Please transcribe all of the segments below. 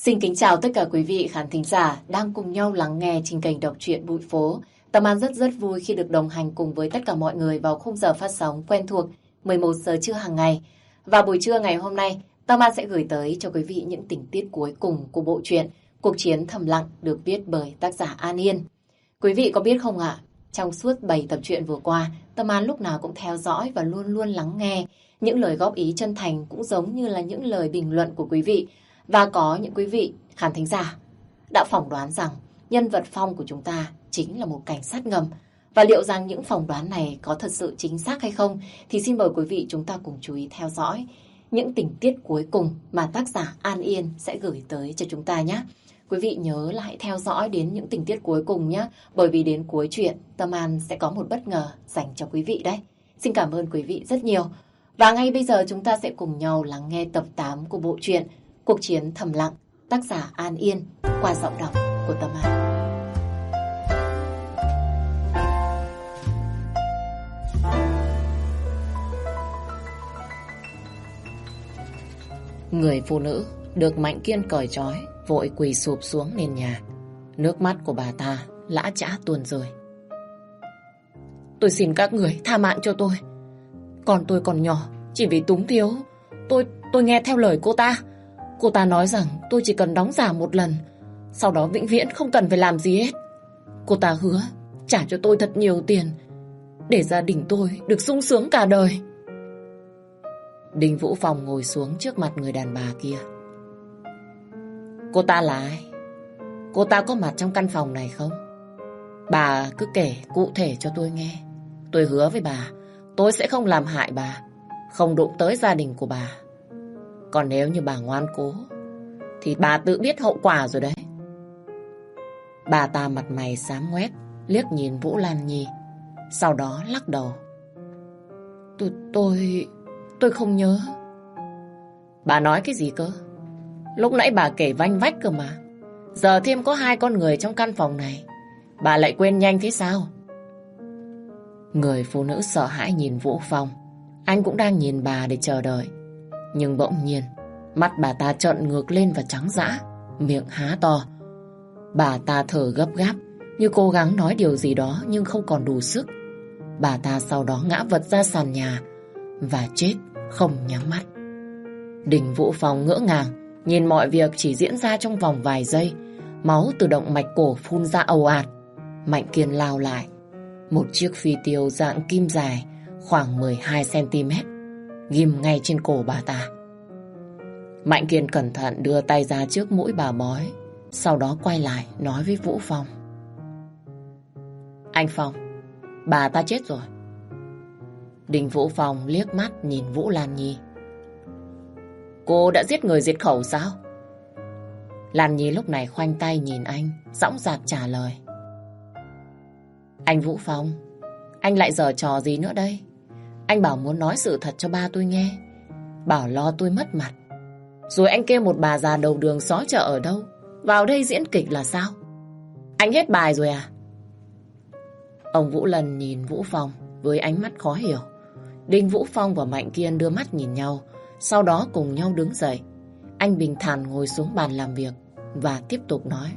Xin kính chào tất cả quý vị khán thính giả đang cùng nhau lắng nghe trên kênh đọc truyện Bụi Phố. Tâm An rất vui khi được đồng hành cùng với tất cả mọi người vào khung giờ phát sóng quen thuộc 11 giờ trưa hàng ngày. Và buổi trưa ngày hôm nay, Tâm An sẽ gửi tới cho quý vị những tình tiết cuối cùng của bộ truyện Cuộc chiến thầm lặng được viết bởi tác giả An Yên. Quý vị có biết không ạ? Trong suốt 7 tập truyện vừa qua, Tâm An lúc nào cũng theo dõi và luôn luôn lắng nghe những lời góp ý chân thành cũng giống như là những lời bình luận của quý vị. Và có những quý vị khán thính giả đã phỏng đoán rằng nhân vật Phong của chúng ta chính là một cảnh sát ngầm. Và liệu rằng những phỏng đoán này có thật sự chính xác hay không thì xin mời quý vị chúng ta cùng chú ý theo dõi những tình tiết cuối cùng mà tác giả An Yên sẽ gửi tới cho chúng ta nhé. Quý vị nhớ là hãy theo dõi đến những tình tiết cuối cùng nhé, bởi vì đến cuối truyện Tâm An sẽ có một bất ngờ dành cho quý vị đấy. Xin cảm ơn quý vị rất nhiều. Và ngay bây giờ chúng ta sẽ cùng nhau lắng nghe tập 8 của bộ truyện Cuộc chiến thầm lặng, tác giả An Yên qua giọng đọc của Tâm An. Người phụ nữ được Mạnh Kiên cởi trói vội quỳ sụp xuống nền nhà. Nước mắt của bà ta lã chã tuôn rơi. Tôi xin các người tha mạng cho tôi. Còn tôi còn nhỏ, chỉ vì túng thiếu, tôi nghe theo lời cô ta. Cô ta nói rằng tôi chỉ cần đóng giả một lần, sau đó vĩnh viễn không cần phải làm gì hết. Cô ta hứa trả cho tôi thật nhiều tiền để gia đình tôi được sung sướng cả đời. Đinh Vũ Phong ngồi xuống trước mặt người đàn bà kia. Cô ta là ai? Cô ta có mặt trong căn phòng này không? Bà cứ kể cụ thể cho tôi nghe. Tôi hứa với bà, tôi sẽ không làm hại bà, không đụng tới gia đình của bà. Còn nếu như bà ngoan cố thì bà tự biết hậu quả rồi đấy. Bà ta mặt mày xám ngoét, liếc nhìn Vũ Lan Nhi, sau đó lắc đầu. Tôi không nhớ. Bà nói cái gì cơ? Lúc nãy bà kể vanh vách cơ mà. Giờ thêm có 2 con người trong căn phòng này, bà lại quên nhanh thế sao? Người phụ nữ sợ hãi nhìn Vũ Phong. Anh cũng đang nhìn bà để chờ đợi. Nhưng bỗng nhiên mắt bà ta trợn ngược lên và trắng dã, miệng há to. Bà ta thở gấp gáp, như cố gắng nói điều gì đó nhưng không còn đủ sức. Bà ta sau đó ngã vật ra sàn nhà và chết không nhắm mắt. Đinh Vũ Phong ngỡ ngàng nhìn mọi việc chỉ diễn ra trong vòng vài giây. Máu từ động mạch cổ phun ra ồ ạt. Mạnh Kiên lao lại. Một chiếc phi tiêu dạng kim dài khoảng 12cm ghim ngay trên cổ bà ta. Mạnh Kiên cẩn thận đưa tay ra trước mũi bà bói, sau đó quay lại nói với Vũ Phong. Anh Phong, bà ta chết rồi. Đinh Vũ Phong liếc mắt nhìn Vũ Lan Nhi. Cô đã giết người diệt khẩu sao? Lan Nhi lúc này khoanh tay nhìn anh, dõng dạc trả lời. Anh Vũ Phong, anh lại giở trò gì nữa đây? Anh bảo muốn nói sự thật cho ba tôi nghe, bảo lo tôi mất mặt. Rồi anh kêu một bà già đầu đường xó chợ ở đâu vào đây diễn kịch là sao? Anh hết bài rồi à? Ông Vũ Lần nhìn Vũ Phong với ánh mắt khó hiểu. Đinh Vũ Phong và Mạnh Kiên đưa mắt nhìn nhau, sau đó cùng nhau đứng dậy. Anh bình thản ngồi xuống bàn làm việc và tiếp tục nói.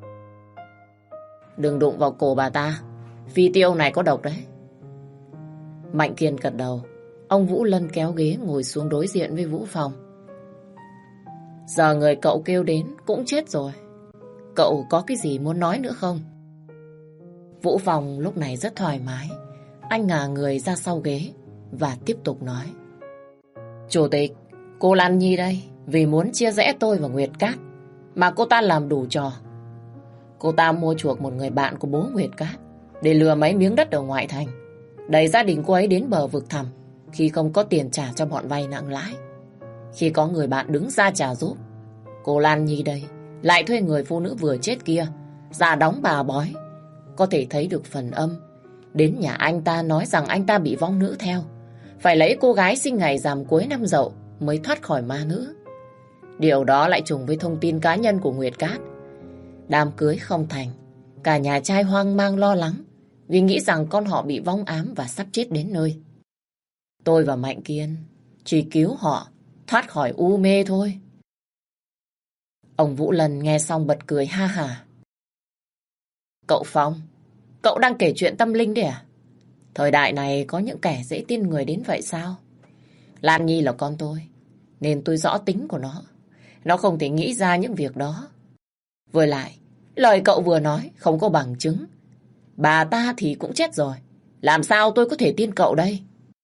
Đừng đụng vào cổ bà ta, phi tiêu này có độc đấy. Mạnh Kiên gật đầu. Ông Vũ Lân kéo ghế ngồi xuống đối diện với Vũ Phong. Giờ người cậu kêu đến cũng chết rồi. Cậu có cái gì muốn nói nữa không? Vũ Phong lúc này rất thoải mái. Anh ngả người ra sau ghế và tiếp tục nói. Chủ tịch, cô Lan Nhi đây vì muốn chia rẽ tôi và Nguyệt Cát mà cô ta làm đủ trò. Cô ta mua chuộc một người bạn của bố Nguyệt Cát để lừa mấy miếng đất ở ngoại thành, đẩy gia đình cô ấy đến bờ vực thẳm khi không có tiền trả cho bọn vay nặng lãi. Khi có người bạn đứng ra trả giúp, cô Lan Nhi đây lại thuê người phụ nữ vừa chết kia ra đóng bà bói. Có thể thấy được phần âm. Đến nhà anh ta nói rằng anh ta bị vong nữ theo, phải lấy cô gái sinh ngày rằm cuối năm Dậu mới thoát khỏi ma nữ. Điều đó lại trùng với thông tin cá nhân của Nguyệt Cát. Đám cưới không thành, cả nhà trai hoang mang lo lắng vì nghĩ rằng con họ bị vong ám và sắp chết đến nơi. Tôi và Mạnh Kiên chỉ cứu họ thoát khỏi u mê thôi. Ông Vũ Lân nghe xong bật cười ha hả. Cậu Phong, cậu đang kể chuyện tâm linh đấy à? Thời đại này có những kẻ dễ tin người đến vậy sao? Lan Nhi là con tôi, nên tôi rõ tính của nó. Nó không thể nghĩ ra những việc đó. Với lại, lời cậu vừa nói không có bằng chứng. Bà ta thì cũng chết rồi. Làm sao tôi có thể tin cậu đây?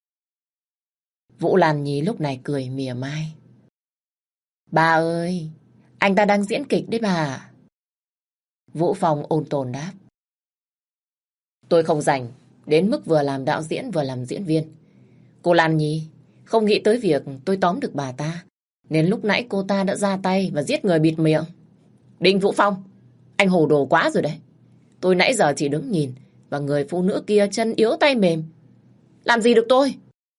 Vũ Lan Nhi lúc này cười mỉa mai. Bà ơi, anh ta đang diễn kịch đấy bà. Vũ Phong ôn tồn đáp. Tôi không rảnh đến mức vừa làm đạo diễn vừa làm diễn viên. Cô Lan Nhi không nghĩ tới việc tôi tóm được bà ta, nên lúc nãy cô ta đã ra tay và giết người bịt miệng. Đinh Vũ Phong, anh hồ đồ quá rồi đấy. Tôi nãy giờ chỉ đứng nhìn và người phụ nữ kia chân yếu tay mềm. Làm gì được tôi?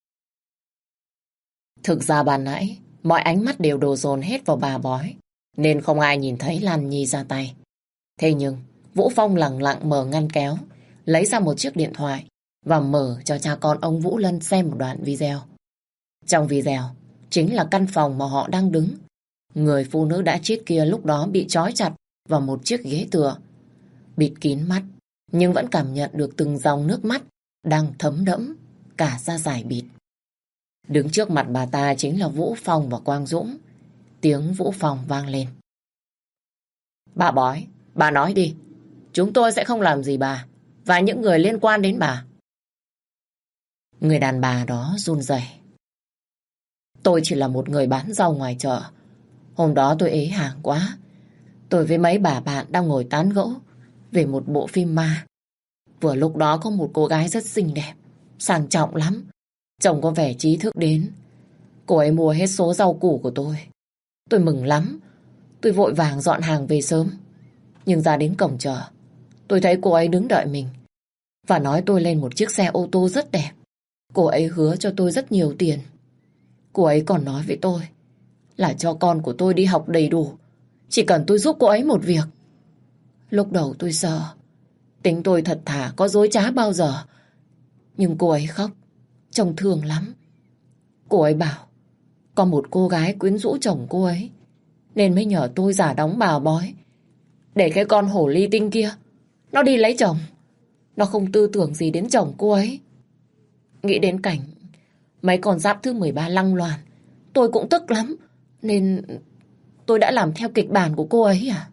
Thực ra ban nãy, mọi ánh mắt đều đổ dồn hết vào bà bói, nên không ai nhìn thấy Lan Nhi ra tay. Thế nhưng, Vũ Phong lẳng lặng mở ngăn kéo, lấy ra một chiếc điện thoại và mở cho cha con ông Vũ Lân xem một đoạn video. Trong video, chính là căn phòng mà họ đang đứng. Người phụ nữ đã chết kia lúc đó bị trói chặt vào một chiếc ghế tựa, bịt kín mắt, nhưng vẫn cảm nhận được từng dòng nước mắt đang thấm đẫm cả da dải bịt. Đứng trước mặt bà ta chính là Vũ Phong và Quang Dũng. Tiếng Vũ Phong vang lên. Bà bói, bà nói đi. Chúng tôi sẽ không làm gì bà và những người liên quan đến bà. Người đàn bà đó run rẩy. Tôi chỉ là một người bán rau ngoài chợ. Hôm đó tôi ế hàng quá. Tôi với mấy bà bạn đang ngồi tán gẫu về một bộ phim ma. Vừa lúc đó có một cô gái rất xinh đẹp, sang trọng lắm. Chồng có vẻ trí thức đến. Cô ấy mua hết số rau củ của tôi. Tôi mừng lắm. Tôi vội vàng dọn hàng về sớm. Nhưng ra đến cổng chợ, tôi thấy cô ấy đứng đợi mình và nói tôi lên một chiếc xe ô tô rất đẹp. Cô ấy hứa cho tôi rất nhiều tiền. Cô ấy còn nói với tôi là cho con của tôi đi học đầy đủ, chỉ cần tôi giúp cô ấy một việc. Lúc đầu tôi sợ, tính tôi thật thà có dối trá bao giờ. Nhưng cô ấy khóc, trông thương lắm. Cô ấy bảo có một cô gái quyến rũ chồng cô ấy, nên mới nhờ tôi giả đóng bà bói để cái con hổ ly tinh kia nó đi lấy chồng. Nó không tư tưởng gì đến chồng cô ấy. Nghĩ đến cảnh mấy con giáp thứ 13 lăng loàn, tôi cũng tức lắm, nên tôi đã làm theo kịch bản của cô ấy à?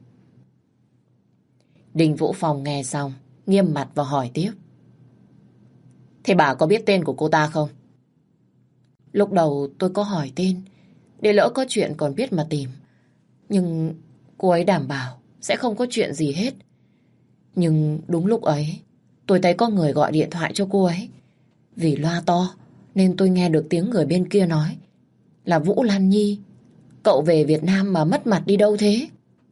Đinh Vũ Phong nghe xong, nghiêm mặt và hỏi tiếp. Thế bà có biết tên của cô ta không? Lúc đầu tôi có hỏi tên, để lỡ có chuyện còn biết mà tìm. Nhưng cô ấy đảm bảo sẽ không có chuyện gì hết. Nhưng đúng lúc ấy, tôi thấy có người gọi điện thoại cho cô ấy. Vì loa to, nên tôi nghe được tiếng người bên kia nói là Vũ Lan Nhi. Cậu về Việt Nam mà mất mặt đi đâu thế?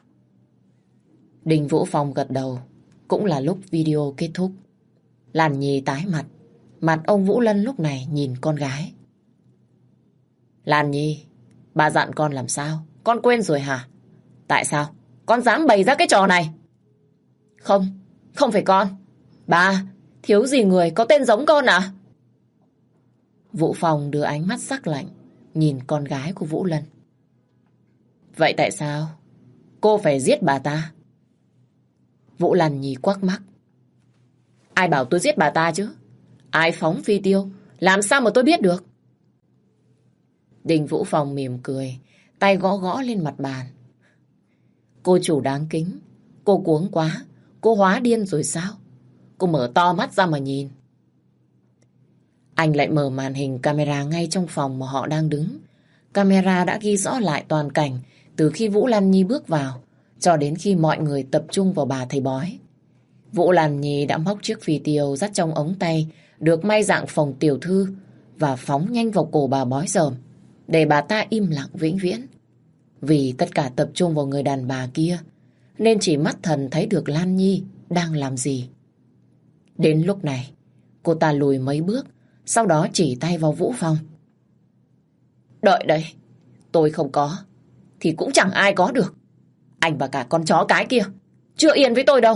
Đinh Vũ Phong gật đầu. Cũng là lúc video kết thúc. Lan Nhi tái mặt. Mặt ông Vũ Lân lúc này nhìn con gái. Lan Nhi, bà dặn con làm sao? Con quên rồi hả? Tại sao? Con dám bày ra cái trò này? Không, không phải con. Bà, thiếu gì người có tên giống con à? Vũ Phong đưa ánh mắt sắc lạnh nhìn con gái của Vũ Lân. Vậy tại sao cô phải giết bà ta? Vũ Lan Nhi quắc mắt. Ai bảo tôi giết bà ta chứ? Ai phóng phi tiêu? Làm sao mà tôi biết được? Đinh Vũ Phong mỉm cười, tay gõ gõ lên mặt bàn. Cô chủ đáng kính, cô cuống quá, cô hóa điên rồi sao? Cô mở to mắt ra mà nhìn. Anh lại mở màn hình camera ngay trong phòng mà họ đang đứng. Camera đã ghi rõ lại toàn cảnh từ khi Vũ Lan Nhi bước vào cho đến khi mọi người tập trung vào bà thầy bói. Vũ Lan Nhi đã móc chiếc phi tiêu dắt trong ống tay được may dạng phòng tiểu thư và phóng nhanh vào cổ bà bói dởm để bà ta im lặng vĩnh viễn. Vì tất cả tập trung vào người đàn bà kia nên chỉ mắt thần thấy được Lan Nhi đang làm gì. Đến lúc này, cô ta lùi mấy bước, sau đó chỉ tay vào Vũ Phong. Đợi đây, tôi không có, thì cũng chẳng ai có được. Anh và cả con chó cái kia, chưa yên với tôi đâu.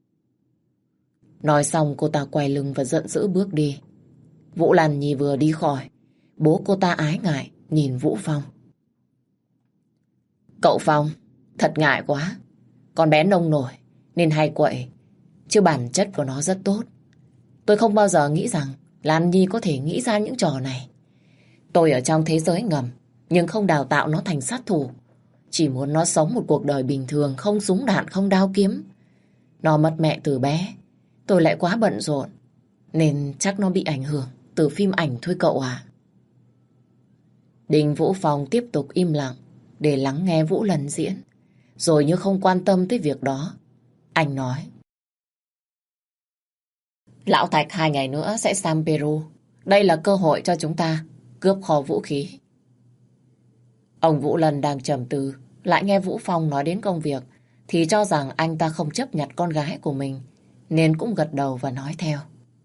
Nói xong cô ta quay lưng và giận dữ bước đi. Vũ Lan Nhi vừa đi khỏi, bố cô ta ái ngại nhìn Vũ Phong. Cậu Phong, Thật ngại quá. Con bé nông nổi nên hay quậy, chứ bản chất của nó rất tốt. Tôi không bao giờ nghĩ rằng Lan Nhi có thể nghĩ ra những trò này. Tôi ở trong thế giới ngầm, nhưng không đào tạo nó thành sát thủ. Chỉ muốn nó sống một cuộc đời bình thường, không súng đạn, không đao kiếm. Nó mất mẹ từ bé, tôi lại quá bận rộn, nên chắc nó bị ảnh hưởng từ phim ảnh thôi cậu ạ. Đinh Vũ Phong tiếp tục im lặng để lắng nghe Vũ Lân diễn. Rồi như không quan tâm tới việc đó, anh nói: Lão Thạch 2 ngày nữa sẽ sang Peru. Đây là cơ hội cho chúng ta cướp kho vũ khí. Ông Vũ Lân đang trầm tư, lại nghe Vũ Phong nói đến công việc, thì cho rằng anh ta không chấp nhận con gái của mình, nên cũng gật đầu và nói theo.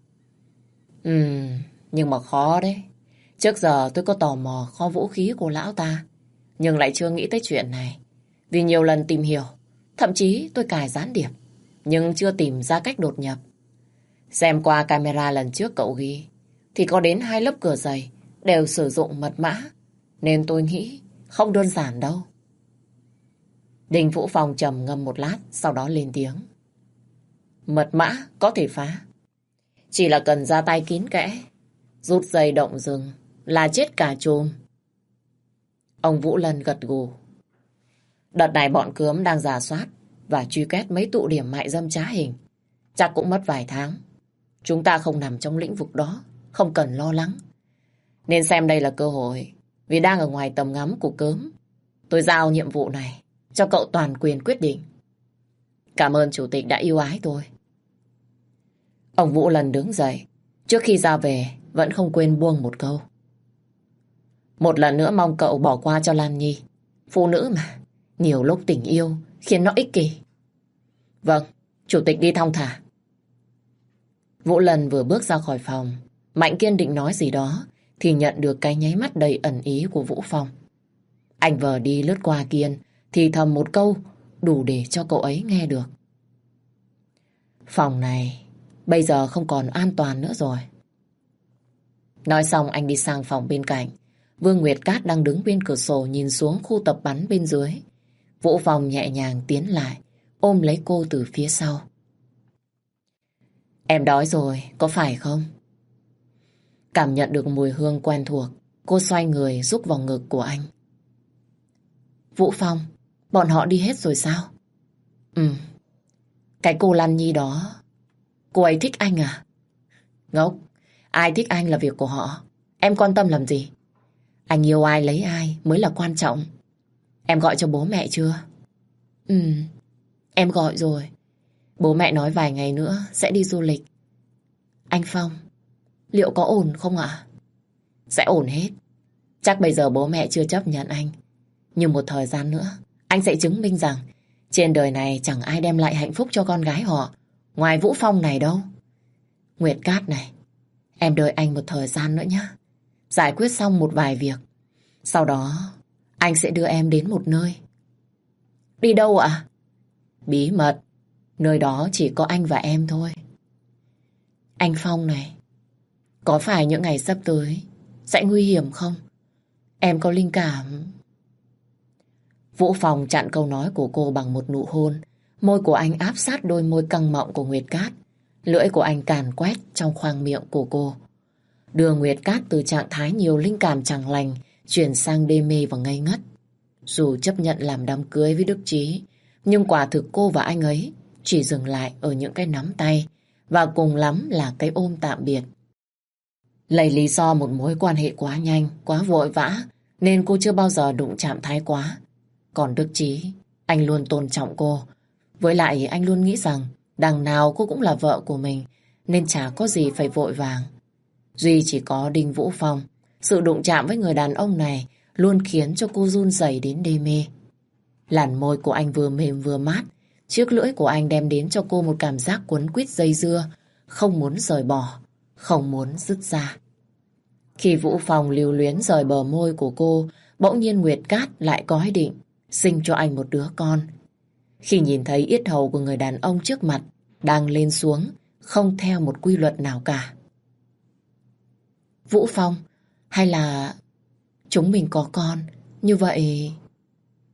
Nhưng mà khó đấy. Trước giờ tôi có tò mò kho vũ khí của lão ta, nhưng lại chưa nghĩ tới chuyện này. Vì nhiều lần tìm hiểu, thậm chí tôi cài gián điệp, nhưng chưa tìm ra cách đột nhập. Xem qua camera lần trước cậu ghi, thì có đến 2 lớp cửa dày đều sử dụng mật mã, nên tôi nghĩ không đơn giản đâu. Đinh Vũ Phong trầm ngâm một lát, sau đó lên tiếng. Mật mã có thể phá, chỉ là cần ra tay kín kẽ, rút dây động rừng là chết cả chùm. Ông Vũ Lân gật gù. Đợt này bọn cướm đang rà soát và truy quét mấy tụ điểm mại dâm trá hình. Chắc cũng mất vài tháng. Chúng ta không nằm trong lĩnh vực đó, không cần lo lắng. Nên xem đây là cơ hội, vì đang ở ngoài tầm ngắm của cớm. Tôi giao nhiệm vụ này cho cậu toàn quyền quyết định. Cảm ơn chủ tịch đã yêu ái tôi. Ông Vũ Lân đứng dậy, trước khi ra về vẫn không quên buông một câu. Một lần nữa mong cậu bỏ qua cho Lan Nhi. Phụ nữ mà, nhiều lúc tình yêu khiến nó ích kỷ. Vâng, chủ tịch đi thong thả. Vũ Lân vừa bước ra khỏi phòng, Mạnh Kiên định nói gì đó thì nhận được cái nháy mắt đầy ẩn ý của Vũ Phong. Anh vừa đi lướt qua Kiên thì thầm một câu đủ để cho cậu ấy nghe được. Phòng này bây giờ không còn an toàn nữa rồi. Nói xong anh đi sang phòng bên cạnh. Vương Nguyệt Cát đang đứng bên cửa sổ nhìn xuống khu tập bắn bên dưới. Vũ Phong nhẹ nhàng tiến lại, ôm lấy cô từ phía sau. Em đói rồi, có phải không? Cảm nhận được mùi hương quen thuộc, cô xoay người rúc vào ngực của anh. Vũ Phong, bọn họ đi hết rồi sao? Cái cô Lan Nhi đó, cô ấy thích anh à? Ngốc, ai thích anh là việc của họ. Em quan tâm làm gì? Anh yêu ai lấy ai mới là quan trọng. Em gọi cho bố mẹ chưa? Em gọi rồi. Bố mẹ nói vài ngày nữa sẽ đi du lịch. Anh Phong, liệu có ổn không ạ? Sẽ ổn hết. Chắc bây giờ bố mẹ chưa chấp nhận anh. Nhưng một thời gian nữa, anh sẽ chứng minh rằng trên đời này chẳng ai đem lại hạnh phúc cho con gái họ ngoài Vũ Phong này đâu. Nguyệt Cát này, em đợi anh một thời gian nữa nhé. Giải quyết xong một vài việc. Sau đó, anh sẽ đưa em đến một nơi. Đi đâu ạ? Bí mật. Nơi đó chỉ có anh và em thôi. Anh Phong này, có phải những ngày sắp tới sẽ nguy hiểm không? Em có linh cảm. Vũ Phong chặn câu nói của cô bằng một nụ hôn. Môi của anh áp sát đôi môi căng mọng của Nguyệt Cát. Lưỡi của anh càn quét trong khoang miệng của cô. Đưa Nguyệt Cát từ trạng thái nhiều linh cảm chẳng lành chuyển sang đê mê và ngây ngất. Dù chấp nhận làm đám cưới với Đức Chí, nhưng quả thực cô và anh ấy chỉ dừng lại ở những cái nắm tay và cùng lắm là cái ôm tạm biệt. Lấy lý do một mối quan hệ quá nhanh, quá vội vã nên cô chưa bao giờ đụng chạm thái quá. Còn Đức Chí, anh luôn tôn trọng cô. Với lại anh luôn nghĩ rằng đằng nào cô cũng là vợ của mình nên chả có gì phải vội vàng. Duy chỉ có Đinh Vũ Phong, sự đụng chạm với người đàn ông này luôn khiến cho cô run rẩy đến đê mê. Làn môi của anh vừa mềm vừa mát, chiếc lưỡi của anh đem đến cho cô một cảm giác quấn quýt dây dưa, không muốn rời bỏ, không muốn dứt ra. Khi Vũ Phong lưu luyến rời bờ môi của cô, bỗng nhiên Nguyệt Cát lại có ý định sinh cho anh một đứa con. Khi nhìn thấy yết hầu của người đàn ông trước mặt đang lên xuống, không theo một quy luật nào cả. Vũ Phong, hay là chúng mình có con, như vậy...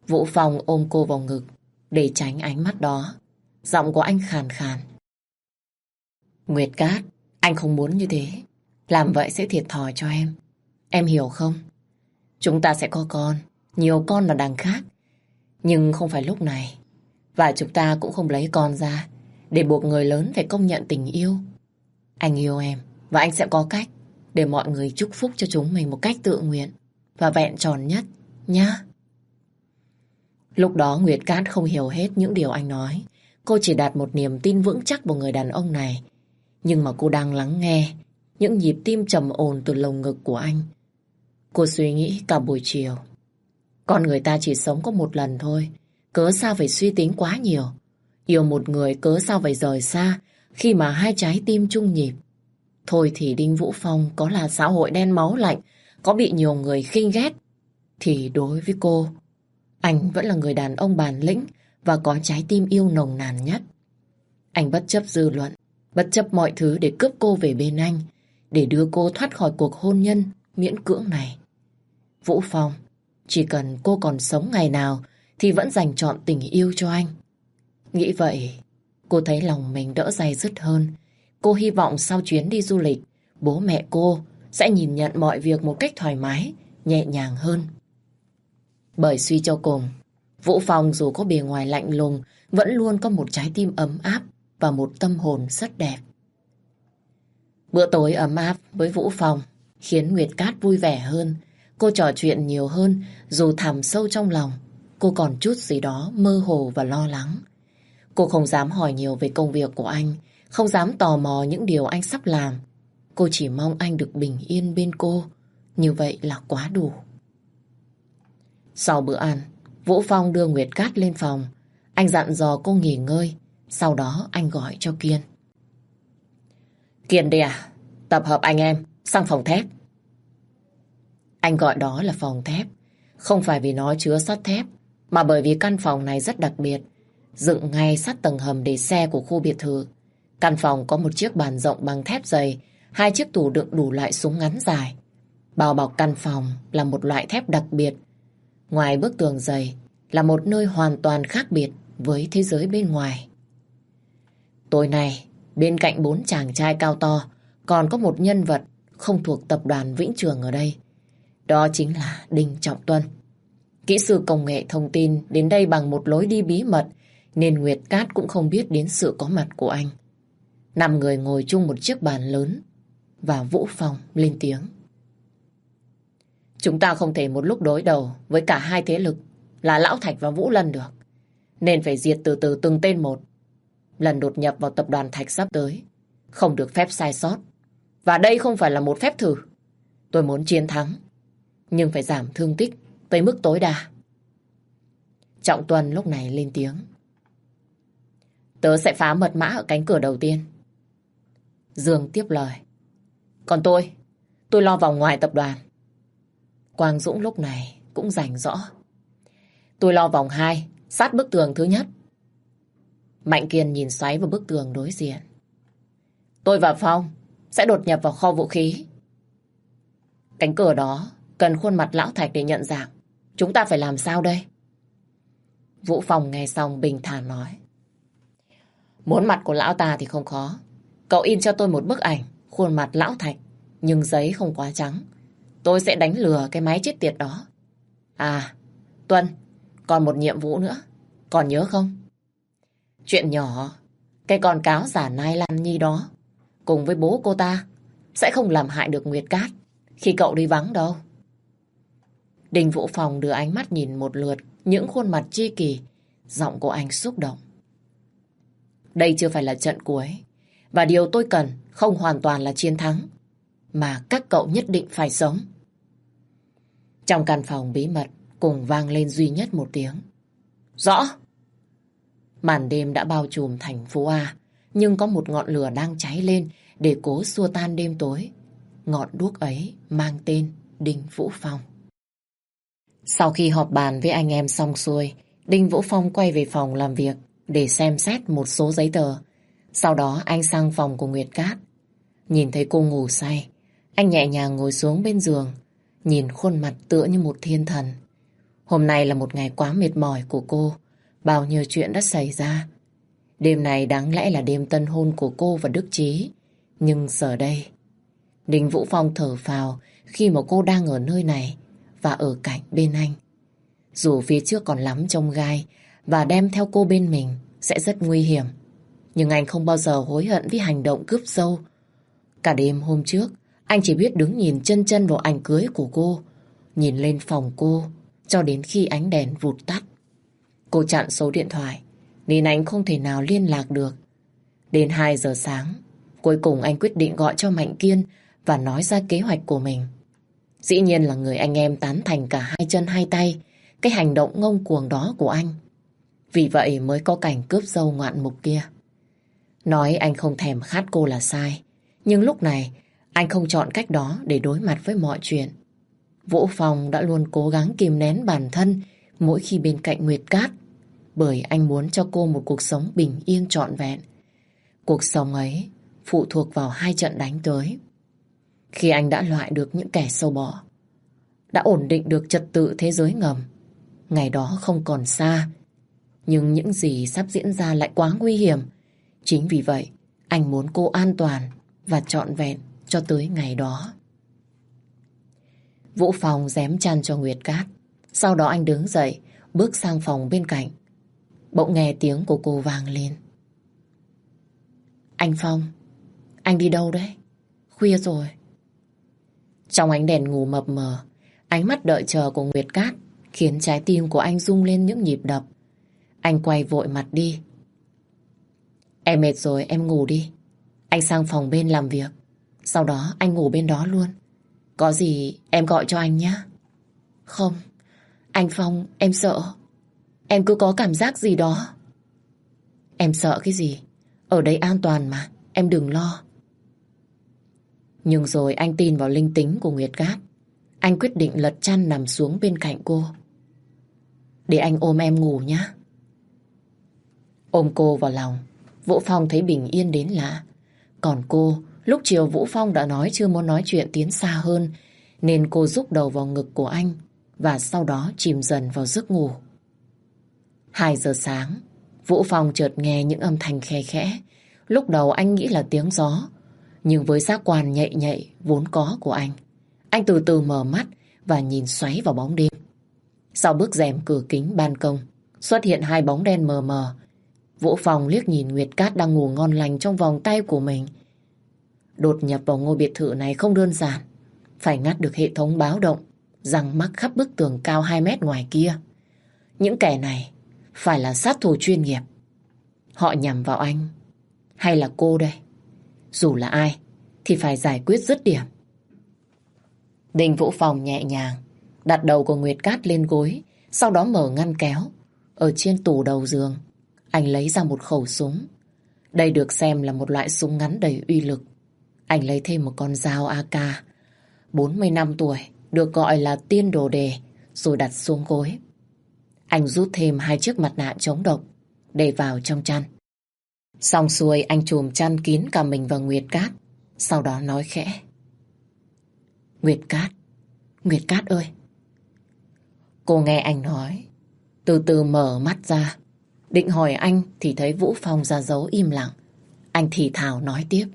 Vũ Phong ôm cô vào ngực để tránh ánh mắt đó. Giọng của anh khàn khàn. Nguyệt Cát, anh không muốn như thế. Làm vậy sẽ thiệt thòi cho em. Em hiểu không? Chúng ta sẽ có con, nhiều con là đằng khác. Nhưng không phải lúc này. Và chúng ta cũng không lấy con ra để buộc người lớn phải công nhận tình yêu. Anh yêu em và anh sẽ có cách để mọi người chúc phúc cho chúng mình một cách tự nguyện và vẹn tròn nhất, nhá. Lúc đó Nguyệt Cát không hiểu hết những điều anh nói. Cô chỉ đặt một niềm tin vững chắc vào người đàn ông này. Nhưng mà cô đang lắng nghe những nhịp tim trầm ổn từ lồng ngực của anh. Cô suy nghĩ cả buổi chiều. Con người ta chỉ sống có một lần thôi. Cớ sao phải suy tính quá nhiều. Yêu một người cớ sao phải rời xa khi mà hai trái tim chung nhịp. Thôi thì Đinh Vũ Phong có là xã hội đen máu lạnh, có bị nhiều người khinh ghét, thì đối với cô, anh vẫn là người đàn ông bản lĩnh và có trái tim yêu nồng nàn nhất. Anh bất chấp dư luận, bất chấp mọi thứ để cướp cô về bên anh, để đưa cô thoát khỏi cuộc hôn nhân miễn cưỡng này. Vũ Phong, chỉ cần cô còn sống ngày nào thì vẫn dành trọn tình yêu cho anh. Nghĩ vậy, cô thấy lòng mình đỡ day dứt hơn. Cô hy vọng sau chuyến đi du lịch, bố mẹ cô sẽ nhìn nhận mọi việc một cách thoải mái, nhẹ nhàng hơn. Bởi suy cho cùng, Vũ Phong dù có bề ngoài lạnh lùng, vẫn luôn có một trái tim ấm áp và một tâm hồn rất đẹp. Bữa tối ấm áp với Vũ Phong khiến Nguyệt Cát vui vẻ hơn. Cô trò chuyện nhiều hơn, dù thẳm sâu trong lòng, cô còn chút gì đó mơ hồ và lo lắng. Cô không dám hỏi nhiều về công việc của anh, không dám tò mò những điều anh sắp làm. Cô chỉ mong anh được bình yên bên cô, như vậy là quá đủ. Sau bữa ăn, Vũ Phong đưa Nguyệt Cát lên phòng. Anh dặn dò cô nghỉ ngơi, sau đó anh gọi cho Kiên. Kiên đi à, tập hợp anh em sang phòng thép. Anh gọi đó là phòng thép, không phải vì nó chứa sắt thép, mà bởi vì căn phòng này rất đặc biệt, dựng ngay sát tầng hầm để xe của khu biệt thự. Căn phòng có một chiếc bàn rộng bằng thép dày, hai chiếc tủ đựng đủ loại súng ngắn dài. Bao bọc căn phòng là một loại thép đặc biệt. Ngoài bức tường dày là một nơi hoàn toàn khác biệt với thế giới bên ngoài. Tối nay, bên cạnh 4 chàng trai cao to, còn có một nhân vật không thuộc tập đoàn Vĩnh Trường ở đây. Đó chính là Đinh Trọng Tuân. Kỹ sư công nghệ thông tin đến đây bằng một lối đi bí mật, nên Nguyệt Cát cũng không biết đến sự có mặt của anh. 5 người ngồi chung một chiếc bàn lớn, và Vũ Phong lên tiếng. Chúng ta không thể một lúc đối đầu với cả hai thế lực là Lão Thạch và Vũ Lân được, nên phải diệt từ từ từng tên một. Lần đột nhập vào tập đoàn Thạch sắp tới, không được phép sai sót. Và đây không phải là một phép thử. Tôi muốn chiến thắng, nhưng phải giảm thương tích tới mức tối đa. Trọng Tuân lúc này lên tiếng. Tớ sẽ phá mật mã ở cánh cửa đầu tiên. Dương tiếp lời. Còn tôi lo vòng ngoài tập đoàn. Quang Dũng lúc này cũng rành rõ. Tôi lo vòng 2, sát bức tường thứ nhất. Mạnh Kiên nhìn xoáy vào bức tường đối diện. Tôi và Phong sẽ đột nhập vào kho vũ khí. Cánh cửa đó cần khuôn mặt Lão Thạch để nhận dạng. Chúng ta phải làm sao đây? Vũ Phong nghe xong bình thản nói. Muốn mặt của lão ta thì không khó. Cậu in cho tôi một bức ảnh khuôn mặt Lão Thạch, nhưng giấy không quá trắng. Tôi sẽ đánh lừa cái máy chết tiệt đó. À, Tuân, còn một nhiệm vụ nữa. Còn nhớ không? Chuyện nhỏ, cái con cáo giả Nai Lan Nhi đó cùng với bố cô ta sẽ không làm hại được Nguyệt Cát khi cậu đi vắng đâu. Đinh Vũ Phong đưa ánh mắt nhìn một lượt những khuôn mặt tri kỷ, giọng của anh xúc động. Đây chưa phải là trận cuối, và điều tôi cần không hoàn toàn là chiến thắng, mà các cậu nhất định phải sống. Trong căn phòng bí mật cùng vang lên duy nhất một tiếng. Rõ! Màn đêm đã bao trùm thành phố A, nhưng có một ngọn lửa đang cháy lên để cố xua tan đêm tối. Ngọn đuốc ấy mang tên Đinh Vũ Phong. Sau khi họp bàn với anh em xong xuôi, Đinh Vũ Phong quay về phòng làm việc để xem xét một số giấy tờ. Sau đó anh sang phòng của Nguyệt Cát. Nhìn thấy cô ngủ say, anh nhẹ nhàng ngồi xuống bên giường, nhìn khuôn mặt tựa như một thiên thần. Hôm nay là một ngày quá mệt mỏi của cô. Bao nhiêu chuyện đã xảy ra. Đêm này đáng lẽ là đêm tân hôn của cô và Đức Chí. Nhưng giờ đây, Đình Vũ Phong thở phào khi mà cô đang ở nơi này và ở cạnh bên anh. Dù phía trước còn lắm chông gai và đem theo cô bên mình sẽ rất nguy hiểm. Nhưng anh không bao giờ hối hận vì hành động cướp dâu. Cả đêm hôm trước, anh chỉ biết đứng nhìn chân chân vào ảnh cưới của cô, nhìn lên phòng cô cho đến khi ánh đèn vụt tắt. Cô chặn số điện thoại nên anh không thể nào liên lạc được. Đến 2 giờ sáng, cuối cùng anh quyết định gọi cho Mạnh Kiên và nói ra kế hoạch của mình. Dĩ nhiên là người anh em tán thành cả hai chân hai tay cái hành động ngông cuồng đó của anh. Vì vậy mới có cảnh cướp dâu ngoạn mục kia. Nói anh không thèm khát cô là sai. Nhưng lúc này anh không chọn cách đó để đối mặt với mọi chuyện. Vũ Phong đã luôn cố gắng kìm nén bản thân mỗi khi bên cạnh Nguyệt Cát, bởi anh muốn cho cô một cuộc sống bình yên trọn vẹn. Cuộc sống ấy phụ thuộc vào 2 trận đánh tới. Khi anh đã loại được những kẻ sâu bọ, đã ổn định được trật tự thế giới ngầm, ngày đó không còn xa. Nhưng những gì sắp diễn ra lại quá nguy hiểm. Chính vì vậy, anh muốn cô an toàn và trọn vẹn cho tới ngày đó. Vũ Phong rém chăn cho Nguyệt Cát. Sau đó anh đứng dậy, bước sang phòng bên cạnh. Bỗng nghe tiếng của cô vang lên. Anh Phong, anh đi đâu đấy? Khuya rồi. Trong ánh đèn ngủ mập mờ, ánh mắt đợi chờ của Nguyệt Cát khiến trái tim của anh rung lên những nhịp đập. Anh quay vội mặt đi. Em mệt rồi, em ngủ đi. Anh sang phòng bên làm việc. Sau đó anh ngủ bên đó luôn. Có gì em gọi cho anh nhé. Không, anh Phong, em sợ. Em cứ có cảm giác gì đó. Em sợ cái gì? Ở đây an toàn mà, em đừng lo. Nhưng rồi anh tin vào linh tính của Nguyệt Cát. Anh quyết định lật chăn nằm xuống bên cạnh cô. Để anh ôm em ngủ nhé. Ôm cô vào lòng, Vũ Phong thấy bình yên đến lạ. Còn cô, lúc chiều Vũ Phong đã nói chưa muốn nói chuyện tiến xa hơn, nên cô rúc đầu vào ngực của anh và sau đó chìm dần vào giấc ngủ. 2 giờ sáng, Vũ Phong chợt nghe những âm thanh khe khẽ. Lúc đầu anh nghĩ là tiếng gió, nhưng với giác quan nhạy nhạy vốn có của anh từ từ mở mắt và nhìn xoáy vào bóng đêm. Sau bức rèm cửa kính ban công xuất hiện 2 bóng đen mờ mờ. Vũ Phong liếc nhìn Nguyệt Cát đang ngủ ngon lành trong vòng tay của mình. Đột nhập vào ngôi biệt thự này không đơn giản. Phải ngắt được hệ thống báo động giăng mắc khắp bức tường cao 2 mét ngoài kia. Những kẻ này phải là sát thủ chuyên nghiệp. Họ nhằm vào anh hay là cô đây? Dù là ai thì phải giải quyết dứt điểm. Đình Vũ Phong nhẹ nhàng đặt đầu của Nguyệt Cát lên gối, sau đó mở ngăn kéo. Ở trên tủ đầu giường, anh lấy ra một khẩu súng. Đây được xem là một loại súng ngắn đầy uy lực. Anh lấy thêm một con dao AK 40 năm tuổi, được gọi là tiên đồ đề, rồi đặt xuống gối. Anh rút thêm 2 chiếc mặt nạ chống độc để vào trong chăn. Xong xuôi anh chùm chăn kín cả mình và Nguyệt Cát. Sau đó nói khẽ. Nguyệt Cát, Nguyệt Cát ơi. Cô nghe anh nói, từ từ mở mắt ra. Định hỏi anh thì thấy Vũ Phong ra dấu im lặng. Anh thì thào nói tiếp.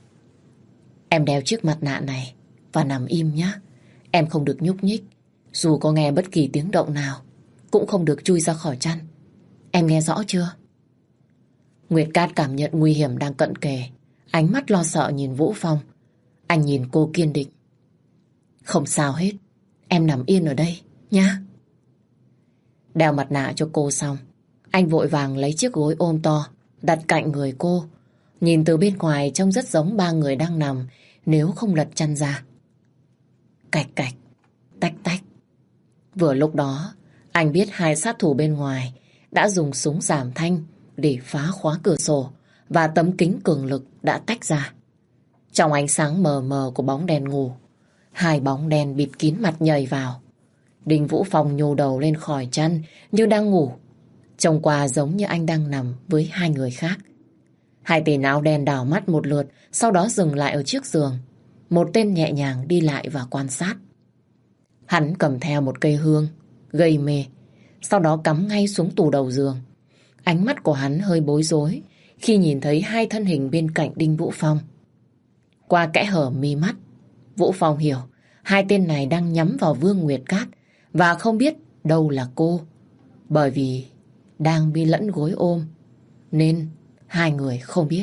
Em đeo chiếc mặt nạ này và nằm im nhé. Em không được nhúc nhích. Dù có nghe bất kỳ tiếng động nào cũng không được chui ra khỏi chăn. Em nghe rõ chưa? Nguyệt Cát cảm nhận nguy hiểm đang cận kề. Ánh mắt lo sợ nhìn Vũ Phong. Anh nhìn cô kiên định. Không sao hết. Em nằm yên ở đây nhá. Đeo mặt nạ cho cô xong, anh vội vàng lấy chiếc gối ôm to đặt cạnh người cô. Nhìn từ bên ngoài trông rất giống 3 người đang nằm nếu không lật chăn ra. Cạch cạch, tách tách. Vừa lúc đó, anh biết 2 sát thủ bên ngoài đã dùng súng giảm thanh để phá khóa cửa sổ và tấm kính cường lực đã tách ra. Trong ánh sáng mờ mờ của bóng đèn ngủ, 2 bóng đen bịt kín mặt nhảy vào. Đình Vũ Phong nhô đầu lên khỏi chăn như đang ngủ. Trông qua giống như anh đang nằm với 2 người khác. 2 tên áo đen đảo mắt một lượt, sau đó dừng lại ở chiếc giường. Một tên nhẹ nhàng đi lại và quan sát. Hắn cầm theo một cây hương, gây mê, sau đó cắm ngay xuống tủ đầu giường. Ánh mắt của hắn hơi bối rối khi nhìn thấy hai thân hình bên cạnh Đinh Vũ Phong. Qua kẽ hở mi mắt, Vũ Phong hiểu hai tên này đang nhắm vào Vương Nguyệt Cát và không biết đâu là cô. Bởi vì đang bị lẫn gối ôm nên hai người không biết.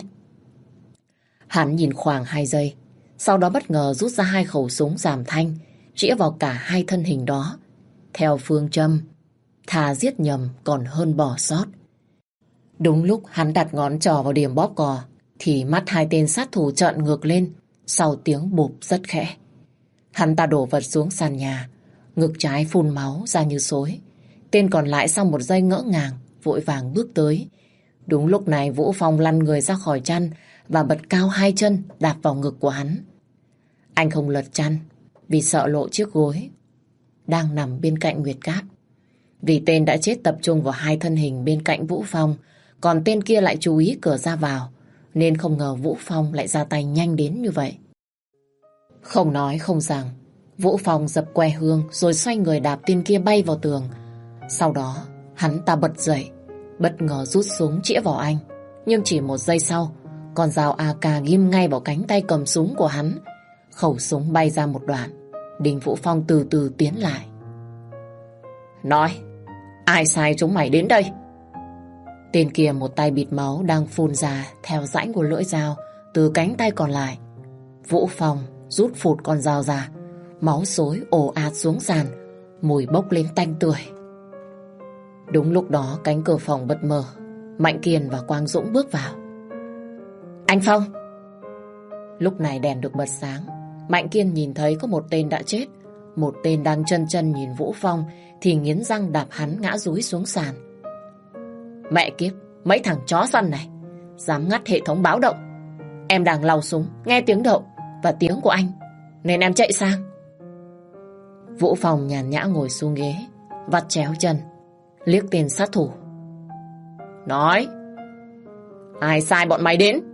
Hắn nhìn khoảng 2 giây, sau đó bất ngờ rút ra 2 khẩu súng giảm thanh, chĩa vào cả hai thân hình đó. Theo phương châm, thà giết nhầm còn hơn bỏ sót. Đúng lúc hắn đặt ngón trỏ vào điểm bóp cò, thì mắt hai tên sát thủ trợn ngược lên, sau tiếng bụp rất khẽ. Hắn ta đổ vật xuống sàn nhà, ngực trái phun máu ra như xối. Tên còn lại sau một giây ngỡ ngàng, vội vàng bước tới. Đúng lúc này Vũ Phong lăn người ra khỏi chăn và bật cao 2 chân đạp vào ngực của hắn. Anh không lật chăn vì sợ lộ chiếc gối đang nằm bên cạnh Nguyệt Cát. Vì tên đã chết tập trung vào hai thân hình bên cạnh Vũ Phong, còn tên kia lại chú ý cửa ra vào, nên không ngờ Vũ Phong lại ra tay nhanh đến như vậy. Không nói không rằng, Vũ Phong dập que hương rồi xoay người đạp tên kia bay vào tường. Sau đó hắn ta bật dậy, bất ngờ rút súng chĩa vào anh. Nhưng chỉ 1 giây sau, con dao AK ghim ngay vào cánh tay cầm súng của hắn. Khẩu súng bay ra một đoạn. Đinh Vũ Phong từ từ tiến lại. Nói, ai sai chúng mày đến đây? Tên kia một tay bịt máu đang phun ra theo rãnh của lưỡi dao từ cánh tay còn lại. Vũ Phong rút phụt con dao ra, máu xối ồ ạt xuống sàn, mùi bốc lên tanh tưởi. Đúng lúc đó cánh cửa phòng bật mở, Mạnh Kiên và Quang Dũng bước vào. Anh Phong! Lúc này đèn được bật sáng, Mạnh Kiên nhìn thấy có một tên đã chết, một tên đang chân chân nhìn Vũ Phong thì nghiến răng đạp hắn ngã rúi xuống sàn. Mẹ kiếp, mấy thằng chó săn này dám ngắt hệ thống báo động. Em đang lau súng, nghe tiếng động và tiếng của anh nên em chạy sang. Vũ Phong nhàn nhã ngồi xuống ghế, vắt chéo chân, liếc tên sát thủ. Nói, ai sai bọn mày đến?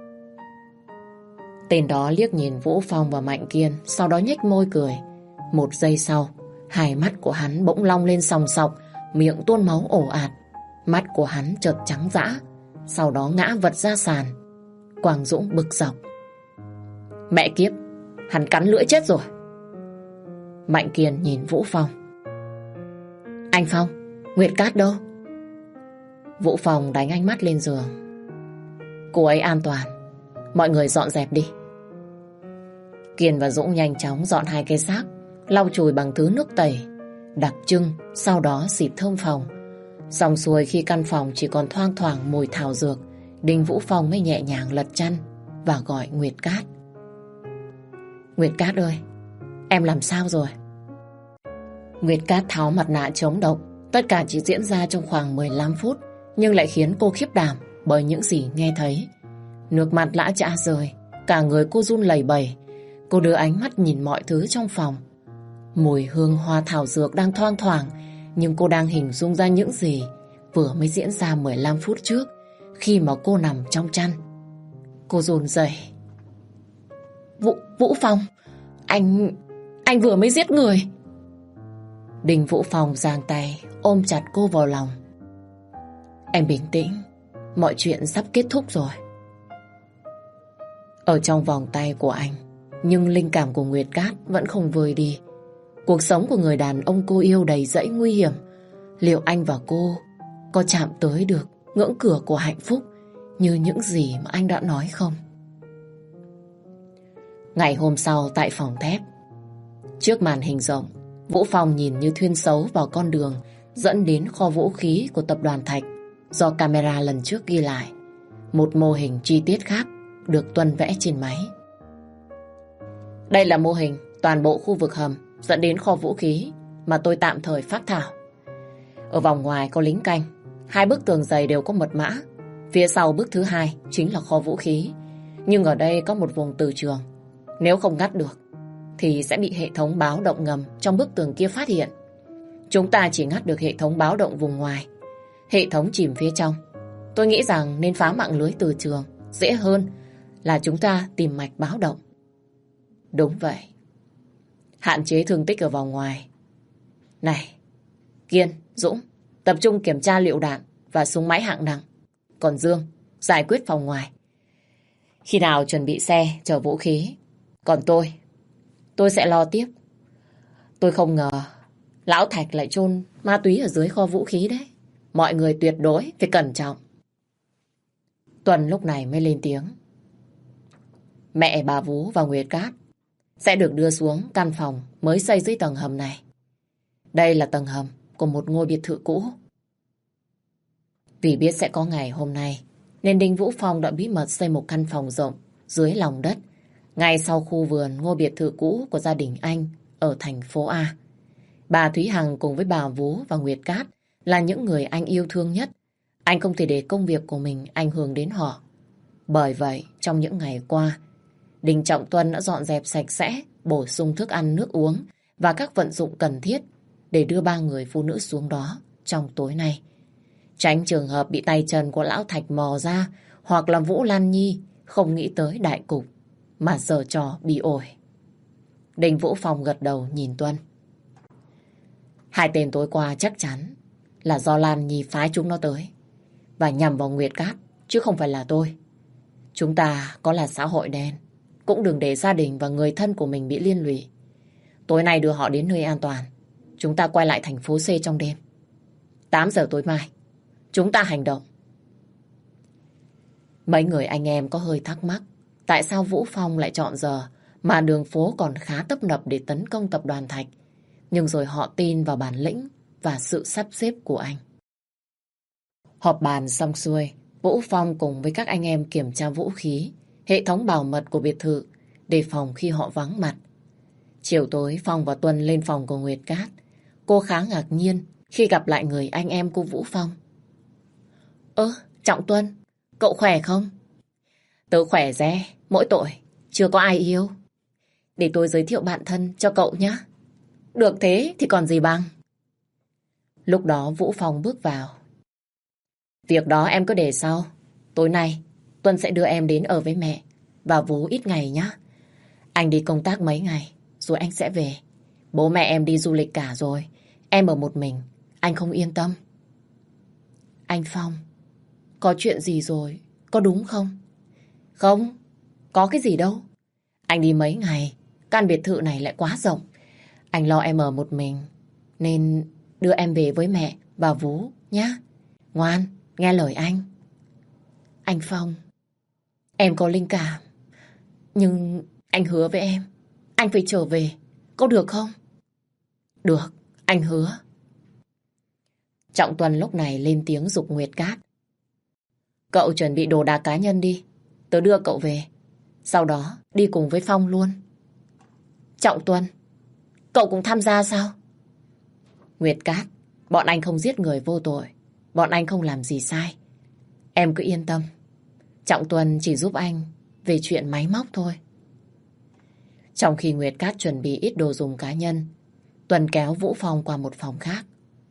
Tên đó liếc nhìn Vũ Phong và Mạnh Kiên, sau đó nhếch môi cười. 1 giây sau, hai mắt của hắn bỗng long lên sòng sọc, miệng tuôn máu ồ ạt. Mắt của hắn chợt trắng dã, sau đó ngã vật ra sàn. Quang Dũng bực dọc. Mẹ kiếp, hắn cắn lưỡi chết rồi. Mạnh Kiên nhìn Vũ Phong. Anh Phong, Nguyệt Cát đâu? Vũ Phong đánh ánh mắt lên giường. Cô ấy an toàn, mọi người dọn dẹp đi. Kiên và Dũng nhanh chóng dọn 2 cái xác, lau chùi bằng thứ nước tẩy đặc trưng, sau đó xịt thơm phòng. Xong xuôi khi căn phòng chỉ còn thoang thoảng mùi thảo dược, Đinh Vũ Phong mới nhẹ nhàng lật chăn và gọi Nguyệt Cát. Nguyệt Cát ơi, em làm sao rồi? Nguyệt Cát tháo mặt nạ chống độc. Tất cả chỉ diễn ra trong khoảng 15 phút, nhưng lại khiến cô khiếp đảm bởi những gì nghe thấy. Nước mắt lã chã rơi, cả người cô run lẩy bẩy. Cô đưa ánh mắt nhìn mọi thứ trong phòng. Mùi hương hoa thảo dược đang thoang thoảng, nhưng cô đang hình dung ra những gì vừa mới diễn ra 15 phút trước khi mà cô nằm trong chăn. Cô run rẩy. Vũ Phong, anh vừa mới giết người. Đinh Vũ Phong giang tay ôm chặt cô vào lòng. Em bình tĩnh, mọi chuyện sắp kết thúc rồi. Ở trong vòng tay của anh, nhưng linh cảm của Nguyệt Cát vẫn không vơi đi. Cuộc sống của người đàn ông cô yêu đầy dẫy nguy hiểm. Liệu anh và cô có chạm tới được ngưỡng cửa của hạnh phúc như những gì mà anh đã nói không? Ngày hôm sau tại phòng thép, trước màn hình rộng, Vũ Phong nhìn như thuyên xấu vào con đường dẫn đến kho vũ khí của tập đoàn Thạch do camera lần trước ghi lại. Một mô hình chi tiết khác được Tuân vẽ trên máy. Đây là mô hình toàn bộ khu vực hầm dẫn đến kho vũ khí mà tôi tạm thời phác thảo. Ở vòng ngoài có lính canh, 2 bức tường dày đều có mật mã. Phía sau bức thứ 2 chính là kho vũ khí. Nhưng ở đây có một vùng từ trường. Nếu không ngắt được thì sẽ bị hệ thống báo động ngầm trong bức tường kia phát hiện. Chúng ta chỉ ngắt được hệ thống báo động vùng ngoài. Hệ thống chìm phía trong. Tôi nghĩ rằng nên phá mạng lưới từ trường dễ hơn là chúng ta tìm mạch báo động. Đúng vậy. Hạn chế thương tích ở vòng ngoài. Này, Kiên, Dũng, tập trung kiểm tra lựu đạn và súng máy hạng nặng. Còn Dương, giải quyết phòng ngoài. Khi nào chuẩn bị xe, chở vũ khí. Còn tôi sẽ lo tiếp. Tôi không ngờ Lão Thạch lại chôn ma túy ở dưới kho vũ khí đấy. Mọi người tuyệt đối phải cẩn trọng. Tuần lúc này mới lên tiếng. Mẹ bà Vú và Nguyệt Cát sẽ được đưa xuống căn phòng mới xây dưới tầng hầm này. Đây là tầng hầm của một ngôi biệt thự cũ. Vì biết sẽ có ngày hôm nay, nên Đinh Vũ Phong đã bí mật xây một căn phòng rộng dưới lòng đất, ngay sau khu vườn ngôi biệt thự cũ của gia đình anh ở thành phố A. Bà Thúy Hằng cùng với bà Vú và Nguyệt Cát là những người anh yêu thương nhất. Anh không thể để công việc của mình ảnh hưởng đến họ. Bởi vậy, trong những ngày qua, Đinh Trọng Tuân đã dọn dẹp sạch sẽ, bổ sung thức ăn, nước uống và các vận dụng cần thiết để đưa ba người phụ nữ xuống đó trong tối nay. Tránh trường hợp bị tay chân của Lão Thạch mò ra hoặc là Vũ Lan Nhi không nghĩ tới đại cục mà giở trò bị ổi. Đinh Vũ Phong gật đầu nhìn Tuân. Hai tên tối qua chắc chắn là do Lan Nhi phái chúng nó tới và nhằm vào Nguyệt Cát chứ không phải là tôi. Chúng ta có là xã hội đen cũng đừng để gia đình và người thân của mình bị liên lụy. Tối nay đưa họ đến nơi an toàn. Chúng ta quay lại thành phố C trong đêm. 8 giờ tối mai chúng ta hành động. Mấy người anh em có hơi thắc mắc tại sao Vũ Phong lại chọn giờ mà đường phố còn khá tấp nập để tấn công tập đoàn Thạch. Nhưng rồi họ tin vào bản lĩnh và sự sắp xếp của anh. Họp bàn xong xuôi, Vũ Phong cùng với các anh em kiểm tra vũ khí, hệ thống bảo mật của biệt thự, đề phòng khi họ vắng mặt. Chiều tối, Phong và Tuân lên phòng của Nguyệt Cát. Cô khá ngạc nhiên khi gặp lại người anh em của Vũ Phong. Trọng Tuân, cậu khỏe không? Tớ khỏe re, mỗi tội, chưa có ai yêu. Để tôi giới thiệu bạn thân cho cậu nhé. Được thế thì còn gì bằng. Lúc đó Vũ Phong bước vào. Việc đó em cứ để sau. Tối nay Tuân sẽ đưa em đến ở với mẹ và Vú ít ngày nhé. Anh đi công tác mấy ngày rồi anh sẽ về. Bố mẹ em đi du lịch cả rồi. Em ở một mình, anh không yên tâm. Anh Phong, có chuyện gì rồi, có đúng không? Không, có cái gì đâu. Anh đi mấy ngày, căn biệt thự này lại quá rộng. Anh lo em ở một mình, nên đưa em về với mẹ và Vú nhé. Ngoan, nghe lời anh. Anh Phong, em có linh cảm, nhưng anh hứa với em, anh phải trở về, có được không? Được, anh hứa. Trọng Tuân lúc này lên tiếng giục Nguyệt Cát. Cậu chuẩn bị đồ đạc cá nhân đi, tớ đưa cậu về. Sau đó đi cùng với Phong luôn. Trọng Tuân, cậu cũng tham gia sao? Nguyệt Cát, bọn anh không giết người vô tội. Bọn anh không làm gì sai. Em cứ yên tâm. Trọng Tuân chỉ giúp anh về chuyện máy móc thôi. Trong khi Nguyệt Cát chuẩn bị ít đồ dùng cá nhân, Tuân kéo Vũ Phong qua một phòng khác.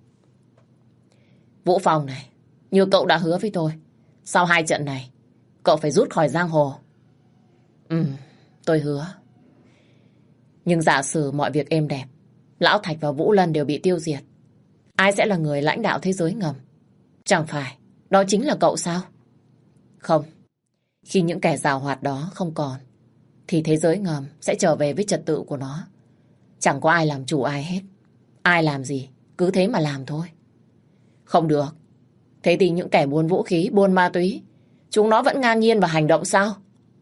Vũ Phong này, như cậu đã hứa với tôi, sau 2 trận này, cậu phải rút khỏi giang hồ. Tôi hứa. Nhưng giả sử mọi việc êm đẹp, Lão Thạch và Vũ Lân đều bị tiêu diệt, ai sẽ là người lãnh đạo thế giới ngầm? Chẳng phải đó chính là cậu sao? Không. Khi những kẻ giàu hoạt đó không còn, thì thế giới ngầm sẽ trở về với trật tự của nó. Chẳng có ai làm chủ ai hết. Ai làm gì, cứ thế mà làm thôi. Không được. Thế thì những kẻ buôn vũ khí, buôn ma túy, chúng nó vẫn ngang nhiên và hành động sao?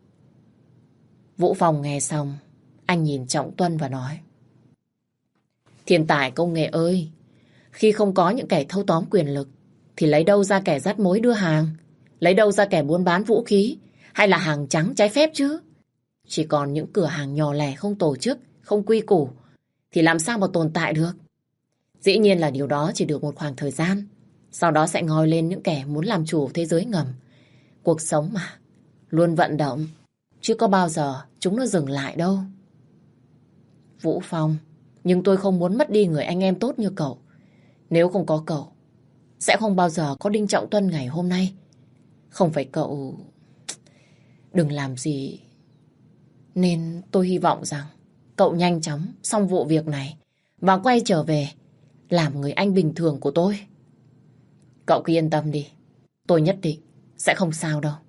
Vũ Phong nghe xong, anh nhìn Trọng Tuân và nói. Thiên tài công nghệ ơi, khi không có những kẻ thâu tóm quyền lực, thì lấy đâu ra kẻ dắt mối đưa hàng? Lấy đâu ra kẻ buôn bán vũ khí hay là hàng trắng trái phép chứ? Chỉ còn những cửa hàng nhỏ lẻ không tổ chức, không quy củ, thì làm sao mà tồn tại được? Dĩ nhiên là điều đó chỉ được một khoảng thời gian. Sau đó sẽ ngoi lên những kẻ muốn làm chủ thế giới ngầm. Cuộc sống mà, luôn vận động, chứ có bao giờ chúng nó dừng lại đâu. Vũ Phong, nhưng tôi không muốn mất đi người anh em tốt như cậu. Nếu không có cậu, sẽ không bao giờ có Đinh Trọng Tuân ngày hôm nay. Không phải cậu... Đừng làm gì. Nên tôi hy vọng rằng cậu nhanh chóng xong vụ việc này và quay trở về. làm người anh bình thường của tôi. Cậu cứ yên tâm đi, tôi nhất định sẽ không sao đâu.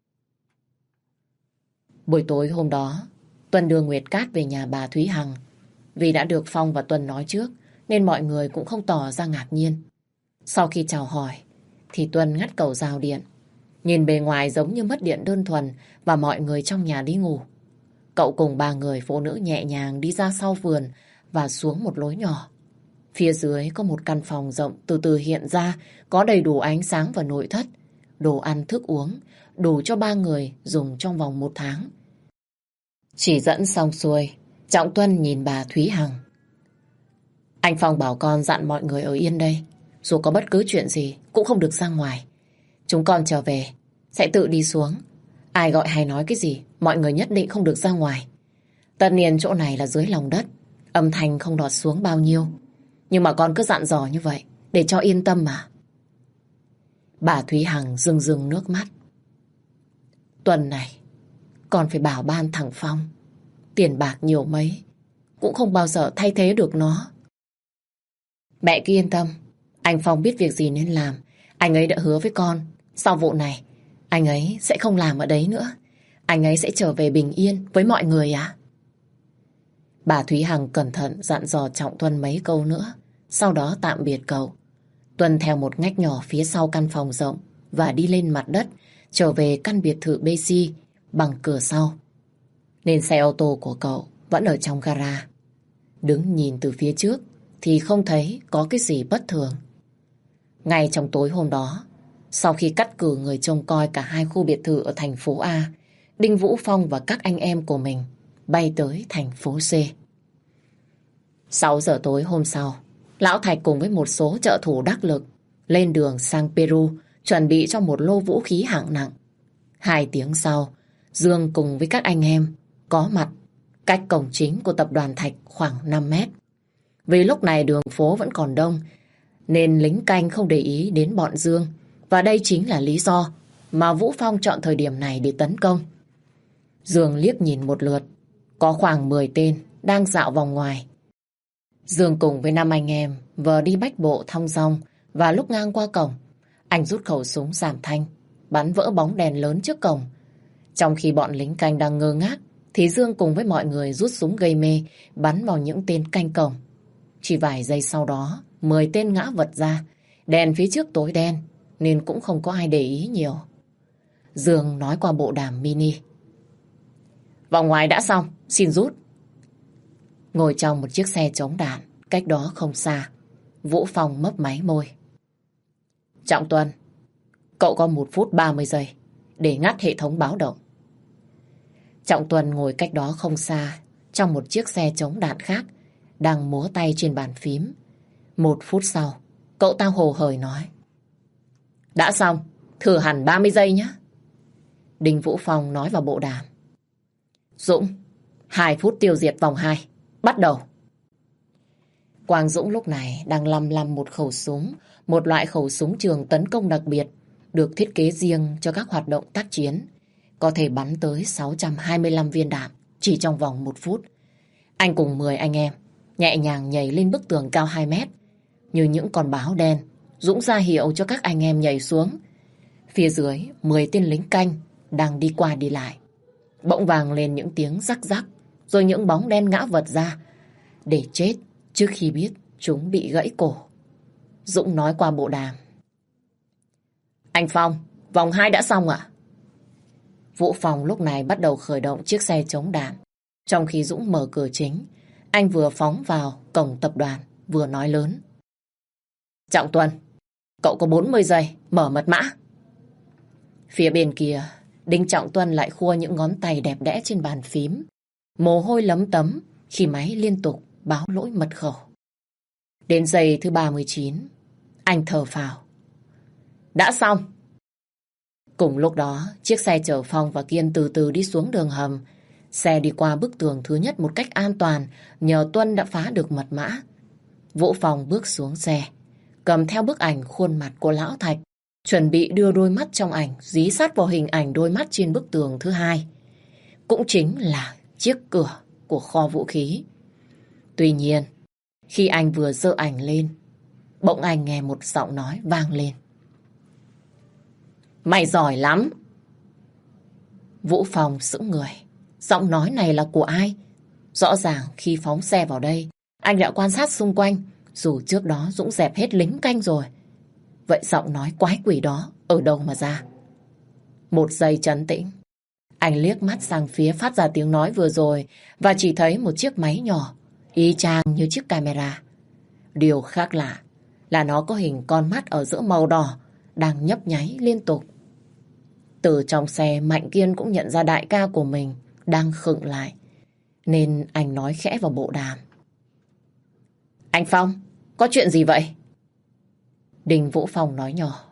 Buổi tối hôm đó, Tuân đưa Nguyệt Cát về nhà bà Thúy Hằng. Vì đã được Phong và Tuân nói trước, nên mọi người cũng không tỏ ra ngạc nhiên. Sau khi chào hỏi, thì Tuân ngắt cầu rào điện. Nhìn bề ngoài giống như mất điện đơn thuần và mọi người trong nhà đi ngủ. Cậu cùng ba người phụ nữ nhẹ nhàng đi ra sau vườn và xuống một lối nhỏ. Phía dưới có một căn phòng rộng từ từ hiện ra, có đầy đủ ánh sáng và nội thất, đồ ăn thức uống, đủ cho ba người dùng trong vòng 1 tháng. Chỉ dẫn xong xuôi, Trọng Tuân nhìn bà Thúy Hằng. Anh Phong bảo con dặn mọi người ở yên đây, dù có bất cứ chuyện gì cũng không được ra ngoài. Chúng con trở về, sẽ tự đi xuống. Ai gọi hay nói cái gì, mọi người nhất định không được ra ngoài. Tất nhiên chỗ này là dưới lòng đất, âm thanh không đọt xuống bao nhiêu. Nhưng mà con cứ dặn dò như vậy, để cho yên tâm mà. Bà Thúy Hằng rưng rưng nước mắt. Tuần này, con phải bảo ban thằng Phong. Tiền bạc nhiều mấy, cũng không bao giờ thay thế được nó. Mẹ cứ yên tâm, anh Phong biết việc gì nên làm. Anh ấy đã hứa với con, sau vụ này, anh ấy sẽ không làm ở đấy nữa. Anh ấy sẽ trở về bình yên với mọi người à? Bà Thúy Hằng cẩn thận dặn dò Trọng Tuân mấy câu nữa, sau đó tạm biệt cậu. Tuân theo một ngách nhỏ phía sau căn phòng rộng và đi lên mặt đất, trở về căn biệt thự Besi bằng cửa sau. Nên xe ô tô của cậu vẫn ở trong gara. Đứng nhìn từ phía trước thì không thấy có cái gì bất thường. Ngay trong tối hôm đó, sau khi cắt cử người trông coi cả hai khu biệt thự ở thành phố A, Đinh Vũ Phong và các anh em của mình bay tới thành phố C. 6 giờ tối hôm sau, Lão Thạch cùng với một số trợ thủ đắc lực lên đường sang Peru chuẩn bị cho một lô vũ khí hạng nặng. 2 tiếng sau, Dương cùng với các anh em có mặt cách cổng chính của tập đoàn Thạch khoảng 5 mét. Vì lúc này đường phố vẫn còn đông, nên lính canh không để ý đến bọn Dương. Và đây chính là lý do mà Vũ Phong chọn thời điểm này để tấn công. Dương liếc nhìn một lượt, có khoảng 10 tên đang dạo vòng ngoài. Dương cùng với 5 anh em vừa đi bách bộ thong dong, và lúc ngang qua cổng, anh rút khẩu súng giảm thanh, bắn vỡ bóng đèn lớn trước cổng. Trong khi bọn lính canh đang ngơ ngác, thì Dương cùng với mọi người rút súng gây mê, bắn vào những tên canh cổng. Chỉ vài giây sau đó, 10 tên ngã vật ra. Đèn phía trước tối đen, nên cũng không có ai để ý nhiều. Dương nói qua bộ đàm mini. Vòng ngoài đã xong, xin rút. Ngồi trong một chiếc xe chống đạn, cách đó không xa, Vũ Phong mấp máy môi. Trọng Tuân, cậu có 1 phút 30 giây để ngắt hệ thống báo động. Trọng Tuân ngồi cách đó không xa, trong một chiếc xe chống đạn khác, đang múa tay trên bàn phím. 1 phút sau, cậu ta hồ hởi nói. Đã xong, thử hẳn 30 giây nhé. Đinh Vũ Phong nói vào bộ đàm. Dũng, 2 phút tiêu diệt vòng 2. Bắt đầu. Quang Dũng lúc này đang lăm một khẩu súng, một loại khẩu súng trường tấn công đặc biệt, được thiết kế riêng cho các hoạt động tác chiến. Có thể bắn tới 625 viên đạn chỉ trong vòng 1 phút. Anh cùng 10 anh em nhẹ nhàng nhảy lên bức tường cao 2 mét. Như những con báo đen, Dũng ra hiệu cho các anh em nhảy xuống. Phía dưới, 10 tên lính canh đang đi qua đi lại. Bỗng vang lên những tiếng rắc rắc, rồi những bóng đen ngã vật ra, để chết trước khi biết chúng bị gãy cổ. Dũng nói qua bộ đàm. Anh Phong, vòng 2 đã xong ạ? Vũ Phong lúc này bắt đầu khởi động chiếc xe chống đạn. Trong khi Dũng mở cửa chính, anh vừa phóng vào cổng tập đoàn, vừa nói lớn. Trọng Tuân, cậu có 40 giây, mở mật mã. Phía bên kia, Đinh Trọng Tuân lại khua những ngón tay đẹp đẽ trên bàn phím. Mồ hôi lấm tấm khi máy liên tục báo lỗi mật khẩu. Đến giây thứ 39, anh thở phào. Đã xong. Cùng lúc đó, chiếc xe chở Phong và Kiên từ từ đi xuống đường hầm. Xe đi qua bức tường thứ nhất một cách an toàn, nhờ Tuân đã phá được mật mã. Vũ Phong bước xuống xe, cầm theo bức ảnh khuôn mặt của Lão Thạch, chuẩn bị đưa đôi mắt trong ảnh dí sát vào hình ảnh đôi mắt trên bức tường thứ hai. Cũng chính là chiếc cửa của kho vũ khí. Tuy nhiên, khi anh vừa giơ ảnh lên, bỗng anh nghe một giọng nói vang lên. Mày giỏi lắm. Vũ Phong sững người. Giọng nói này là của ai? Rõ ràng khi phóng xe vào đây, anh đã quan sát xung quanh, dù trước đó Dũng dẹp hết lính canh rồi. Vậy giọng nói quái quỷ đó ở đâu mà ra? Một giây trấn tĩnh, anh liếc mắt sang phía phát ra tiếng nói vừa rồi và chỉ thấy một chiếc máy nhỏ, y chang như chiếc camera. Điều khác lạ là nó có hình con mắt ở giữa màu đỏ, đang nhấp nháy liên tục. Từ trong xe, Mạnh Kiên cũng nhận ra đại ca của mình đang khựng lại, nên anh nói khẽ vào bộ đàm. Anh Phong, có chuyện gì vậy? Đinh Vũ Phong nói nhỏ.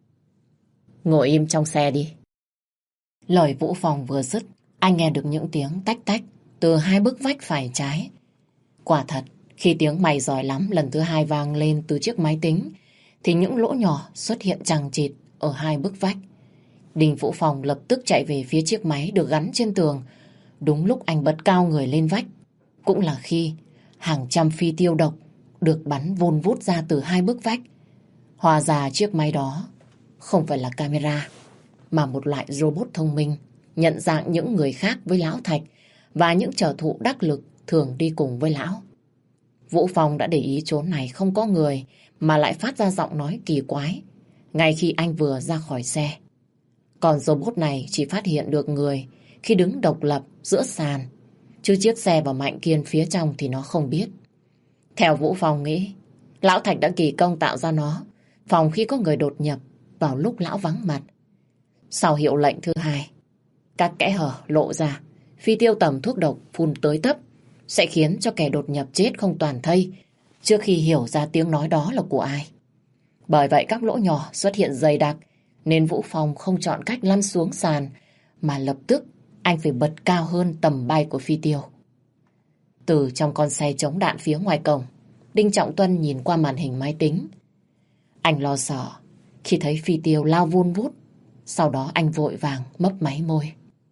Ngồi im trong xe đi. Lời Vũ Phong vừa dứt, anh nghe được những tiếng tách tách từ hai bức vách phải trái. Quả thật, khi tiếng mày giỏi lắm lần thứ hai vang lên từ chiếc máy tính, thì những lỗ nhỏ xuất hiện chằng chịt ở hai bức vách. Đinh Vũ Phong lập tức chạy về phía chiếc máy được gắn trên tường. Đúng lúc anh bật cao người lên vách, cũng là khi hàng trăm phi tiêu độc được bắn vun vút ra từ hai bức vách. Hóa ra chiếc máy đó không phải là camera, mà một loại robot thông minh nhận dạng những người khác với Lão Thạch và những trợ thủ đắc lực thường đi cùng với Lão. Vũ Phong đã để ý chỗ này không có người mà lại phát ra giọng nói kỳ quái ngay khi anh vừa ra khỏi xe. Còn robot này chỉ phát hiện được người khi đứng độc lập giữa sàn, chứ chiếc xe và Mạnh Kiên phía trong thì nó không biết. Theo Vũ Phong nghĩ, Lão Thạch đã kỳ công tạo ra nó phòng khi có người đột nhập vào lúc Lão vắng mặt. Sau hiệu lệnh thứ hai, các kẽ hở lộ ra, phi tiêu tầm thuốc độc phun tới tấp sẽ khiến cho kẻ đột nhập chết không toàn thây trước khi hiểu ra tiếng nói đó là của ai. Bởi vậy các lỗ nhỏ xuất hiện dày đặc, nên Vũ Phong không chọn cách lăn xuống sàn, mà lập tức anh phải bật cao hơn tầm bay của phi tiêu. Từ trong con xe chống đạn phía ngoài cổng, Đinh Trọng Tuân nhìn qua màn hình máy tính. Anh lo sợ khi thấy phi tiêu lao vun vút, sau đó anh vội vàng mấp máy môi.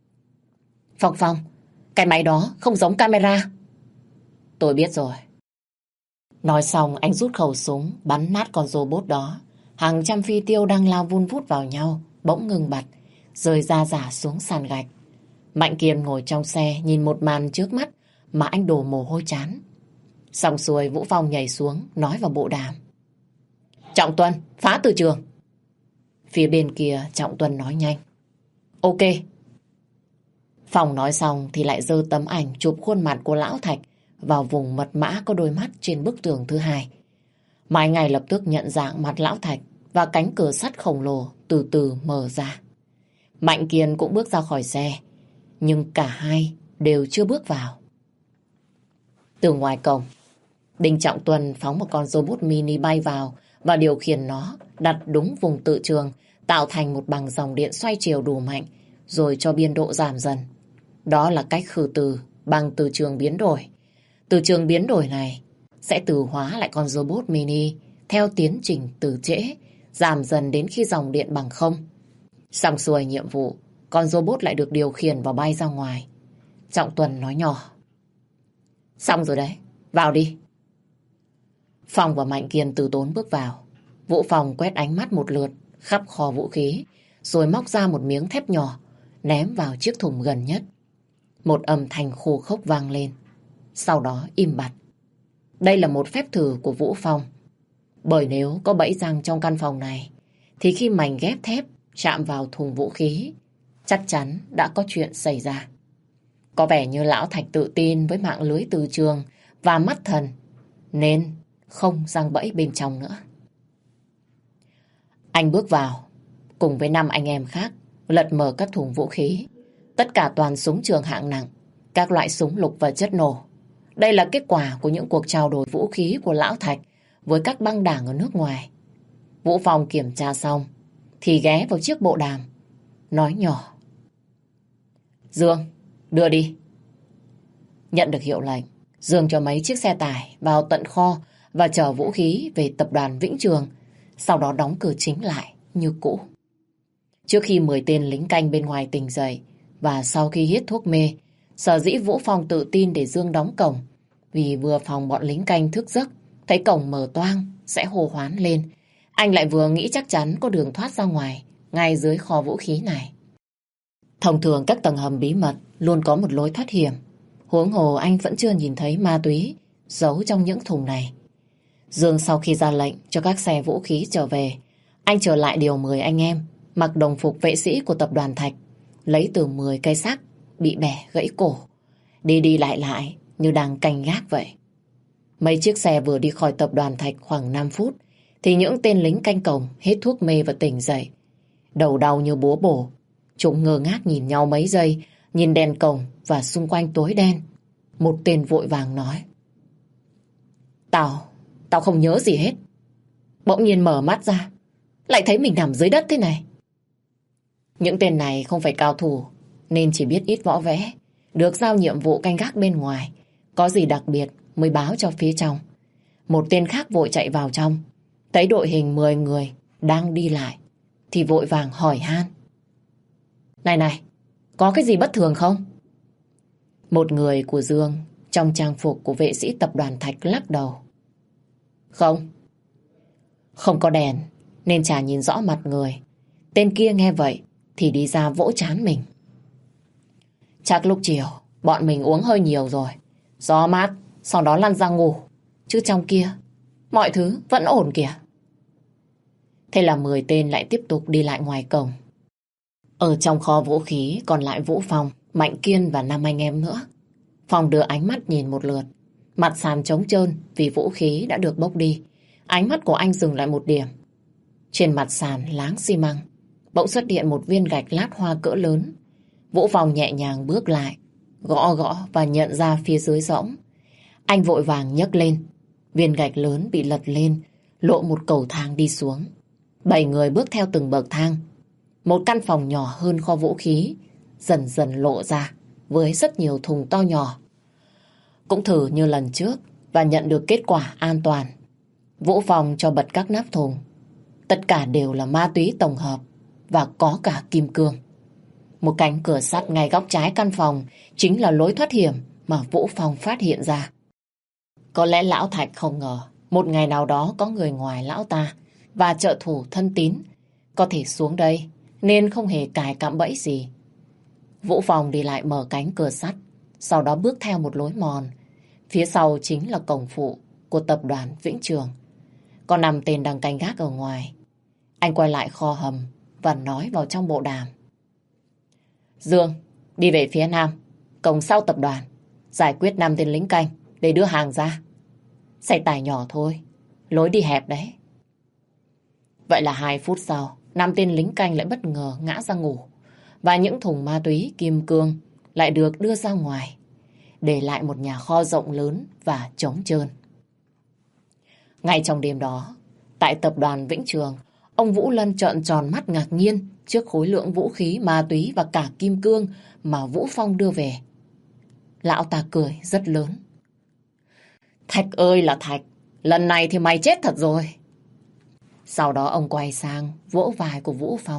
Phong, cái máy đó không giống camera. Tôi biết rồi. Nói xong anh rút khẩu súng bắn nát con robot đó. Hàng trăm phi tiêu đang lao vun vút vào nhau bỗng ngừng bặt, rơi ra rả xuống sàn gạch. Mạnh Kiên ngồi trong xe nhìn một màn trước mắt mà anh đổ mồ hôi trán. Xong xuôi Vũ Phong nhảy xuống nói vào bộ đàm. Trọng Tuân, phá từ trường. Phía bên kia Trọng Tuân nói nhanh. Ok. Phong nói xong thì lại giơ tấm ảnh chụp khuôn mặt của Lão Thạch vào vùng mật mã có đôi mắt trên bức tường thứ hai. Mai ngay lập tức nhận dạng mặt Lão Thạch và cánh cửa sắt khổng lồ từ từ mở ra. Mạnh Kiên cũng bước ra khỏi xe, nhưng cả hai đều chưa bước vào. Từ ngoài cổng, Đinh Trọng Tuân phóng một con robot mini bay vào và điều khiển nó đặt đúng vùng tự trường, tạo thành một bằng dòng điện xoay chiều đủ mạnh, rồi cho biên độ giảm dần. Đó là cách khử từ bằng từ trường biến đổi. Từ trường biến đổi này sẽ từ hóa lại con robot mini theo tiến trình từ trễ, giảm dần đến khi dòng điện bằng không. Xong xuôi nhiệm vụ, con robot lại được điều khiển và bay ra ngoài. Trọng Tuân nói nhỏ. Xong rồi đấy, vào đi. Phong và Mạnh Kiên từ tốn bước vào. Vũ Phong quét ánh mắt một lượt khắp kho vũ khí, rồi móc ra một miếng thép nhỏ, ném vào chiếc thùng gần nhất. Một âm thanh khô khốc vang lên, sau đó im bặt. Đây là một phép thử của Vũ Phong. Bởi nếu có bẫy răng trong căn phòng này, thì khi mảnh ghép thép chạm vào thùng vũ khí, chắc chắn đã có chuyện xảy ra. Có vẻ như Lão Thạch tự tin với mạng lưới từ trường và mắt thần, nên không giăng bẫy bên trong nữa. Anh bước vào, cùng với 5 anh em khác, lật mở các thùng vũ khí. Tất cả toàn súng trường hạng nặng, các loại súng lục và chất nổ. Đây là kết quả của những cuộc trao đổi vũ khí của Lão Thạch với các băng đảng ở nước ngoài. Vũ Phong kiểm tra xong thì ghé vào chiếc bộ đàm, nói nhỏ. Dương, đưa đi. Nhận được hiệu lệnh, Dương cho mấy chiếc xe tải vào tận kho và chở vũ khí về tập đoàn Vĩnh Trường, sau đó đóng cửa chính lại như cũ. Trước khi 10 tên lính canh bên ngoài tỉnh dậy và sau khi hít thuốc mê, sở dĩ Vũ Phong tự tin để Dương đóng cổng vì vừa phòng bọn lính canh thức giấc, thấy cổng mở toang sẽ hô hoán lên. Anh lại vừa nghĩ chắc chắn có đường thoát ra ngoài, ngay dưới kho vũ khí này. Thông thường các tầng hầm bí mật luôn có một lối thoát hiểm. Huống hồ anh vẫn chưa nhìn thấy ma túy giấu trong những thùng này. Dương sau khi ra lệnh cho các xe vũ khí trở về, anh trở lại điều 10 anh em mặc đồng phục vệ sĩ của tập đoàn Thạch, lấy từ 10 cây xác bị bẻ gãy cổ, đi đi lại lại như đang canh gác vậy. Mấy chiếc xe vừa đi khỏi tập đoàn Thạch khoảng 5 phút thì những tên lính canh cổng hết thuốc mê và tỉnh dậy. Đầu đau như búa bổ, chúng ngơ ngác nhìn nhau mấy giây, nhìn đèn cổng và xung quanh tối đen. Một tên vội vàng nói: Tao không nhớ gì hết. Bỗng nhiên mở mắt ra, lại thấy mình nằm dưới đất thế này. Những tên này không phải cao thủ, nên chỉ biết ít võ vẽ, được giao nhiệm vụ canh gác bên ngoài. Có gì đặc biệt mới báo cho phía trong. Một tên khác vội chạy vào trong, thấy đội hình 10 người đang đi lại, thì vội vàng hỏi han: Này, có cái gì bất thường không? Một người của Dương trong trang phục của vệ sĩ tập đoàn Thạch lắc đầu: Không có đèn nên chả nhìn rõ mặt người. Tên kia nghe vậy thì đi ra vỗ trán mình: Chắc lúc chiều bọn mình uống hơi nhiều rồi, gió mát, sau đó lăn ra ngủ. Chứ trong kia mọi thứ vẫn ổn kìa. Thế là 10 tên lại tiếp tục đi lại ngoài cổng. Ở trong kho vũ khí còn lại Vũ Phong, Mạnh Kiên và 5 anh em nữa. Phong đưa ánh mắt nhìn một lượt. Mặt sàn trống trơn vì vũ khí đã được bốc đi. Ánh mắt của anh dừng lại một điểm. Trên mặt sàn láng xi măng bỗng xuất hiện một viên gạch lát hoa cỡ lớn. Vũ Phong nhẹ nhàng bước lại, gõ và nhận ra phía dưới rỗng. Anh vội vàng nhấc lên. Viên gạch lớn bị lật lên, lộ một cầu thang đi xuống. 7 người bước theo từng bậc thang. Một căn phòng nhỏ hơn kho vũ khí dần dần lộ ra với rất nhiều thùng to nhỏ. Cũng thử như lần trước và nhận được kết quả an toàn. Vũ Phong cho bật các nắp thùng. Tất cả đều là ma túy tổng hợp và có cả kim cương. Một cánh cửa sắt ngay góc trái căn phòng chính là lối thoát hiểm mà Vũ Phong phát hiện ra. Có lẽ lão Thạch không ngờ một ngày nào đó có người ngoài lão ta và trợ thủ thân tín có thể xuống đây nên không hề cài cạm bẫy gì. Vũ Phong đi lại mở cánh cửa sắt, sau đó bước theo một lối mòn. Phía sau chính là cổng phụ của tập đoàn Vĩnh Trường. Có 5 tên đang canh gác ở ngoài. Anh quay lại kho hầm và nói vào trong bộ đàm: Dương, đi về phía nam, cổng sau tập đoàn, giải quyết 5 tên lính canh để đưa hàng ra. Xe tải nhỏ thôi, lối đi hẹp đấy. Vậy là 2 phút sau, 5 tên lính canh lại bất ngờ ngã ra ngủ. Và những thùng ma túy kim cương lại được đưa ra ngoài, để lại một nhà kho rộng lớn và trống trơn. Ngay trong đêm đó, tại tập đoàn Vĩnh Trường, ông Vũ Lân trợn tròn mắt ngạc nhiên trước khối lượng vũ khí, ma túy và cả kim cương mà Vũ Phong đưa về. Lão ta cười rất lớn: Thạch ơi là Thạch, lần này thì mày chết thật rồi. Sau đó ông quay sang vỗ vai của Vũ Phong: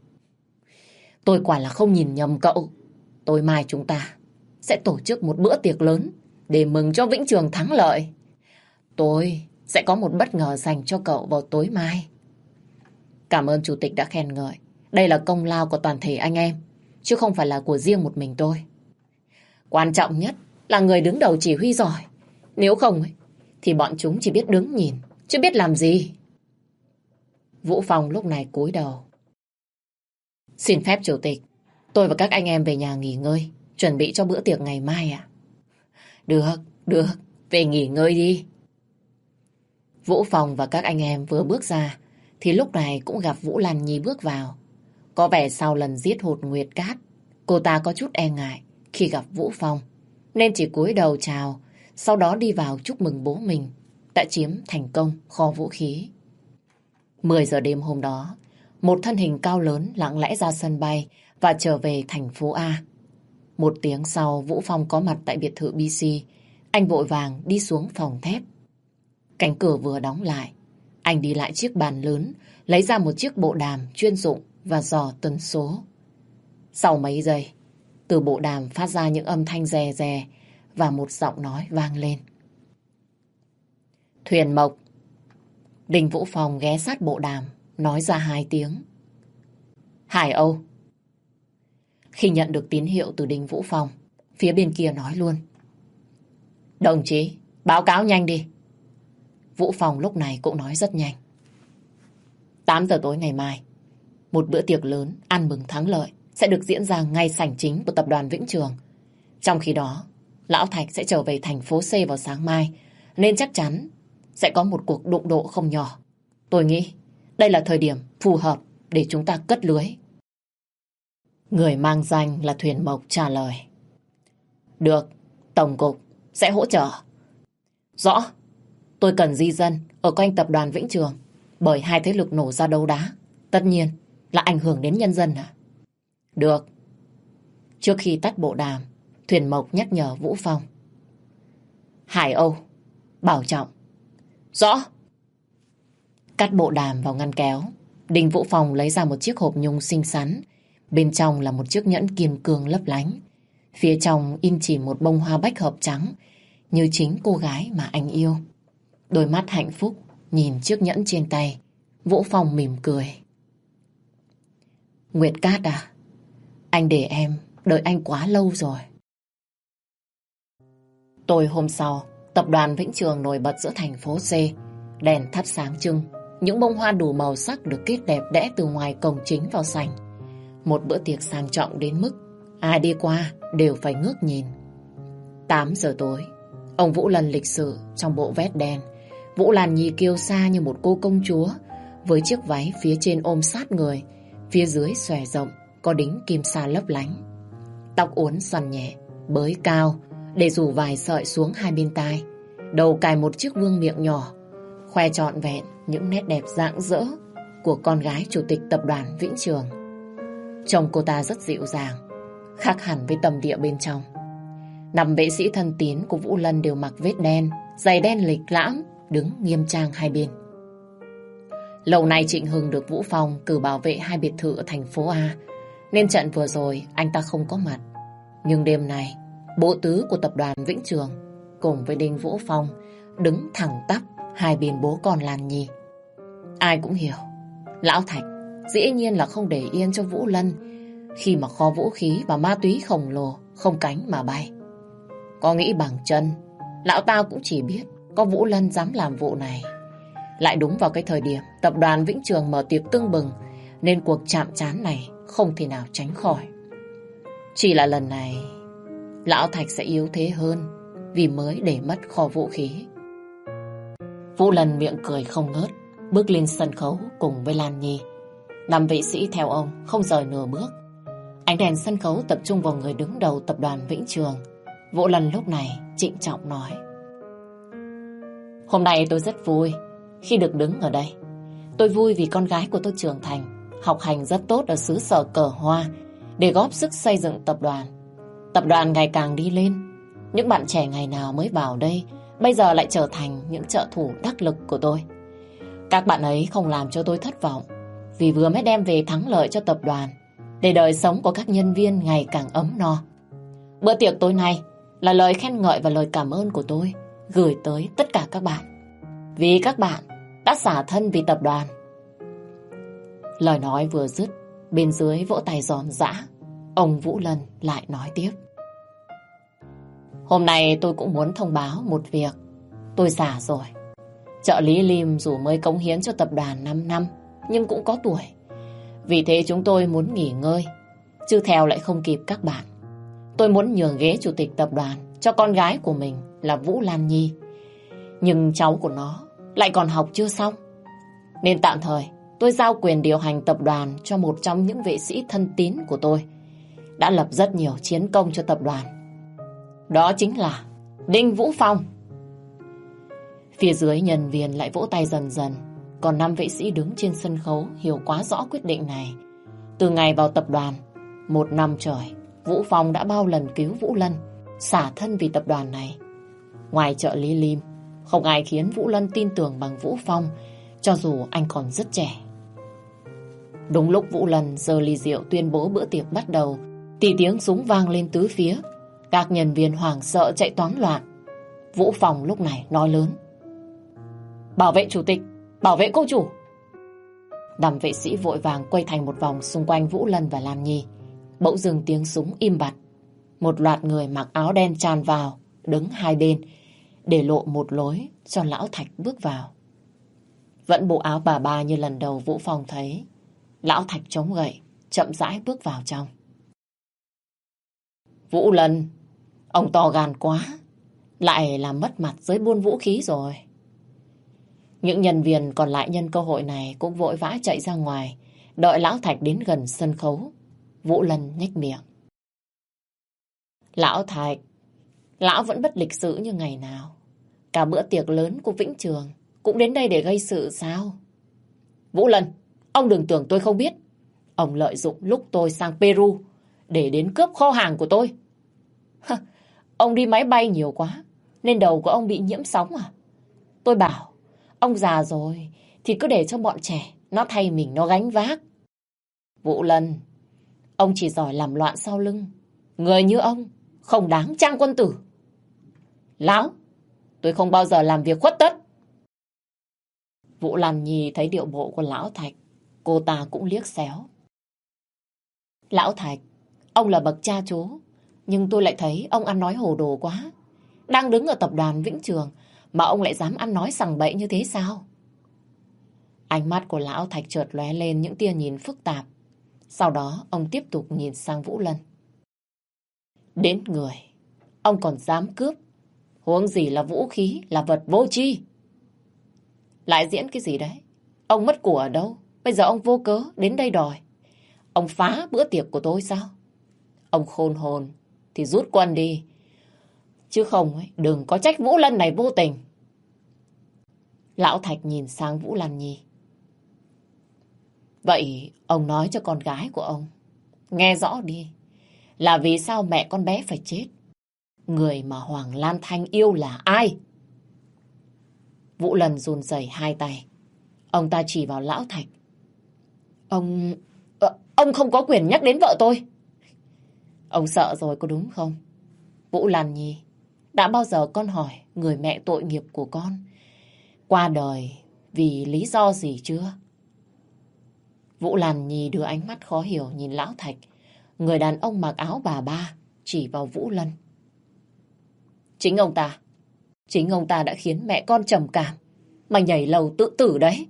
Tôi quả là không nhìn nhầm cậu. Tối mai chúng ta sẽ tổ chức một bữa tiệc lớn để mừng cho Vĩnh Trường thắng lợi. Tôi sẽ có một bất ngờ dành cho cậu vào tối mai. Cảm ơn chủ tịch đã khen ngợi. Đây là công lao của toàn thể anh em, chứ không phải là của riêng một mình tôi. Quan trọng nhất là người đứng đầu chỉ huy giỏi. Nếu không thì bọn chúng chỉ biết đứng nhìn, chứ biết làm gì. Vũ Phong lúc này cúi đầu: Xin phép chủ tịch, tôi và các anh em về nhà nghỉ ngơi, chuẩn bị cho bữa tiệc ngày mai ạ. Được, về nghỉ ngơi đi. Vũ Phong và các anh em vừa bước ra thì lúc này cũng gặp Vũ Lan Nhi bước vào. Có vẻ sau lần giết hụt Nguyệt Cát, cô ta có chút e ngại khi gặp Vũ Phong, nên chỉ cúi đầu chào, sau đó đi vào chúc mừng bố mình đã chiếm thành công kho vũ khí. 10 giờ đêm hôm đó, một thân hình cao lớn lặng lẽ ra sân bay và trở về thành phố A. 1 tiếng sau, Vũ Phong có mặt tại biệt thự BC. Anh vội vàng đi xuống phòng thép. Cánh cửa vừa đóng lại, anh đi lại chiếc bàn lớn, lấy ra một chiếc bộ đàm chuyên dụng và dò tần số. Sau mấy giây, từ bộ đàm phát ra những âm thanh rè rè và một giọng nói vang lên: Thuyền Mộc, Đinh Vũ Phong ghé sát bộ đàm, nói ra 2 tiếng. Hải Âu. Khi nhận được tín hiệu từ Đinh Vũ Phong, phía bên kia nói luôn. Đồng chí, báo cáo nhanh đi. Vũ Phong lúc này cũng nói rất nhanh. 8 giờ tối ngày mai, một bữa tiệc lớn ăn mừng thắng lợi sẽ được diễn ra ngay sảnh chính của tập đoàn Vĩnh Trường. Trong khi đó, Lão Thạch sẽ trở về thành phố C vào sáng mai, nên chắc chắn sẽ có một cuộc đụng độ không nhỏ. Tôi nghĩ đây là thời điểm phù hợp để chúng ta cất lưới. Người mang danh là Thuyền Mộc trả lời. Được, Tổng cục sẽ hỗ trợ. Rõ, tôi cần di dân ở quanh tập đoàn Vĩnh Trường, bởi 2 thế lực nổ ra đấu đá, tất nhiên là ảnh hưởng đến nhân dân à? Được. Trước khi tắt bộ đàm, Thuyền Mộc nhắc nhở Vũ Phong. Hải Âu, bảo trọng. Rõ. Cắt bộ đàm vào ngăn kéo, Đinh Vũ Phong lấy ra một chiếc hộp nhung xinh xắn. Bên trong là một chiếc nhẫn kim cương lấp lánh. Phía trong in chỉ một bông hoa bách hợp trắng, như chính cô gái mà anh yêu. Đôi mắt hạnh phúc nhìn chiếc nhẫn trên tay, Vũ Phong mỉm cười. Nguyệt Cát à, anh để em đợi anh quá lâu rồi. Tối hôm sau, tập đoàn Vĩnh Trường nổi bật giữa thành phố C. Đèn thắp sáng trưng, những bông hoa đủ màu sắc được kết đẹp đẽ từ ngoài cổng chính vào sảnh. Một bữa tiệc sang trọng đến mức ai đi qua đều phải ngước nhìn. 8 giờ tối, ông Vũ Lân lịch sự trong bộ vest đen. Vũ Lan Nhi kiêu sa như một cô công chúa, với chiếc váy phía trên ôm sát người, phía dưới xòe rộng, có đính kim sa lấp lánh. Tóc uốn xoăn nhẹ, bới cao, để rủ vài sợi xuống 2 bên tai. Đầu cài một chiếc vương miện nhỏ, khoe trọn vẹn những nét đẹp rạng rỡ của con gái chủ tịch tập đoàn Vĩnh Trường. Trông cô ta rất dịu dàng, khác hẳn với tâm địa bên trong. 5 vệ sĩ thân tín của Vũ Lân đều mặc vest đen, giày đen lịch lãm, đứng nghiêm trang hai bên. Lâu nay Trịnh Hưng được Vũ Phong cử bảo vệ 2 biệt thự ở thành phố A, nên trận vừa rồi anh ta không có mặt. Nhưng đêm nay, bộ tứ của tập đoàn Vĩnh Trường cùng với Đinh Vũ Phong đứng thẳng tắp hai bên bố con Lan Nhi. Ai cũng hiểu, Lão Thạch dĩ nhiên là không để yên cho Vũ Lân khi mà kho vũ khí và ma túy khổng lồ không cánh mà bay. Có nghĩ bằng chân, lão ta cũng chỉ biết có Vũ Lân dám làm vụ này. Lại đúng vào cái thời điểm tập đoàn Vĩnh Trường mở tiệc tưng bừng, nên cuộc chạm trán này không thể nào tránh khỏi. Chỉ là lần này Lão Thạch sẽ yếu thế hơn vì mới để mất kho vũ khí. Vũ Lân miệng cười không ngớt, bước lên sân khấu cùng với Lan Nhi. 5 vệ sĩ theo ông không rời nửa bước. Ánh đèn sân khấu tập trung vào người đứng đầu tập đoàn Vĩnh Trường. Vũ Lân lúc này trịnh trọng nói: Hôm nay tôi rất vui khi được đứng ở đây. Tôi vui vì con gái của tôi trưởng thành, học hành rất tốt ở xứ sở cờ hoa, để góp sức xây dựng tập đoàn. Tập đoàn ngày càng đi lên. Những bạn trẻ ngày nào mới vào đây bây giờ lại trở thành những trợ thủ đắc lực của tôi. Các bạn ấy không làm cho tôi thất vọng, vì vừa mới đem về thắng lợi cho tập đoàn, để đời sống của các nhân viên ngày càng ấm no. Bữa tiệc tối nay là lời khen ngợi và lời cảm ơn của tôi gửi tới tất cả các bạn, vì các bạn đã xả thân vì tập đoàn. Lời nói vừa dứt, bên dưới vỗ tay giòn giã. Ông Vũ Lân lại nói tiếp: Hôm nay tôi cũng muốn thông báo một việc. Tôi già rồi. Trợ lý Lim dù mới cống hiến cho tập đoàn 5 năm, nhưng cũng có tuổi. Vì thế chúng tôi muốn nghỉ ngơi, chứ theo lại không kịp các bạn. Tôi muốn nhường ghế chủ tịch tập đoàn cho con gái của mình là Vũ Lan Nhi. Nhưng cháu của nó lại còn học chưa xong, nên tạm thời tôi giao quyền điều hành tập đoàn cho một trong những vệ sĩ thân tín của tôi, đã lập rất nhiều chiến công cho tập đoàn. Đó chính là Đinh Vũ Phong. Phía dưới nhân viên lại vỗ tay dần dần. Còn 5 vệ sĩ đứng trên sân khấu hiểu quá rõ quyết định này. Từ ngày vào tập đoàn, 1 năm trời, Vũ Phong đã bao lần cứu Vũ Lân, xả thân vì tập đoàn này. Ngoài trợ lý Lim, không ai khiến Vũ Lân tin tưởng bằng Vũ Phong, cho dù anh còn rất trẻ. Đúng lúc Vũ Lân giơ ly rượu tuyên bố bữa tiệc bắt đầu, thì tiếng súng vang lên tứ phía. Các nhân viên hoảng sợ chạy toán loạn. Vũ Phong lúc này nói lớn: Bảo vệ chủ tịch, bảo vệ cô chủ. Đám vệ sĩ vội vàng quay thành một vòng xung quanh Vũ Lân và Lan Nhi. Bỗng dưng tiếng súng im bặt. Một loạt người mặc áo đen tràn vào, đứng hai bên, để lộ một lối cho Lão Thạch bước vào. Vẫn bộ áo bà ba như lần đầu Vũ Phong thấy. Lão Thạch chống gậy, chậm rãi bước vào trong. Vũ Lân, ông to gan quá, lại làm mất mặt giới buôn vũ khí rồi. Những nhân viên còn lại nhân cơ hội này cũng vội vã chạy ra ngoài, đợi Lão Thạch đến gần sân khấu. Vũ Lân nhếch miệng. Lão Thạch, lão vẫn bất lịch sự như ngày nào. Cả bữa tiệc lớn của Vĩnh Trường cũng đến đây để gây sự sao? Vũ Lân, ông đừng tưởng tôi không biết. Ông lợi dụng lúc tôi sang Peru để đến cướp kho hàng của tôi. Ông đi máy bay nhiều quá nên đầu của ông bị nhiễm sóng à? Tôi bảo, ông già rồi thì cứ để cho bọn trẻ nó thay mình nó gánh vác. Vũ Lân, ông chỉ giỏi làm loạn sau lưng. Người như ông không đáng trang quân tử. Lão, tôi không bao giờ làm việc khuất tất. Vũ Lan Nhi thấy điệu bộ của Lão Thạch, cô ta cũng liếc xéo. Lão Thạch, ông là bậc cha chú, nhưng tôi lại thấy ông ăn nói hồ đồ quá. Đang đứng ở tập đoàn Vĩnh Trường mà ông lại dám ăn nói sằng bậy như thế sao? Ánh mắt của Lão Thạch chợt lóe lên những tia nhìn phức tạp. Sau đó ông tiếp tục nhìn sang Vũ Lân. Đến người, ông còn dám cướp. Huống gì là vũ khí, là vật vô tri. Lại diễn cái gì đấy? Ông mất của ở đâu? Bây giờ ông vô cớ đến đây đòi. Ông phá bữa tiệc của tôi sao? Ông khôn hồn thì rút quân đi. Chứ không ấy, đừng có trách Vũ Lân này vô tình. Lão Thạch nhìn sang Vũ Lan Nhi. Vậy ông nói cho con gái của ông nghe rõ đi. Là vì sao mẹ con bé phải chết? Người mà Hoàng Lan Thanh yêu là ai? Vũ Lân run rẩy hai tay. Ông ta chỉ vào Lão Thạch. Ông không có quyền nhắc đến vợ tôi. Ông sợ rồi có đúng không? Vũ Lan Nhi, đã bao giờ con hỏi người mẹ tội nghiệp của con qua đời vì lý do gì chưa? Vũ Lan Nhi đưa ánh mắt khó hiểu nhìn Lão Thạch. Người đàn ông mặc áo bà ba chỉ vào Vũ Lân. Chính ông ta đã khiến mẹ con trầm cảm mà nhảy lầu tự tử đấy.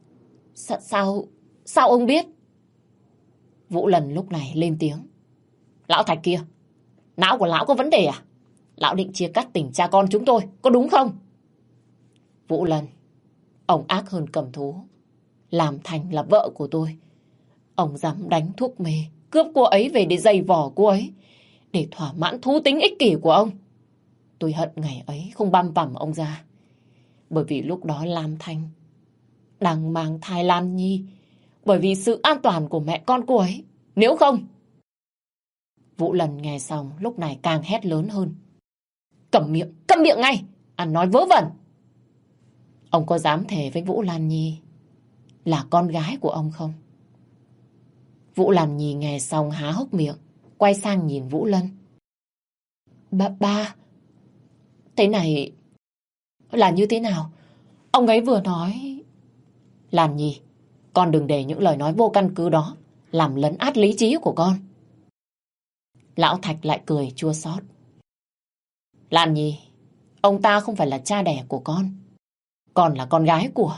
Sao ông biết? Vũ Lân lúc này lên tiếng. Lão Thạch kia, não của lão có vấn đề à? Lão định chia cắt tình cha con chúng tôi, có đúng không? Vũ Lân, ông ác hơn cầm thú. Làm Thành là vợ của tôi. Ông dám đánh thuốc mê, cướp cô ấy về để giày vò cô ấy, để thỏa mãn thú tính ích kỷ của ông. Tôi hận ngày ấy không băm vằm ông ra. Bởi vì lúc đó Lam Thanh đang mang thai Lan Nhi, bởi vì sự an toàn của mẹ con cô ấy. Nếu không... Vũ Lân nghe xong lúc này càng hét lớn hơn. Câm miệng ngay, ăn nói vớ vẩn. Ông có dám thề với Vũ Lan Nhi là con gái của ông không? Vũ Lan Nhi nghe xong há hốc miệng, quay sang nhìn Vũ Lân. Ba, thế này là như thế nào? Ông ấy vừa nói... Lan Nhi, con đừng để những lời nói vô căn cứ đó làm lấn át lý trí của con. Lão Thạch lại cười chua xót. Lan Nhi, ông ta không phải là cha đẻ của con là con gái của...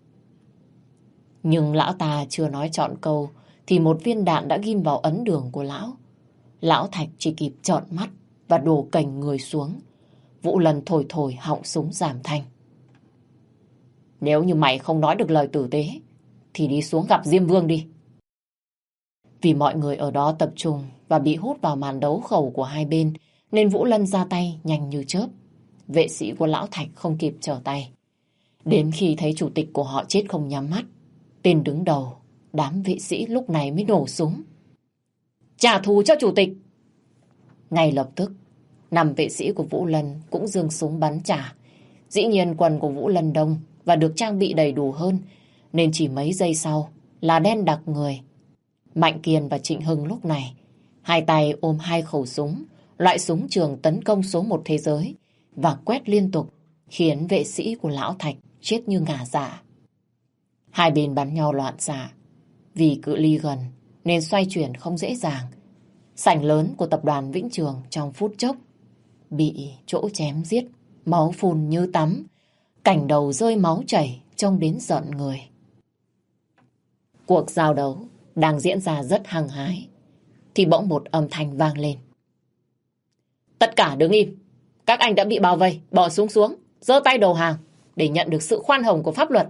Nhưng lão ta chưa nói trọn câu thì một viên đạn đã ghim vào ấn đường của lão. Lão Thạch chỉ kịp trợn mắt và đổ cành người xuống. Vũ Lân thổi họng súng giảm thanh. Nếu như mày không nói được lời tử tế thì đi xuống gặp Diêm Vương đi. Vì mọi người ở đó tập trung và bị hút vào màn đấu khẩu của hai bên nên Vũ Lân ra tay nhanh như chớp. Vệ sĩ của Lão Thạch không kịp trở tay. Đến khi thấy chủ tịch của họ chết không nhắm mắt, tên đứng đầu đám vệ sĩ lúc này mới nổ súng. Trả thù cho chủ tịch! Ngay lập tức, 5 vệ sĩ của Vũ Lân cũng giương súng bắn trả. Dĩ nhiên quân của Vũ Lân đông và được trang bị đầy đủ hơn, nên chỉ mấy giây sau là đen đặc người. Mạnh Kiên và Trịnh Hưng lúc này, hai tay ôm 2 khẩu súng, loại súng trường tấn công số 1 thế giới, và quét liên tục, khiến vệ sĩ của Lão Thạch chết như ngả dạ. Hai bên bắn nhau loạn xạ. Vì cự ly gần nên xoay chuyển không dễ dàng. Sảnh lớn của tập đoàn Vĩnh Trường trong phút chốc bị chỗ chém giết, máu phun như tắm. Cảnh đầu rơi máu chảy trông đến giận người. Cuộc giao đấu đang diễn ra rất hăng hái thì bỗng một âm thanh vang lên. Tất cả đứng im. Các anh đã bị bao vây, bỏ súng xuống, giơ tay đầu hàng để nhận được sự khoan hồng của pháp luật.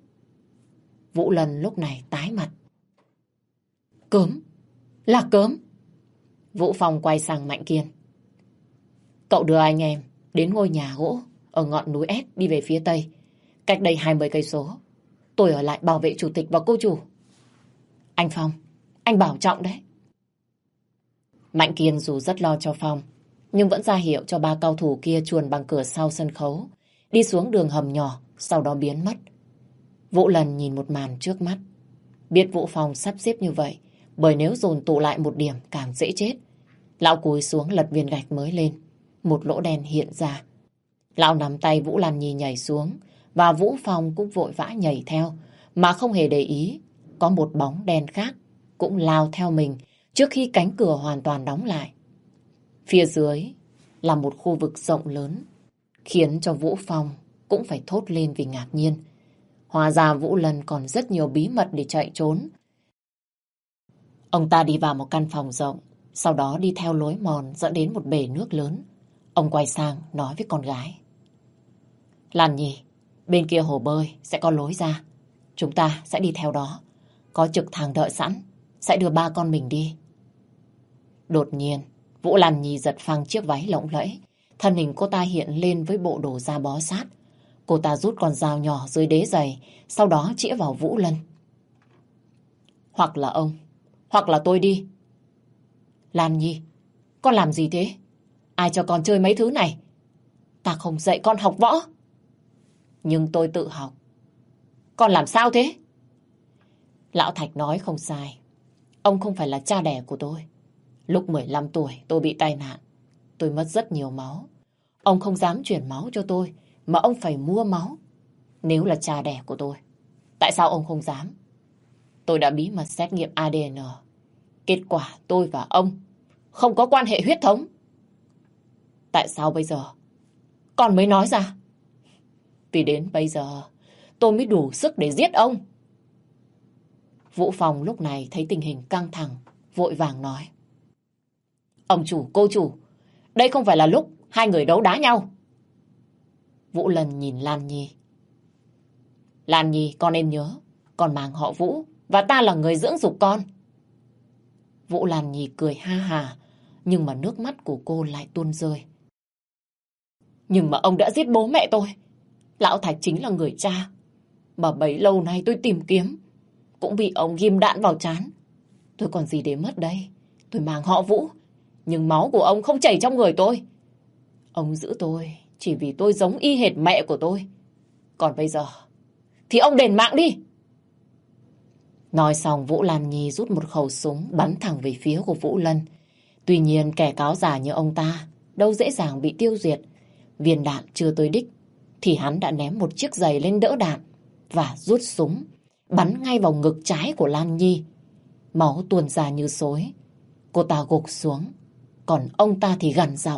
Vũ Lân lúc này tái mặt. Cớm, là cớm. Vũ Phong quay sang Mạnh Kiên. Cậu đưa anh em đến ngôi nhà gỗ ở ngọn núi S đi về phía tây, cách đây 20 cây số. Tôi ở lại bảo vệ chủ tịch và cô chủ. Anh Phong, anh bảo trọng đấy. Mạnh Kiên dù rất lo cho Phong, nhưng vẫn ra hiệu cho ba cao thủ kia chuồn bằng cửa sau sân khấu, đi xuống đường hầm nhỏ, sau đó biến mất. Vũ Lân nhìn một màn trước mắt, biết Vũ Phong sắp xếp như vậy, bởi nếu dồn tụ lại một điểm càng dễ chết. Lão cúi xuống lật viên gạch mới lên, một lỗ đen hiện ra. Lão nắm tay Vũ Lan Nhi nhảy xuống, và Vũ Phong cũng vội vã nhảy theo, mà không hề để ý, có một bóng đen khác cũng lao theo mình trước khi cánh cửa hoàn toàn đóng lại. Phía dưới là một khu vực rộng lớn, khiến cho Vũ Phong cũng phải thốt lên vì ngạc nhiên. Hóa ra Vũ Lân còn rất nhiều bí mật để chạy trốn. Ông ta đi vào một căn phòng rộng, sau đó đi theo lối mòn dẫn đến một bể nước lớn. Ông quay sang nói với con gái. Lan Nhi, bên kia hồ bơi sẽ có lối ra. Chúng ta sẽ đi theo đó. Có trực thăng đợi sẵn, sẽ đưa ba con mình đi. Đột nhiên, Vũ Lan Nhi giật phăng chiếc váy lộng lẫy. Thân hình cô ta hiện lên với bộ đồ da bó sát. Cô ta rút con dao nhỏ dưới đế giày, sau đó chĩa vào Vũ Lân. Hoặc là ông, hoặc là tôi đi. Lan Nhi, con làm gì thế? Ai cho con chơi mấy thứ này? Ta không dạy con học võ. Nhưng tôi tự học. Con làm sao thế? Lão Thạch nói không sai. Ông không phải là cha đẻ của tôi. Lúc 15 tuổi tôi bị tai nạn. Tôi mất rất nhiều máu. Ông không dám chuyển máu cho tôi, mà ông phải mua máu. Nếu là cha đẻ của tôi, tại sao ông không dám? Tôi đã bí mật xét nghiệm ADN. Kết quả tôi và ông không có quan hệ huyết thống. Tại sao bây giờ con mới nói ra? Vì đến bây giờ tôi mới đủ sức để giết ông. Vũ Phong lúc này thấy tình hình căng thẳng, vội vàng nói. Ông chủ, cô chủ, đây không phải là lúc hai người đấu đá nhau. Vũ Lân nhìn Lan Nhi. Lan Nhi, con nên nhớ, con mang họ Vũ và ta là người dưỡng dục con. Vũ Lan Nhi cười ha hà, nhưng mà nước mắt của cô lại tuôn rơi. Nhưng mà ông đã giết bố mẹ tôi. Lão Thạch chính là người cha mà bấy lâu nay tôi tìm kiếm, cũng bị ông ghim đạn vào trán. Tôi còn gì để mất đây? Tôi mang họ Vũ, nhưng máu của ông không chảy trong người tôi. Ông giữ tôi chỉ vì tôi giống y hệt mẹ của tôi. Còn bây giờ thì ông đền mạng đi. Nói xong, Vũ Lan Nhi rút một khẩu súng bắn thẳng về phía của Vũ Lân. Tuy nhiên kẻ cáo giả như ông ta đâu dễ dàng bị tiêu diệt. Viên đạn chưa tới đích thì hắn đã ném một chiếc giày lên đỡ đạn và rút súng bắn ngay vào ngực trái của Lan Nhi. Máu tuôn ra như xối. Cô ta gục xuống, còn ông ta thì gằn giọng.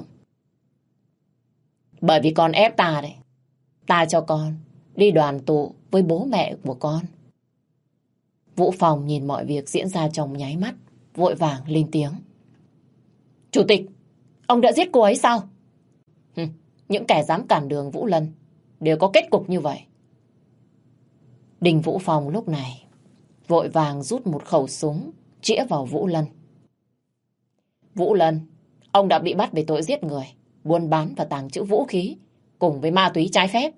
Bởi vì con ép ta đấy. Ta cho con đi đoàn tụ với bố mẹ của con. Vũ Phong nhìn mọi việc diễn ra trong nháy mắt, vội vàng lên tiếng. Chủ tịch, ông đã giết cô ấy sao? Những kẻ dám cản đường Vũ Lân đều có kết cục như vậy. Đình Vũ Phong lúc này vội vàng rút một khẩu súng chĩa vào Vũ Lân. Vũ Lân, ông đã bị bắt về tội giết người, buôn bán và tàng trữ vũ khí cùng với ma túy trái phép.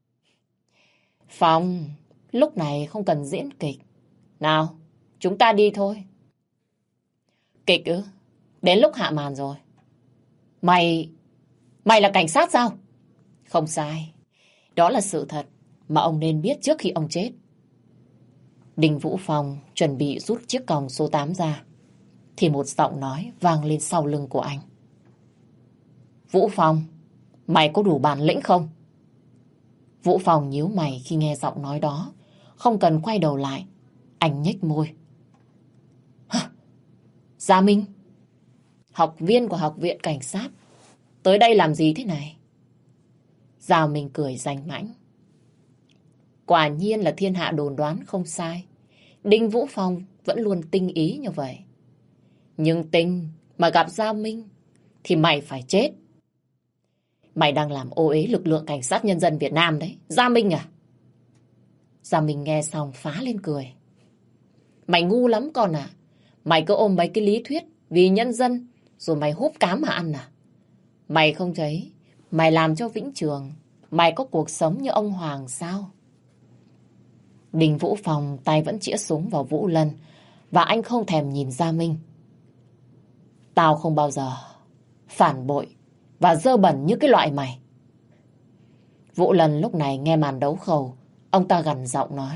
Phong, lúc này không cần diễn kịch. Nào, chúng ta đi thôi. Kịch ư? Đến lúc hạ màn rồi. Mày là cảnh sát sao? Không sai. Đó là sự thật mà ông nên biết trước khi ông chết. Đinh Vũ Phong chuẩn bị rút chiếc còng số 8 ra, thì một giọng nói vang lên sau lưng của anh. Vũ Phong, mày có đủ bản lĩnh không? Vũ Phong nhíu mày khi nghe giọng nói đó. không cần quay đầu lại. Anh nhếch môi. Gia Minh, học viên của học viện cảnh sát, tới đây làm gì thế này? Gia Minh cười danh mãnh. Quả nhiên là thiên hạ đồn đoán không sai. Đinh Vũ Phong vẫn luôn tinh ý như vậy. Nhưng Tinh mà gặp Gia Minh thì mày phải chết. Mày đang làm ô uế lực lượng cảnh sát nhân dân Việt Nam đấy, Gia Minh à? Gia Minh nghe xong phá lên cười. Mày ngu lắm con à? Mày cứ ôm mấy cái lý thuyết vì nhân dân rồi mày húp cám mà ăn à? Mày không thấy mày làm cho Vĩnh Trường mày có cuộc sống như ông Hoàng sao? Đinh Vũ Phong tay vẫn chĩa súng vào Vũ Lân và anh không thèm nhìn Gia Minh. Tao không bao giờ phản bội và dơ bẩn như cái loại mày. Vũ Lân lúc này nghe màn đấu khẩu, ông ta gằn giọng nói.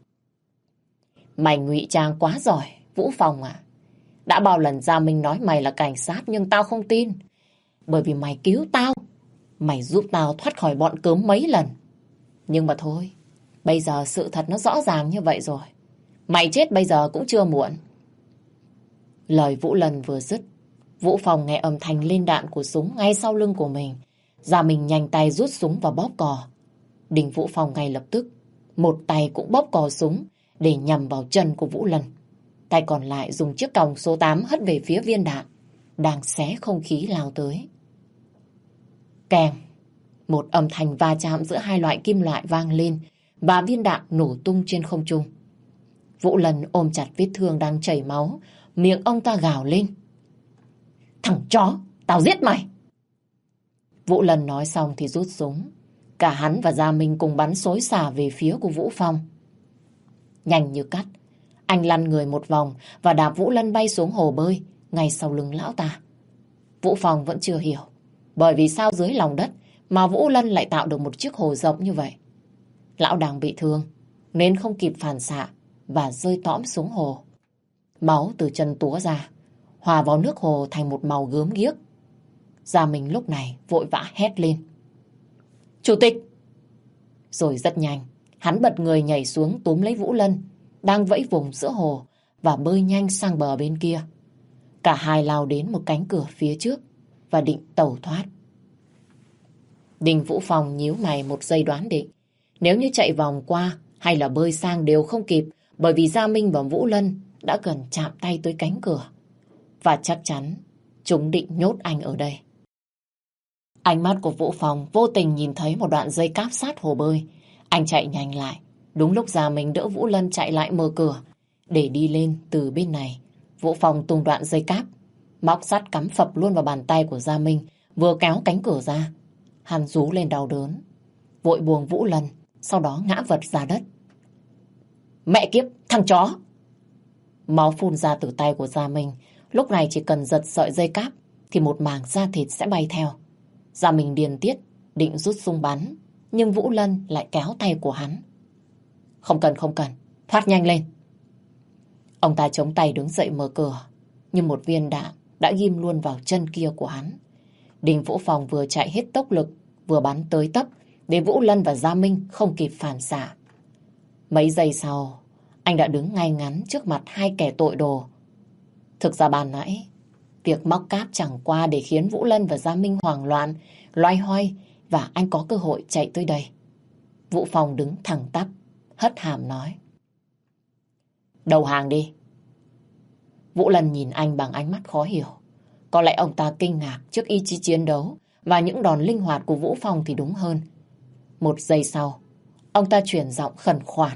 Mày ngụy trang quá giỏi, Vũ Phong à. Đã bao lần Gia Minh nói mày là cảnh sát nhưng tao không tin. Bởi vì mày cứu tao, mày giúp tao thoát khỏi bọn cớm mấy lần. Nhưng mà thôi, bây giờ sự thật nó rõ ràng như vậy rồi. Mày chết bây giờ cũng chưa muộn. Lời Vũ Lân vừa dứt, Vũ Phong nghe âm thanh lên đạn của súng ngay sau lưng của mình. Gia Minh nhanh tay rút súng và bóp cò. Đinh Vũ Phong ngay lập tức, một tay cũng bóp cò súng để nhằm vào chân của Vũ Lân. Tay còn lại dùng chiếc còng số 8 hất về phía viên đạn, đang xé không khí lao tới. Kèm, một âm thanh va chạm giữa hai loại kim loại vang lên và viên đạn nổ tung trên không trung. Vũ Lân ôm chặt vết thương đang chảy máu, miệng ông ta gào lên. Thằng chó, tao giết mày! Vũ Lân nói xong thì rút súng. Cả hắn và Gia Minh cùng bắn xối xả về phía của Vũ Phong. Nhanh như cắt, anh lăn người một vòng và đạp Vũ Lân bay xuống hồ bơi ngay sau lưng lão ta. Vũ Phong vẫn chưa hiểu bởi vì sao dưới lòng đất mà Vũ Lân lại tạo được một chiếc hồ rộng như vậy. Lão đang bị thương nên không kịp phản xạ và rơi tõm xuống hồ. Máu từ chân túa ra, hòa vào nước hồ thành một màu gớm ghiếc. Gia Minh lúc này vội vã hét lên. Chủ tịch! Rồi rất nhanh, hắn bật người nhảy xuống túm lấy Vũ Lân, đang vẫy vùng giữa hồ và bơi nhanh sang bờ bên kia. Cả hai lao đến một cánh cửa phía trước và định tẩu thoát. Đinh Vũ Phong nhíu mày một giây đoán định. Nếu như chạy vòng qua hay là bơi sang đều không kịp bởi vì Gia Minh và Vũ Lân đã gần chạm tay tới cánh cửa. Và chắc chắn chúng định nhốt anh ở đây. Ánh mắt của Vũ Phong vô tình nhìn thấy một đoạn dây cáp sát hồ bơi. Anh chạy nhanh lại. Đúng lúc Gia Minh đỡ Vũ Lân chạy lại mở cửa để đi lên từ bên này. Vũ Phong tung đoạn dây cáp, móc sắt cắm phập luôn vào bàn tay của Gia Minh, vừa kéo cánh cửa ra. Hắn rú lên đau đớn, vội buông Vũ Lân, sau đó ngã vật ra đất. Mẹ kiếp, thằng chó! Máu phun ra từ tay của Gia Minh. Lúc này chỉ cần giật sợi dây cáp thì một mảng da thịt sẽ bay theo. Gia Minh điên tiết, định rút súng bắn, nhưng Vũ Lân lại kéo tay của hắn. Không cần, thoát nhanh lên. Ông ta chống tay đứng dậy mở cửa, nhưng một viên đạn đã ghim luôn vào chân kia của hắn. Đinh Vũ Phong vừa chạy hết tốc lực, vừa bắn tới tấp, để Vũ Lân và Gia Minh không kịp phản xạ. Mấy giây sau, anh đã đứng ngay ngắn trước mặt hai kẻ tội đồ. Thực ra ban nãy, việc móc cáp chẳng qua để khiến Vũ Lân và Gia Minh hoảng loạn, loay hoay và anh có cơ hội chạy tới đây. Vũ Phong đứng thẳng tắp, hất hàm nói. Đầu hàng đi. Vũ Lân nhìn anh bằng ánh mắt khó hiểu. Có lẽ ông ta kinh ngạc trước ý chí chiến đấu và những đòn linh hoạt của Vũ Phong thì đúng hơn. Một giây sau, ông ta chuyển giọng khẩn khoản.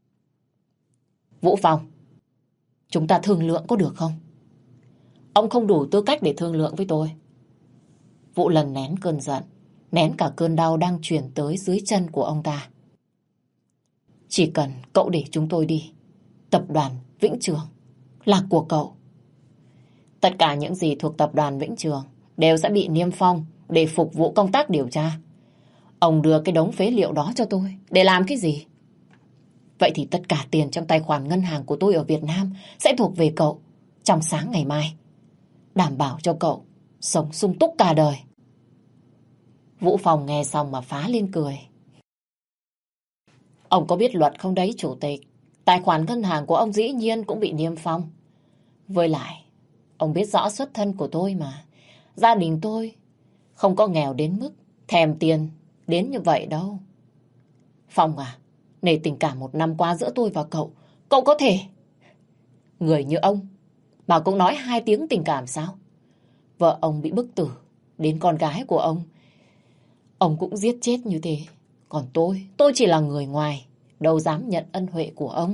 Vũ Phong, chúng ta thương lượng có được không? Ông không đủ tư cách để thương lượng với tôi. Vũ Lân nén cơn giận, nén cả cơn đau đang truyền tới dưới chân của ông ta. Chỉ cần cậu để chúng tôi đi, tập đoàn Vĩnh Trường là của cậu. Tất cả những gì thuộc tập đoàn Vĩnh Trường đều sẽ bị niêm phong để phục vụ công tác điều tra. Ông đưa cái đống phế liệu đó cho tôi để làm cái gì? Vậy thì tất cả tiền trong tài khoản ngân hàng của tôi ở Việt Nam sẽ thuộc về cậu trong sáng ngày mai. Đảm bảo cho cậu sống sung túc cả đời. Vũ Phong nghe xong mà phá lên cười. Ông có biết luật không đấy, chủ tịch? Tài khoản ngân hàng của ông dĩ nhiên cũng bị niêm phong. Với lại, ông biết rõ xuất thân của tôi mà. Gia đình tôi không có nghèo đến mức thèm tiền đến như vậy đâu. Phong à, nể tình cảm 1 năm qua giữa tôi và cậu có thể... Người như ông mà cũng nói 2 tiếng tình cảm sao? Vợ ông bị bức tử, đến con gái của ông cũng giết chết như thế. Còn tôi chỉ là người ngoài, đâu dám nhận ân huệ của ông.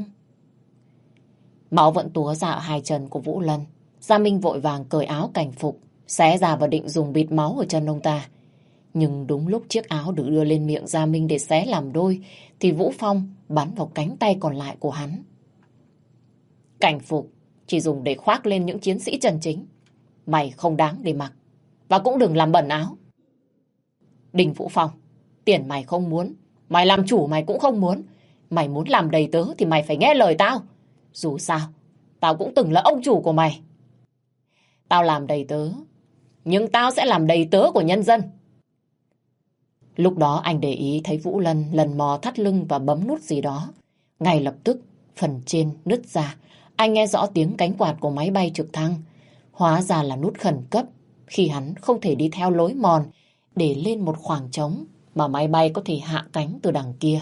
Máu vẫn túa ra ở 2 chân của Vũ Lân. Gia Minh vội vàng cởi áo cảnh phục, xé ra và định dùng bịt máu ở chân ông ta. Nhưng đúng lúc chiếc áo được đưa lên miệng Gia Minh để xé làm đôi, thì Vũ Phong bắn vào cánh tay còn lại của hắn. Cảnh phục chỉ dùng để khoác lên những chiến sĩ chân chính. Mày không đáng để mặc, và cũng đừng làm bẩn áo. Đinh Vũ Phong, tiền mày không muốn, mày làm chủ mày cũng không muốn. Mày muốn làm đầy tớ thì mày phải nghe lời tao. Dù sao, tao cũng từng là ông chủ của mày. Tao làm đầy tớ, nhưng tao sẽ làm đầy tớ của nhân dân. Lúc đó anh để ý thấy Vũ Lân lần mò thắt lưng và bấm nút gì đó. Ngay lập tức, phần trên nứt ra. Anh nghe rõ tiếng cánh quạt của máy bay trực thăng. Hóa ra là nút khẩn cấp khi hắn không thể đi theo lối mòn để lên một khoảng trống mà máy bay có thể hạ cánh từ đằng kia.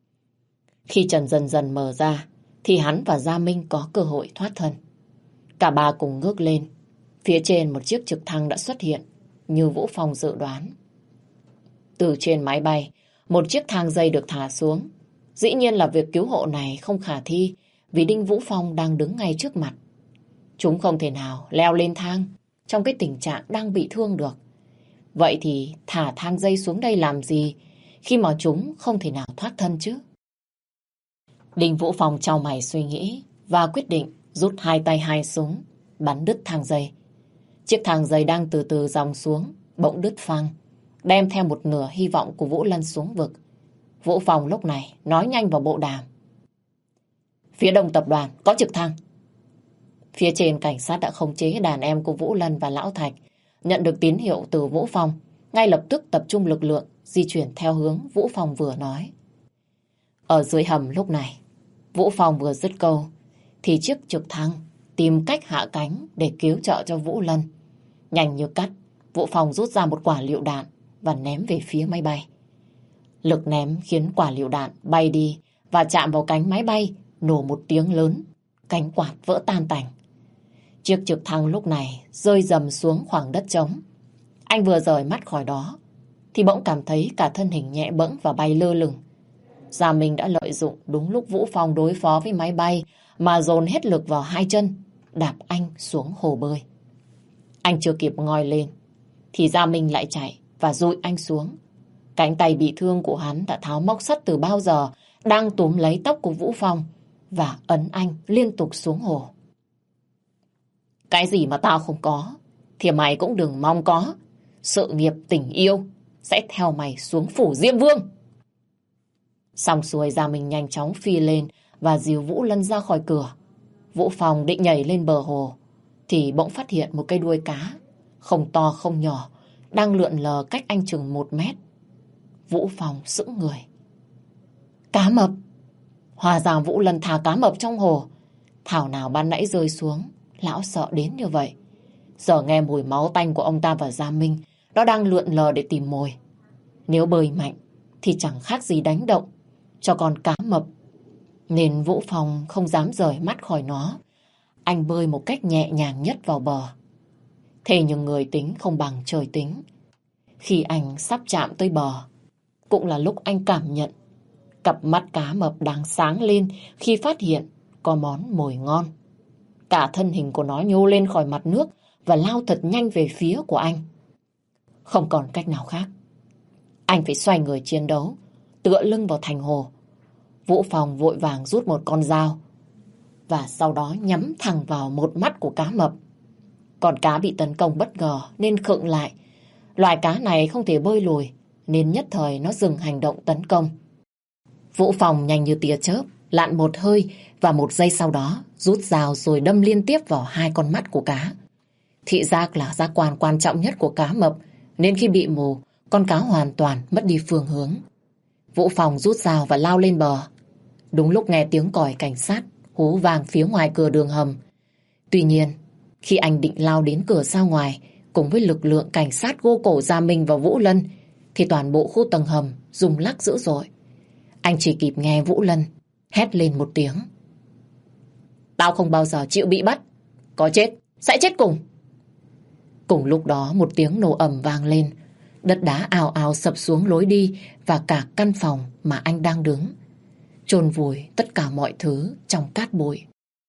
Khi trần dần dần mở ra thì hắn và Gia Minh có cơ hội thoát thân. Cả ba cùng ngước lên. Phía trên một chiếc trực thăng đã xuất hiện như Vũ Phong dự đoán. Từ trên máy bay, một chiếc thang dây được thả xuống. Dĩ nhiên là việc cứu hộ này không khả thi vì Đinh Vũ Phong đang đứng ngay trước mặt. Chúng không thể nào leo lên thang trong cái tình trạng đang bị thương được. Vậy thì thả thang dây xuống đây làm gì khi mà chúng không thể nào thoát thân chứ? Đinh Vũ Phong chau mày suy nghĩ và quyết định rút 2 tay 2 súng, bắn đứt thang dây. Chiếc thang dây đang từ từ dòng xuống, bỗng đứt phăng, đem theo một nửa hy vọng của Vũ Lân xuống vực. Vũ Phong lúc này nói nhanh vào bộ đàm. Phía đông tập đoàn có trực thăng. Phía trên cảnh sát đã khống chế đàn em của Vũ Lân và Lão Thạch. Nhận được tín hiệu từ Vũ Phong, ngay lập tức tập trung lực lượng di chuyển theo hướng Vũ Phong vừa nói. Ở dưới hầm lúc này, Vũ Phong vừa dứt câu thì chiếc trực thăng tìm cách hạ cánh để cứu trợ cho Vũ Lân. Nhanh như cắt, Vũ Phong rút ra một quả lựu đạn và ném về phía máy bay. Lực ném khiến quả lựu đạn bay đi và chạm vào cánh máy bay, nổ một tiếng lớn, cánh quạt vỡ tan tành. Chiếc trực thăng lúc này rơi rầm xuống khoảng đất trống. Anh vừa rời mắt khỏi đó thì bỗng cảm thấy cả thân hình nhẹ bẫng và bay lơ lửng. Gia Minh đã lợi dụng đúng lúc Vũ Phong đối phó với máy bay mà dồn hết lực vào 2 chân, đạp anh xuống hồ bơi. Anh chưa kịp ngoi lên thì Gia Minh lại chạy và dụi anh xuống. Cánh tay bị thương của hắn đã tháo móc sắt từ bao giờ, đang túm lấy tóc của Vũ Phong và ấn anh liên tục xuống hồ. Cái gì mà tao không có thì mày cũng đừng mong có. Sự nghiệp tình yêu sẽ theo mày xuống phủ Diêm Vương. Xong xuôi, Gia Minh nhanh chóng phi lên và dìu Vũ Lân ra khỏi cửa. Vũ Phong định nhảy lên bờ hồ thì bỗng phát hiện một cây đuôi cá, không to không nhỏ, đang lượn lờ cách anh chừng 1 mét. Vũ Phong sững người. Cá mập! Hóa ra Vũ Lân thả cá mập trong hồ. Thảo nào ban nãy rơi xuống, lão sợ đến như vậy. Giờ nghe mùi máu tanh của ông ta và Gia Minh, nó đang lượn lờ để tìm mồi. Nếu bơi mạnh thì chẳng khác gì đánh động cho con cá mập, nên Vũ Phong không dám rời mắt khỏi nó. Anh bơi một cách nhẹ nhàng nhất vào bờ. Thế nhưng người tính không bằng trời tính. Khi anh sắp chạm tới bờ, cũng là lúc anh cảm nhận cặp mắt cá mập đang sáng lên khi phát hiện có món mồi ngon. Cả thân hình của nó nhô lên khỏi mặt nước và lao thật nhanh về phía của anh. Không còn cách nào khác, anh phải xoay người chiến đấu, tựa lưng vào thành hồ. Vũ Phong vội vàng rút một con dao và sau đó nhắm thẳng vào một mắt của cá mập. Con cá bị tấn công bất ngờ nên khựng lại. Loài cá này không thể bơi lùi nên nhất thời nó dừng hành động tấn công. Vũ Phong nhanh như tia chớp lặn một hơi và 1 giây sau đó rút dao rồi đâm liên tiếp vào 2 con mắt của cá. Thị giác là giác quan quan trọng nhất của cá mập, nên khi bị mù, con cá hoàn toàn mất đi phương hướng. Vũ Phong rút dao và lao lên bờ. Đúng lúc nghe tiếng còi cảnh sát hú vang phía ngoài cửa đường hầm. Tuy nhiên, khi anh định lao đến cửa ra ngoài cùng với lực lượng cảnh sát gô cổ Gia Minh và Vũ Lân thì toàn bộ khu tầng hầm rung lắc dữ dội. Anh chỉ kịp nghe Vũ Lân hét lên một tiếng: "Tao không bao giờ chịu bị bắt. Có chết, sẽ chết cùng." Cùng lúc đó một tiếng nổ ầm vang lên. Đất đá ào ào sập xuống lối đi và cả căn phòng mà anh đang đứng, chôn vùi tất cả mọi thứ trong cát bụi.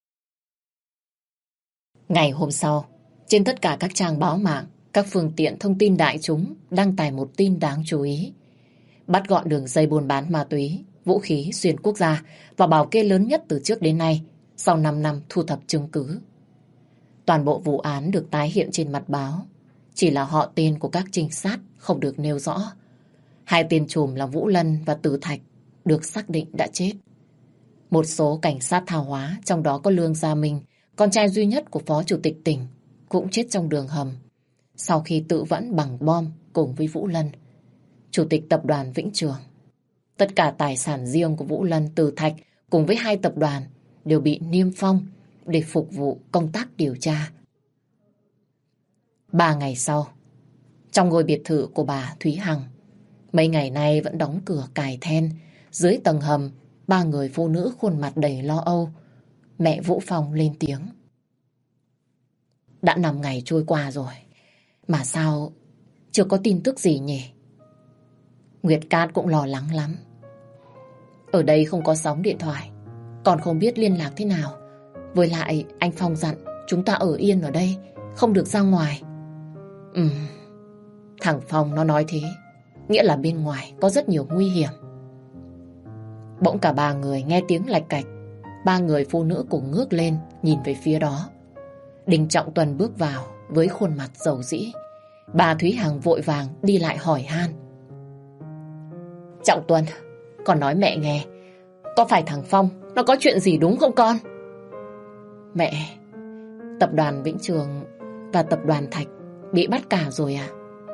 Ngày hôm sau, trên tất cả các trang báo mạng, các phương tiện thông tin đại chúng đăng tải một tin đáng chú ý. Bắt gọn đường dây buôn bán ma túy, vũ khí xuyên quốc gia và bảo kê lớn nhất từ trước đến nay sau 5 năm thu thập chứng cứ. Toàn bộ vụ án được tái hiện trên mặt báo, chỉ là họ tên của các trinh sát không được nêu rõ. Hai tên trùm là Vũ Lân và Tử Thạch được xác định đã chết. Một số cảnh sát tha hóa, trong đó có Lương Gia Minh, con trai duy nhất của Phó Chủ tịch tỉnh, cũng chết trong đường hầm sau khi tự vẫn bằng bom cùng với Vũ Lân, Chủ tịch tập đoàn Vĩnh Trường. Tất cả tài sản riêng của Vũ Lân, Tử Thạch cùng với hai tập đoàn đều bị niêm phong để phục vụ công tác điều tra. 3 ngày sau, trong ngôi biệt thự của bà Thúy Hằng, mấy ngày nay vẫn đóng cửa cài then, dưới tầng hầm, 3 người phụ nữ khuôn mặt đầy lo âu. Mẹ Vũ Phong lên tiếng: "Đã 5 ngày trôi qua rồi, mà sao chưa có tin tức gì nhỉ?" Nguyệt Cát cũng lo lắng lắm. "Ở đây không có sóng điện thoại, còn không biết liên lạc thế nào. Với lại anh Phong dặn chúng ta ở yên ở đây, không được ra ngoài." Thằng Phong nó nói thế, nghĩa là bên ngoài có rất nhiều nguy hiểm. Bỗng cả 3 người nghe tiếng lạch cạch. 3 người phụ nữ cùng ngước lên nhìn về phía đó. Đinh Trọng Tuần bước vào với khuôn mặt rầu rĩ. Bà Thúy Hằng vội vàng đi lại hỏi han: "Trọng Tuần, con nói mẹ nghe, có phải thằng Phong nó có chuyện gì đúng không con?" "Mẹ, tập đoàn Vĩnh Trường và tập đoàn Thạch bị bắt cả rồi à?"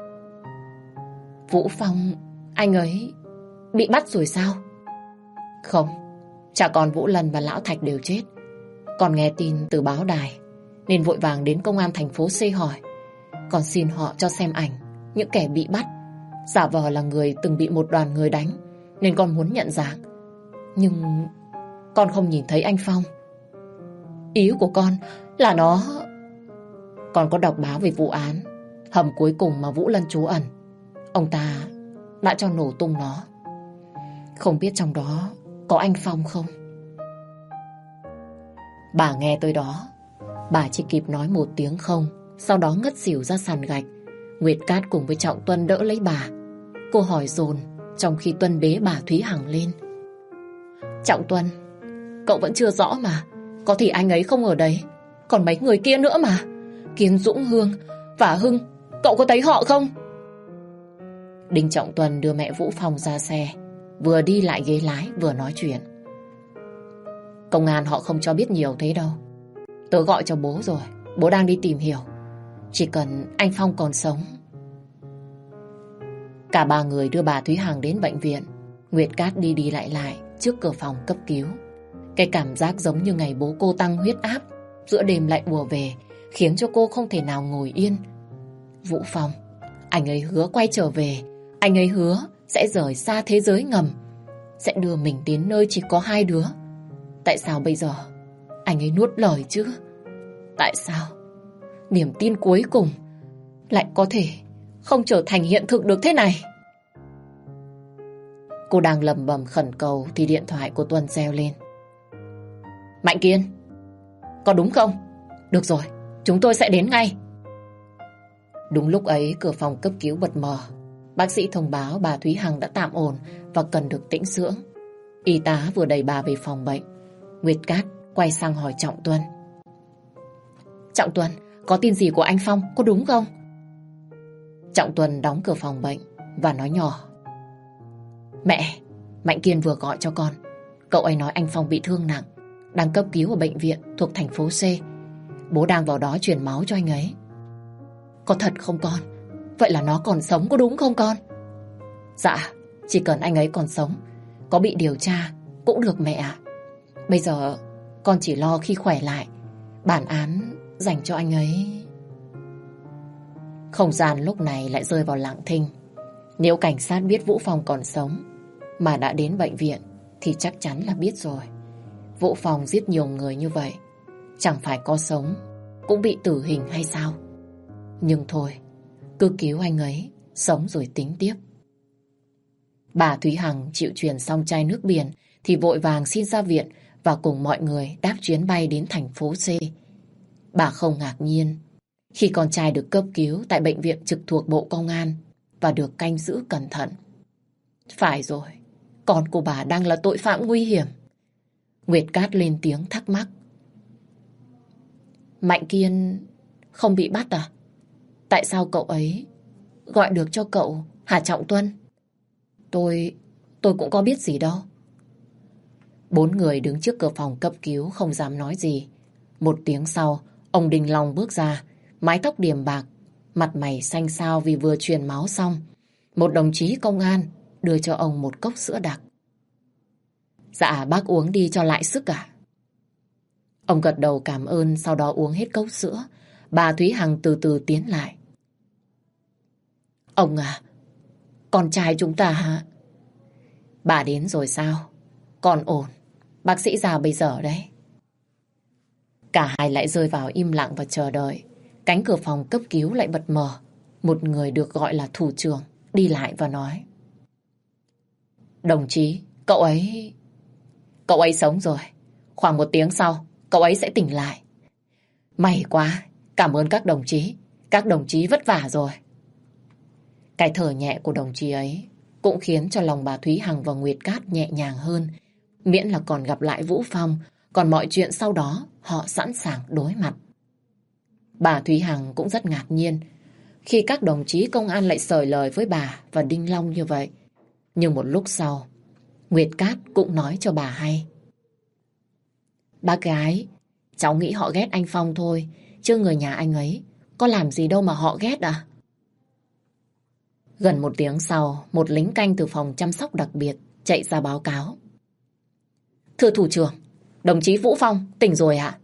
"Vũ Phong, anh ấy bị bắt rồi sao?" "Không, cha con Vũ Lân và Lão Thạch đều chết. Con nghe tin từ báo đài nên vội vàng đến công an thành phố C hỏi. Con xin họ cho xem ảnh những kẻ bị bắt, giả vờ là người từng bị một đoàn người đánh, nên con muốn nhận dạng. Nhưng con không nhìn thấy anh Phong." "Ý của con là nó..." "Con có đọc báo về vụ án hầm cuối cùng mà Vũ Lân trú ẩn. Ông ta đã cho nổ tung nó. Không biết trong đó có anh Phong không?" Bà nghe tới đó, bà chỉ kịp nói một tiếng không, sau đó ngất xỉu ra sàn gạch. Nguyệt Cát cùng với Trọng Tuân đỡ lấy bà. Cô hỏi dồn trong khi Tuân bế bà Thúy Hằng lên: "Trọng Tuân, cậu vẫn chưa rõ mà. Có thể anh ấy không ở đấy. Còn mấy người kia nữa mà. Kiên, Dũng, Hương và Hưng, cậu có thấy họ không?" Đinh Trọng Tuân đưa mẹ Vũ Phong ra xe, vừa đi lại ghế lái vừa nói chuyện: "Công an họ không cho biết nhiều thế đâu. Tớ gọi cho bố rồi, bố đang đi tìm hiểu. Chỉ cần anh Phong còn sống." Cả 3 người đưa bà Thúy Hằng đến bệnh viện. Nguyệt Cát đi đi lại lại trước cửa phòng cấp cứu. Cái cảm giác giống như ngày bố cô tăng huyết áp giữa đêm lại ùa về, khiến cho cô không thể nào ngồi yên. Vũ Phong, anh ấy hứa quay trở về. Anh ấy hứa sẽ rời xa thế giới ngầm, sẽ đưa mình đến nơi chỉ có 2 đứa. Tại sao bây giờ anh ấy nuốt lời chứ? Tại sao niềm tin cuối cùng lại có thể không trở thành hiện thực được thế này?" Cô đang lẩm bẩm khẩn cầu thì điện thoại của Tuân reo lên. "Mạnh Kiên, có đúng không? Được rồi, chúng tôi sẽ đến ngay." Đúng lúc ấy cửa phòng cấp cứu bật mở. Bác sĩ thông báo bà Thúy Hằng đã tạm ổn và cần được tĩnh dưỡng. Y tá vừa đẩy bà về phòng bệnh. Nguyệt Cát quay sang hỏi Trọng Tuân: "Trọng Tuân, có tin gì của anh Phong, có đúng không?" Trọng Tuân đóng cửa phòng bệnh và nói nhỏ: "Mẹ, Mạnh Kiên vừa gọi cho con. Cậu ấy nói anh Phong bị thương nặng, đang cấp cứu ở bệnh viện thuộc thành phố C. Bố đang vào đó truyền máu cho anh ấy." "Có thật không con? Vậy là nó còn sống có đúng không con?" "Dạ, chỉ cần anh ấy còn sống, có bị điều tra cũng được mẹ ạ." Bây giờ con chỉ lo khi khỏe lại, bản án dành cho anh ấy. Không gian lúc này lại rơi vào lặng thinh. Nếu cảnh sát biết Vũ Phong còn sống mà đã đến bệnh viện thì chắc chắn là biết rồi. Vũ Phong giết nhiều người như vậy, chẳng phải có sống cũng bị tử hình hay sao? Nhưng thôi, cứ cứu anh ấy, sống rồi tính tiếp. Bà Thúy Hằng chịu truyền xong chai nước biển thì vội vàng xin ra viện và cùng mọi người đáp chuyến bay đến thành phố C. Bà không ngạc nhiên khi con trai được cấp cứu tại bệnh viện trực thuộc Bộ Công an và được canh giữ cẩn thận. Phải rồi, con của bà đang là tội phạm nguy hiểm. Nguyệt Cát lên tiếng thắc mắc. Mạnh Kiên không bị bắt à? Tại sao cậu ấy gọi được cho cậu Hà Trọng Tuân? Tôi cũng có biết gì đâu. 4 người đứng trước cửa phòng cấp cứu không dám nói gì. Một tiếng sau, ông Đình Long bước ra, mái tóc điểm bạc, mặt mày xanh xao vì vừa truyền máu xong. Một đồng chí công an đưa cho ông một cốc sữa đặc. Dạ bác uống đi cho lại sức à? Ông gật đầu cảm ơn, sau đó uống hết cốc sữa. Bà Thúy Hằng từ từ tiến lại. Ông à, con trai chúng ta hả? Bà đến rồi sao? Còn ổn, bác sĩ già bây giờ đấy. Cả hai lại rơi vào im lặng và chờ đợi. Cánh cửa phòng cấp cứu lại bật mở. Một người được gọi là thủ trưởng đi lại và nói. Đồng chí, cậu ấy sống rồi. Khoảng 1 tiếng sau, cậu ấy sẽ tỉnh lại. May quá, cảm ơn các đồng chí. Các đồng chí vất vả rồi. Cái thở nhẹ của đồng chí ấy cũng khiến cho lòng bà Thúy Hằng và Nguyệt Cát nhẹ nhàng hơn. Miễn là còn gặp lại Vũ Phong, còn mọi chuyện sau đó họ sẵn sàng đối mặt. Bà Thúy Hằng cũng rất ngạc nhiên khi các đồng chí công an lại sởi lời với bà và Đinh Long như vậy. Nhưng một lúc sau, Nguyệt Cát cũng nói cho bà hay. Bác gái, cháu nghĩ họ ghét anh Phong thôi, chứ người nhà anh ấy có làm gì đâu mà họ ghét à? Gần 1 tiếng sau, một lính canh từ phòng chăm sóc đặc biệt chạy ra báo cáo. Thưa thủ trưởng, đồng chí Vũ Phong tỉnh rồi ạ?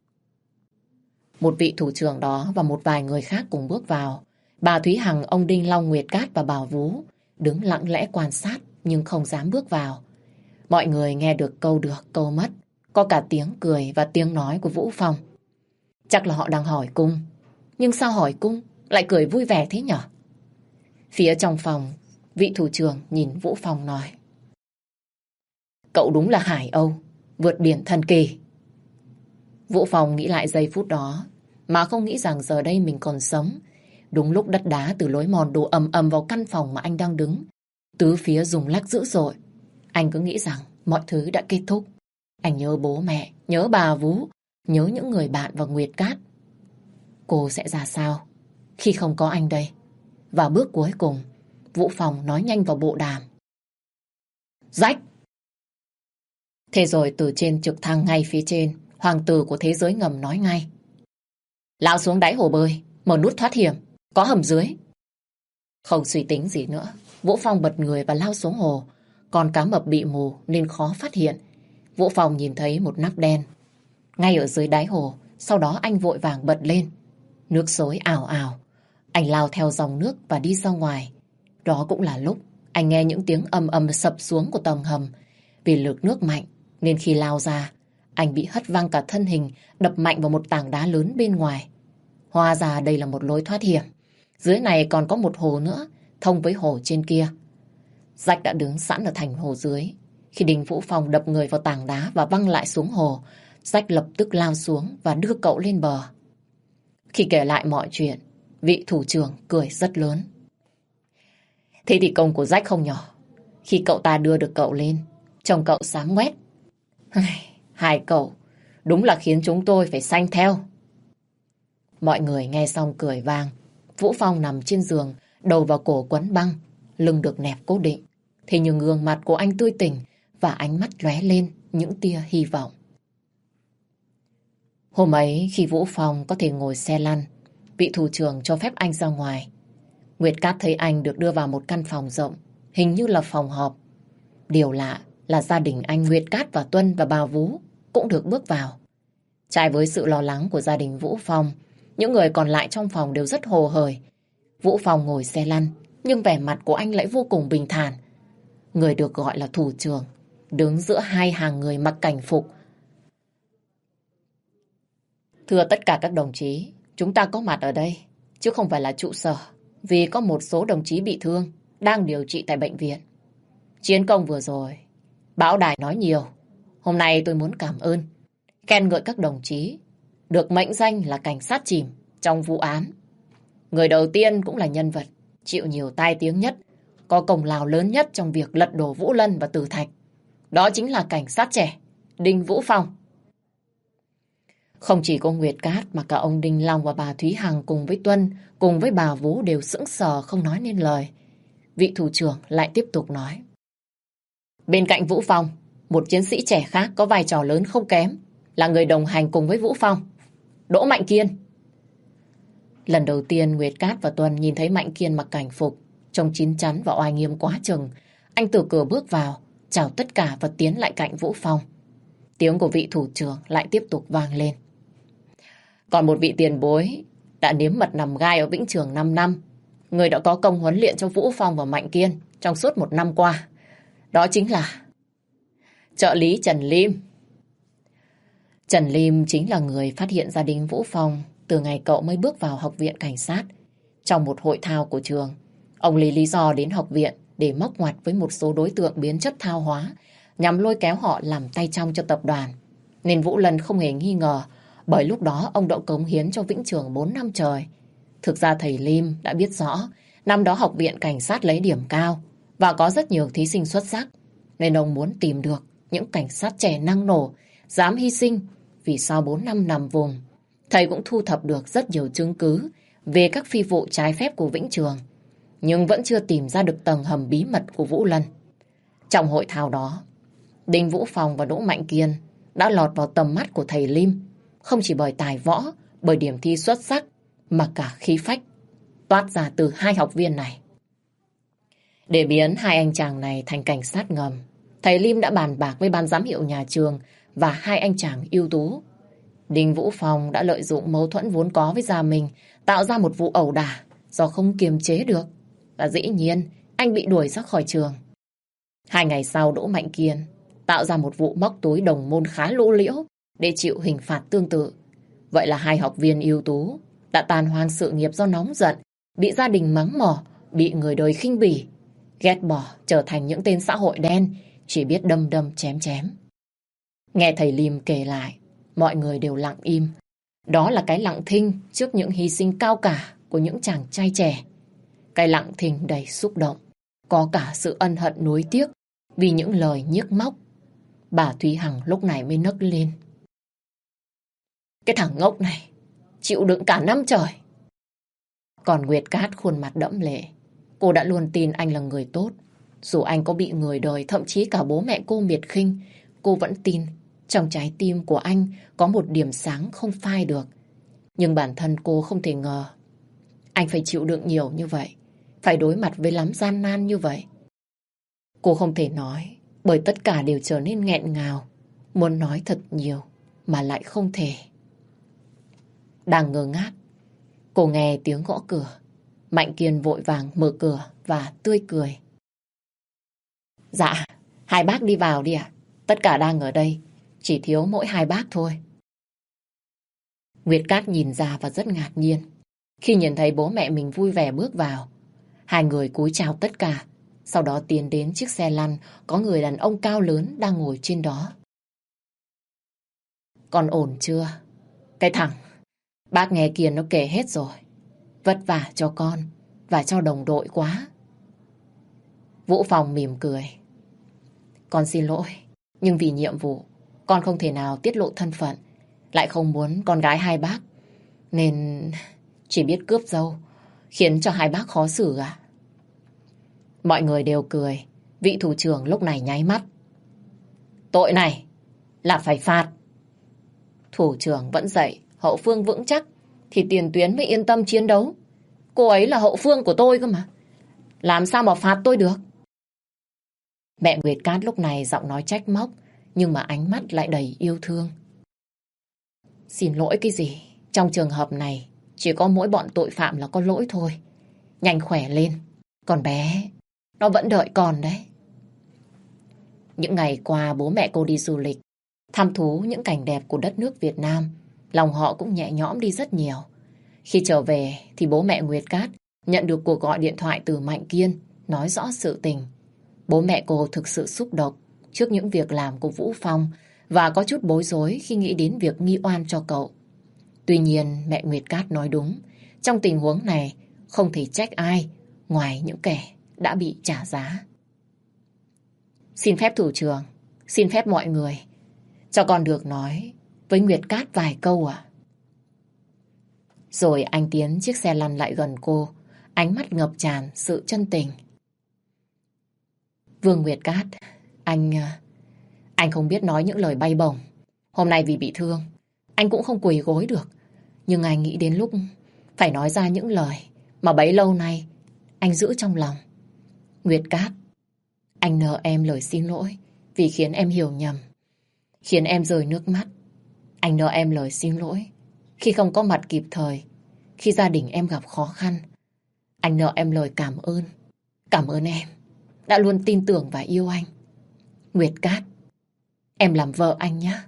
Một vị thủ trưởng đó và một vài người khác cùng bước vào. Bà Thúy Hằng, ông Đinh Long, Nguyệt Cát và bà Vú đứng lặng lẽ quan sát nhưng không dám bước vào. Mọi người nghe được câu mất. Có cả tiếng cười và tiếng nói của Vũ Phong. Chắc là họ đang hỏi cung. Nhưng sao hỏi cung lại cười vui vẻ thế nhở? Phía trong phòng, vị thủ trưởng nhìn Vũ Phong nói. Cậu đúng là Hải Âu, vượt biển thần kỳ. Vũ Phong nghĩ lại giây phút đó, mà không nghĩ rằng giờ đây mình còn sống. Đúng lúc đất đá từ lối mòn đổ ầm ầm vào căn phòng mà anh đang đứng. Tứ phía rung lắc dữ dội. Anh cứ nghĩ rằng mọi thứ đã kết thúc. Anh nhớ bố mẹ, nhớ bà Vú, nhớ những người bạn và Nguyệt Cát. Cô sẽ ra sao khi không có anh đây? Và bước cuối cùng, Vũ Phong nói nhanh vào bộ đàm. Rách! Thế rồi từ trên trực thăng ngay phía trên, hoàng tử của thế giới ngầm nói ngay. Lao xuống đáy hồ bơi, mở nút thoát hiểm, có hầm dưới. Không suy tính gì nữa, Vũ Phong bật người và lao xuống hồ. Con cá mập bị mù nên khó phát hiện. Vũ Phong nhìn thấy một nắp đen ngay ở dưới đáy hồ, sau đó anh vội vàng bật lên. Nước xối ào ào. Anh lao theo dòng nước và đi ra ngoài. Đó cũng là lúc anh nghe những tiếng ầm ầm sập xuống của tầng hầm. Vì lực nước mạnh nên khi lao ra, anh bị hất văng cả thân hình, đập mạnh vào một tảng đá lớn bên ngoài. Hóa ra đây là một lối thoát hiểm. Dưới này còn có một hồ nữa, thông với hồ trên kia. Rách đã đứng sẵn ở thành hồ dưới. Khi Đinh Vũ Phong đập người vào tảng đá và văng lại xuống hồ, Rách lập tức lao xuống và đưa cậu lên bờ. Khi kể lại mọi chuyện, vị thủ trưởng cười rất lớn. Thế thì công của Rách không nhỏ. Khi cậu ta đưa được cậu lên, trông cậu xám ngoét. Hai cậu đúng là khiến chúng tôi phải xanh theo. Mọi người nghe xong cười vang. Vũ Phong nằm trên giường, đầu vào cổ quấn băng, lưng được nẹp cố định. Thế nhưng gương mặt của anh tươi tỉnh và ánh mắt lóe lên những tia hy vọng. Hôm ấy khi Vũ Phong có thể ngồi xe lăn, vị thủ trưởng cho phép anh ra ngoài. Nguyệt Cát thấy anh được đưa vào một căn phòng rộng, hình như là phòng họp. Điều lạ là gia đình anh Nguyệt Cát và Tuân và bà Vú cũng được bước vào. Trái với sự lo lắng của gia đình Vũ Phong, những người còn lại trong phòng đều rất hồ hởi. Vũ Phong ngồi xe lăn, nhưng vẻ mặt của anh lại vô cùng bình thản. Người được gọi là thủ trưởng, đứng giữa hai hàng người mặc cảnh phục. Thưa tất cả các đồng chí, chúng ta có mặt ở đây, chứ không phải là trụ sở, vì có một số đồng chí bị thương, đang điều trị tại bệnh viện. Chiến công vừa rồi, Bảo Đài nói nhiều. Hôm nay tôi muốn cảm ơn, khen ngợi các đồng chí, được mệnh danh là cảnh sát chìm trong vụ án. Người đầu tiên cũng là nhân vật chịu nhiều tai tiếng nhất, có công lao lớn nhất trong việc lật đổ Vũ Lân và Tử Thạch. Đó chính là cảnh sát trẻ, Đinh Vũ Phong. Không chỉ có Nguyệt Cát mà cả ông Đinh Long và bà Thúy Hằng cùng với Tuân, cùng với bà Vũ đều sững sờ không nói nên lời. Vị thủ trưởng lại tiếp tục nói. Bên cạnh Vũ Phong, một chiến sĩ trẻ khác có vai trò lớn không kém, là người đồng hành cùng với Vũ Phong, Đỗ Mạnh Kiên. Lần đầu tiên Nguyệt Cát và Tuân nhìn thấy Mạnh Kiên mặc cảnh phục, trông chín chắn và oai nghiêm quá chừng. Anh từ cửa bước vào, chào tất cả và tiến lại cạnh Vũ Phong. Tiếng của vị thủ trưởng lại tiếp tục vang lên. Còn một vị tiền bối đã nếm mật nằm gai ở Vĩnh Trường 5 năm. Người đã có công huấn luyện cho Vũ Phong và Mạnh Kiên trong suốt 1 năm qua. Đó chính là trợ lý Trần Lim. Trần Lim chính là người phát hiện gia đình Vũ Phong từ ngày cậu mới bước vào học viện cảnh sát. Trong một hội thao của trường, ông lấy lý do đến học viện để móc ngoặt với một số đối tượng biến chất tha hóa, nhằm lôi kéo họ làm tay trong cho tập đoàn. Nên Vũ Lân không hề nghi ngờ, bởi lúc đó ông đã cống hiến cho Vĩnh Trường 4 năm trời. Thực ra thầy Lim đã biết rõ, năm đó học viện cảnh sát lấy điểm cao và có rất nhiều thí sinh xuất sắc, nên ông muốn tìm được những cảnh sát trẻ năng nổ, dám hy sinh vì sau 4 năm nằm vùng. Thầy cũng thu thập được rất nhiều chứng cứ về các phi vụ trái phép của Vĩnh Trường, nhưng vẫn chưa tìm ra được tầng hầm bí mật của Vũ Lân. Trong hội thao đó, Đinh Vũ Phong và Đỗ Mạnh Kiên đã lọt vào tầm mắt của thầy Lim, không chỉ bởi tài võ, bởi điểm thi xuất sắc, mà cả khí phách toát ra từ hai học viên này. Để biến hai anh chàng này thành cảnh sát ngầm, thầy Lim đã bàn bạc với ban giám hiệu nhà trường và hai anh chàng ưu tú. Đinh Vũ Phong đã lợi dụng mâu thuẫn vốn có với gia mình, tạo ra một vụ ẩu đả do không kiềm chế được. Và dĩ nhiên, anh bị đuổi ra khỏi trường. 2 ngày sau, Đỗ Mạnh Kiên tạo ra một vụ móc túi đồng môn khá lỗ liễu để chịu hình phạt tương tự. Vậy là hai học viên ưu tú đã tàn hoang sự nghiệp do nóng giận, bị gia đình mắng mỏ, bị người đời khinh bỉ, ghét bỏ, trở thành những tên xã hội đen, chỉ biết đâm đâm chém chém. Nghe thầy Lim kể lại, mọi người đều lặng im. Đó là cái lặng thinh trước những hy sinh cao cả của những chàng trai trẻ. Cái lặng thinh đầy xúc động, có cả sự ân hận nuối tiếc vì những lời nhức móc. Bà Thúy Hằng lúc này mới nấc lên. Cái thằng ngốc này chịu đựng cả năm trời. Còn Nguyệt Cát khuôn mặt đẫm lệ. Cô đã luôn tin anh là người tốt. Dù anh có bị người đời, thậm chí cả bố mẹ cô miệt khinh, cô vẫn tin trong trái tim của anh có một điểm sáng không phai được. Nhưng bản thân cô không thể ngờ anh phải chịu đựng nhiều như vậy, phải đối mặt với lắm gian nan như vậy. Cô không thể nói, bởi tất cả đều trở nên nghẹn ngào, muốn nói thật nhiều mà lại không thể. Đang ngơ ngác, cô nghe tiếng gõ cửa. Mạnh Kiên vội vàng mở cửa và tươi cười. Dạ, hai bác đi vào đi ạ. Tất cả đang ở đây, chỉ thiếu mỗi hai bác thôi. Nguyệt Cát nhìn ra và rất ngạc nhiên khi nhìn thấy bố mẹ mình vui vẻ bước vào. Hai người cúi chào tất cả, sau đó tiến đến chiếc xe lăn có người đàn ông cao lớn đang ngồi trên đó. Con ổn chưa? Cái thằng, bác nghe Kiên nó kể hết rồi. Vất vả cho con và cho đồng đội quá. Vũ Phong mỉm cười. Con xin lỗi, nhưng vì nhiệm vụ, con không thể nào tiết lộ thân phận, lại không muốn con gái hai bác, nên chỉ biết cướp dâu, khiến cho hai bác khó xử à? Mọi người đều cười. Vị thủ trưởng lúc này nháy mắt. Tội này là phải phạt. Thủ trưởng vẫn dạy hậu phương vững chắc thì tiền tuyến mới yên tâm chiến đấu. Cô ấy là hậu phương của tôi cơ mà, làm sao mà phạt tôi được? Mẹ Nguyệt Cát lúc này giọng nói trách móc, nhưng mà ánh mắt lại đầy yêu thương. Xin lỗi cái gì? Trong trường hợp này, chỉ có mỗi bọn tội phạm là có lỗi thôi. Nhanh khỏe lên. Còn bé, nó vẫn đợi con đấy. Những ngày qua bố mẹ cô đi du lịch, thăm thú những cảnh đẹp của đất nước Việt Nam, lòng họ cũng nhẹ nhõm đi rất nhiều. Khi trở về thì bố mẹ Nguyệt Cát nhận được cuộc gọi điện thoại từ Mạnh Kiên nói rõ sự tình. Bố mẹ cô thực sự xúc động trước những việc làm của Vũ Phong và có chút bối rối khi nghĩ đến việc nghi oan cho cậu. Tuy nhiên mẹ Nguyệt Cát nói đúng, trong tình huống này không thể trách ai ngoài những kẻ đã bị trả giá. Xin phép thủ trưởng, xin phép mọi người, cho con được nói với Nguyệt Cát vài câu ạ. Rồi anh tiến chiếc xe lăn lại gần cô, ánh mắt ngập tràn sự chân tình. Vương Nguyệt Cát, anh không biết nói những lời bay bổng. Hôm nay vì bị thương, anh cũng không quỳ gối được. Nhưng anh nghĩ đến lúc phải nói ra những lời mà bấy lâu nay anh giữ trong lòng. Nguyệt Cát, anh nợ em lời xin lỗi vì khiến em hiểu nhầm, khiến em rơi nước mắt. Anh nợ em lời xin lỗi khi không có mặt kịp thời, khi gia đình em gặp khó khăn. Anh nợ em lời cảm ơn em đã luôn tin tưởng và yêu anh. Nguyệt Cát, em làm vợ anh nhé.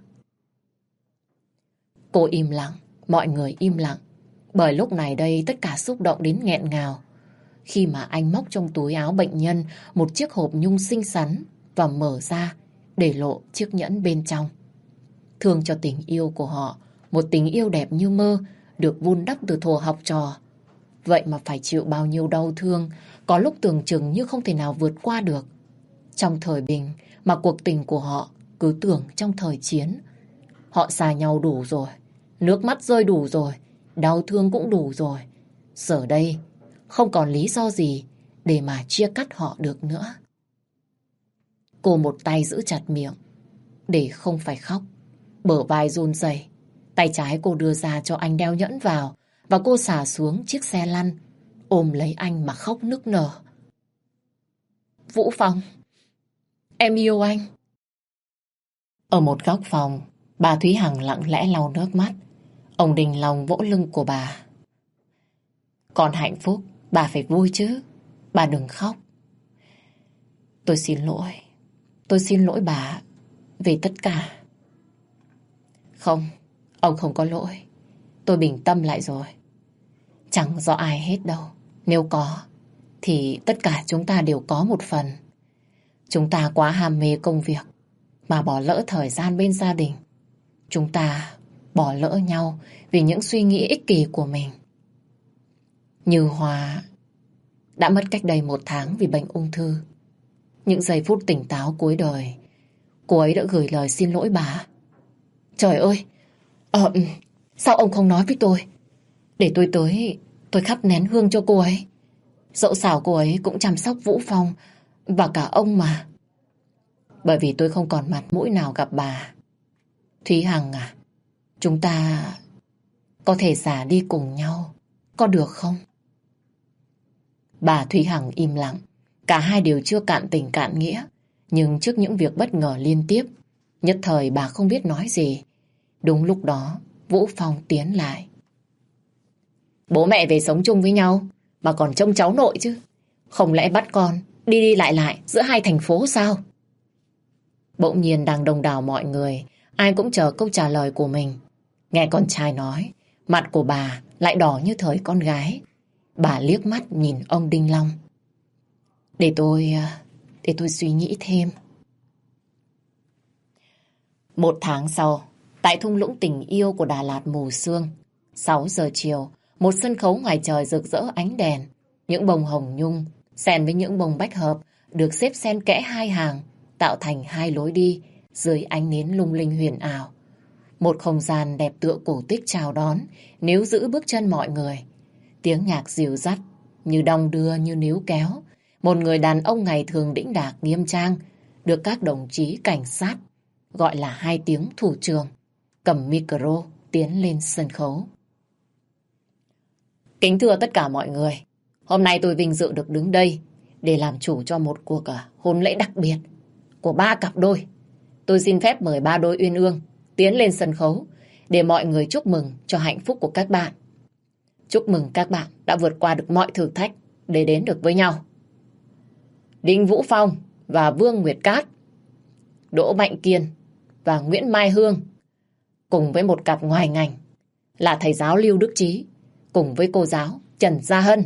Cô im lặng, mọi người im lặng, bởi lúc này đây tất cả xúc động đến nghẹn ngào. Khi mà anh móc trong túi áo bệnh nhân một chiếc hộp nhung xinh xắn và mở ra để lộ chiếc nhẫn bên trong. Thương cho tình yêu của họ, một tình yêu đẹp như mơ, được vun đắp từ thuở học trò. Vậy mà phải chịu bao nhiêu đau thương, có lúc tưởng chừng như không thể nào vượt qua được. Trong thời bình mà cuộc tình của họ cứ tưởng trong thời chiến. Họ xa nhau đủ rồi, nước mắt rơi đủ rồi, đau thương cũng đủ rồi. Giờ đây không còn lý do gì để mà chia cắt họ được nữa. Cô một tay giữ chặt miệng để không phải khóc, bờ vai run rẩy. Tay trái cô đưa ra cho anh đeo nhẫn vào và cô xả xuống chiếc xe lăn, ôm lấy anh mà khóc nức nở. Vũ Phong, em yêu anh. Ở một góc phòng, bà Thúy Hằng lặng lẽ lau nước mắt. Ông Đình Long vỗ lưng của bà. Con hạnh phúc, bà phải vui chứ. Bà đừng khóc. Tôi xin lỗi bà về tất cả. Không, ông không có lỗi. Tôi bình tâm lại rồi. Chẳng do ai hết đâu. Nếu có, thì tất cả chúng ta đều có một phần. Chúng ta quá ham mê công việc mà bỏ lỡ thời gian bên gia đình. Chúng ta bỏ lỡ nhau vì những suy nghĩ ích kỷ của mình. Như Hòa đã mất cách đây 1 tháng vì bệnh ung thư. Những giây phút tỉnh táo cuối đời, cô ấy đã gửi lời xin lỗi bà. Trời ơi, sao ông không nói với tôi? Để tôi tới, tôi khắp nén hương cho cô ấy. Dẫu sao cô ấy cũng chăm sóc Vũ Phong và cả ông mà. Bởi vì tôi không còn mặt mũi nào gặp bà. Thúy Hằng à, chúng ta có thể già đi cùng nhau, có được không? Bà Thúy Hằng im lặng. Cả hai đều chưa cạn tình cạn nghĩa. Nhưng trước những việc bất ngờ liên tiếp, nhất thời bà không biết nói gì. Đúng lúc đó, Vũ Phong tiến lại. Bố mẹ về sống chung với nhau, mà còn trông cháu nội chứ. Không lẽ bắt con đi đi lại lại giữa hai thành phố sao? Bỗng nhiên đang đông đảo mọi người, ai cũng chờ câu trả lời của mình. Nghe con trai nói, mặt của bà lại đỏ như thời con gái. Bà liếc mắt nhìn ông Đinh Long. Để tôi suy nghĩ thêm. 1 tháng sau, tại thung lũng tình yêu của Đà Lạt mù sương, 6 giờ chiều, một sân khấu ngoài trời rực rỡ ánh đèn. Những bông hồng nhung xen với những bông bách hợp được xếp xen kẽ hai hàng, tạo thành hai lối đi dưới ánh nến lung linh huyền ảo. Một không gian đẹp tựa cổ tích chào đón níu giữ bước chân mọi người. Tiếng nhạc dìu dắt như đong đưa như níu kéo. Một người đàn ông ngày thường đĩnh đạc nghiêm trang được các đồng chí cảnh sát gọi là 2 tiếng thủ trưởng cầm micro tiến lên sân khấu. Kính thưa tất cả mọi người, hôm nay tôi vinh dự được đứng đây để làm chủ cho một cuộc hôn lễ đặc biệt của 3 cặp đôi. tôi xin phép mời ba đôi uyên ương tiến lên sân khấu để mọi người chúc mừng cho hạnh phúc của các bạn. Chúc mừng các bạn đã vượt qua được mọi thử thách để đến được với nhau. Đinh Vũ Phong và Vương Nguyệt Cát, Đỗ Mạnh Kiên và Nguyễn Mai Hương, cùng với một cặp ngoài ngành là thầy giáo Lưu Đức Trí cùng với cô giáo Trần Gia Hân.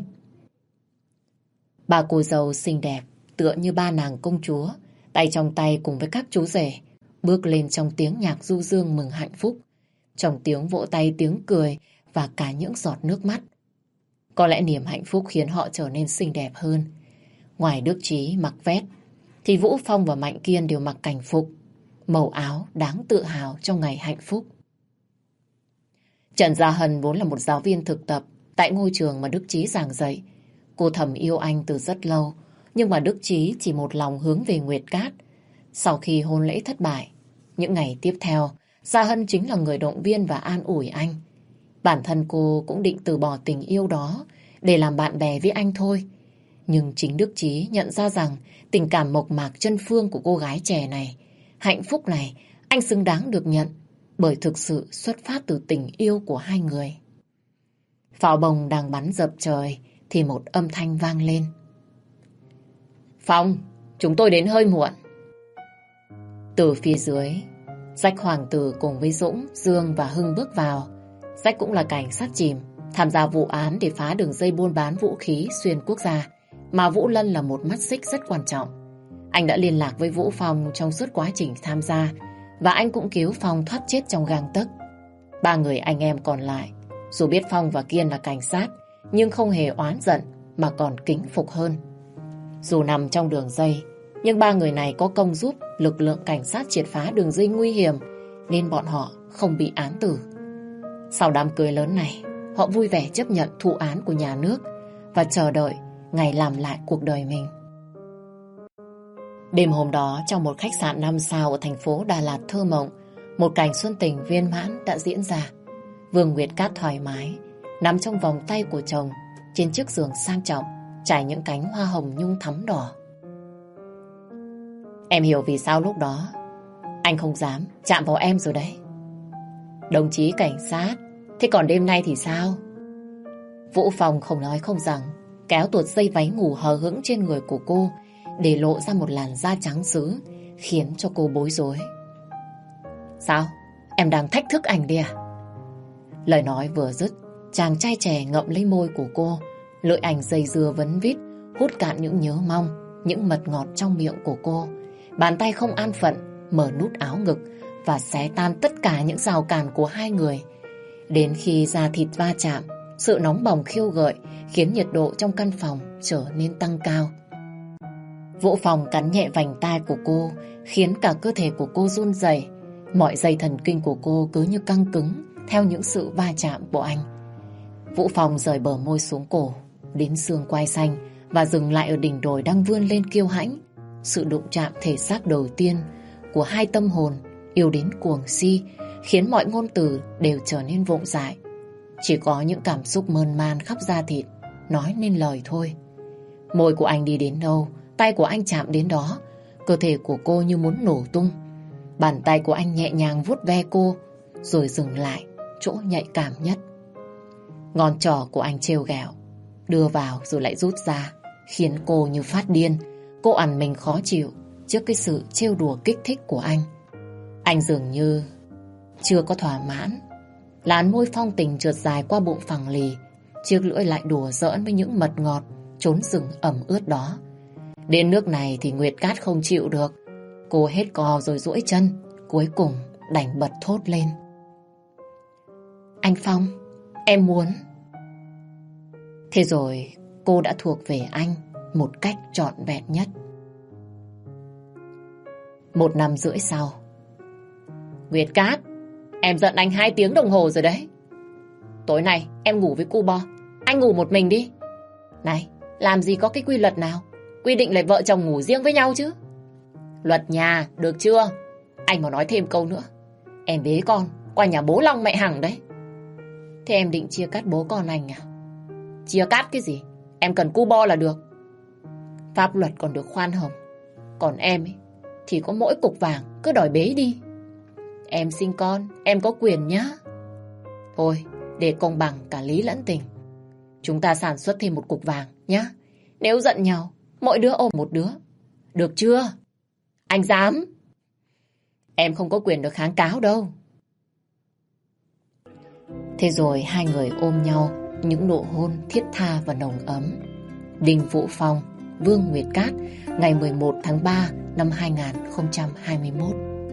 Ba cô dâu xinh đẹp tựa như ba nàng công chúa, tay trong tay cùng với các chú rể, bước lên trong tiếng nhạc du dương mừng hạnh phúc, trong tiếng vỗ tay, tiếng cười và cả những giọt nước mắt. Có lẽ niềm hạnh phúc khiến họ trở nên xinh đẹp hơn. Ngoài Đức Trí mặc vest, thì Vũ Phong và Mạnh Kiên đều mặc cảnh phục, màu áo đáng tự hào trong ngày hạnh phúc. Trần Gia Hân vốn là một giáo viên thực tập tại ngôi trường mà Đức Trí giảng dạy. Cô thầm yêu anh từ rất lâu, nhưng mà Đức Trí chỉ một lòng hướng về Nguyệt Cát. Sau khi hôn lễ thất bại, những ngày tiếp theo, Gia Hân chính là người động viên và an ủi anh. Bản thân cô cũng định từ bỏ tình yêu đó để làm bạn bè với anh thôi. Nhưng chính Đức Trí nhận ra rằng tình cảm mộc mạc chân phương của cô gái trẻ này, hạnh phúc này, anh xứng đáng được nhận, bởi thực sự xuất phát từ tình yêu của hai người. Pháo bông đang bắn dập trời thì một âm thanh vang lên. Phong, chúng tôi đến hơi muộn. Từ phía dưới, Rách hoàng tử cùng với Dũng, Dương và Hưng bước vào. Rách cũng là cảnh sát chìm, tham gia vụ án để phá đường dây buôn bán vũ khí xuyên quốc gia, mà Vũ Lân là một mắt xích rất quan trọng. Anh đã liên lạc với Vũ Phong trong suốt quá trình tham gia, và anh cũng cứu Phong thoát chết trong gang tấc. Ba người anh em còn lại, dù biết Phong và Kiên là cảnh sát, nhưng không hề oán giận mà còn kính phục hơn. Dù nằm trong đường dây, nhưng ba người này có công giúp lực lượng cảnh sát triệt phá đường dây nguy hiểm, nên bọn họ không bị án tử. Sau đám cưới lớn này, họ vui vẻ chấp nhận thụ án của nhà nước và chờ đợi ngày làm lại cuộc đời mình. Đêm hôm đó, trong một khách sạn 5 sao ở thành phố Đà Lạt thơ mộng, một cảnh xuân tình viên mãn đã diễn ra. Vương Nguyệt Cát thoải mái nằm trong vòng tay của chồng trên chiếc giường sang trọng trải những cánh hoa hồng nhung thắm đỏ. Em hiểu vì sao lúc đó anh không dám chạm vào em rồi đấy. Đồng chí cảnh sát, thế còn đêm nay thì sao? Vũ Phong không nói không rằng, kéo tuột dây váy ngủ hờ hững trên người của cô, để lộ ra một làn da trắng sứ, khiến cho cô bối rối. Sao? Em đang thách thức anh đi à? Lời nói vừa dứt, chàng trai trẻ ngậm lấy môi của cô, lưỡi ảnh dây dưa vấn vít, hút cạn những nhớ mong, những mật ngọt trong miệng của cô. Bàn tay không an phận mở nút áo ngực và xé tan tất cả những rào cản của hai người. Đến khi da thịt va chạm, sự nóng bỏng khiêu gợi khiến nhiệt độ trong căn phòng trở nên tăng cao. Vũ Phong cắn nhẹ vành tai của cô, khiến cả cơ thể của cô run rẩy. Mọi dây thần kinh của cô cứ như căng cứng theo những sự va chạm của anh. Vũ Phong rời bờ môi xuống cổ, đến xương quai xanh và dừng lại ở đỉnh đồi đang vươn lên kiêu hãnh. Sự đụng chạm thể xác đầu tiên của hai tâm hồn yêu đến cuồng si khiến mọi ngôn từ đều trở nên vụng dại. Chỉ có những cảm xúc mơn man khắp da thịt nói nên lời thôi. Môi của anh đi đến đâu, tay của anh chạm đến đó. Cơ thể của cô như muốn nổ tung. Bàn tay của anh nhẹ nhàng vuốt ve cô, rồi dừng lại chỗ nhạy cảm nhất. Ngón trỏ của anh trêu ghẹo, đưa vào rồi lại rút ra, khiến cô như phát điên. Cô ằn mình khó chịu trước cái sự trêu đùa kích thích của anh. Anh dường như chưa có thỏa mãn. Làn môi phong tình trượt dài qua bụng phẳng lì, chiếc lưỡi lại đùa giỡn với những mật ngọt trốn rừng ẩm ướt đó. Đến nước này thì Nguyệt Cát không chịu được. Cô hết cò rồi duỗi chân, cuối cùng đành bật thốt lên. Anh Phong, em muốn. Thế rồi cô đã thuộc về anh một cách trọn vẹn nhất. 1 năm rưỡi sau. Nguyệt Cát, em giận anh 2 tiếng đồng hồ rồi đấy. Tối nay em ngủ với cu Bo, anh ngủ một mình đi. Này, làm gì có cái quy luật nào quy định lại vợ chồng ngủ riêng với nhau chứ? Luật nhà, được chưa? Anh mà nói thêm câu nữa, em bế con qua nhà bố Long mẹ Hằng đấy. Thế em định chia cắt bố con anh à? Chia cắt cái gì? Em cần cu Bo là được. Pháp luật còn được khoan hồng. Còn em ấy, thì có mỗi cục vàng, cứ đòi bế đi. Em sinh con, em có quyền nhá. Thôi, để công bằng cả lý lẫn tình, chúng ta sản xuất thêm một cục vàng nhá. Nếu giận nhau, mỗi đứa ôm một đứa. Được chưa? Anh dám? Em không có quyền được kháng cáo đâu. Thế rồi hai người ôm nhau, những nụ hôn thiết tha và nồng ấm. Đinh Vũ Phong, Vương Nguyệt Cát, ngày 11 tháng 3 năm 2021.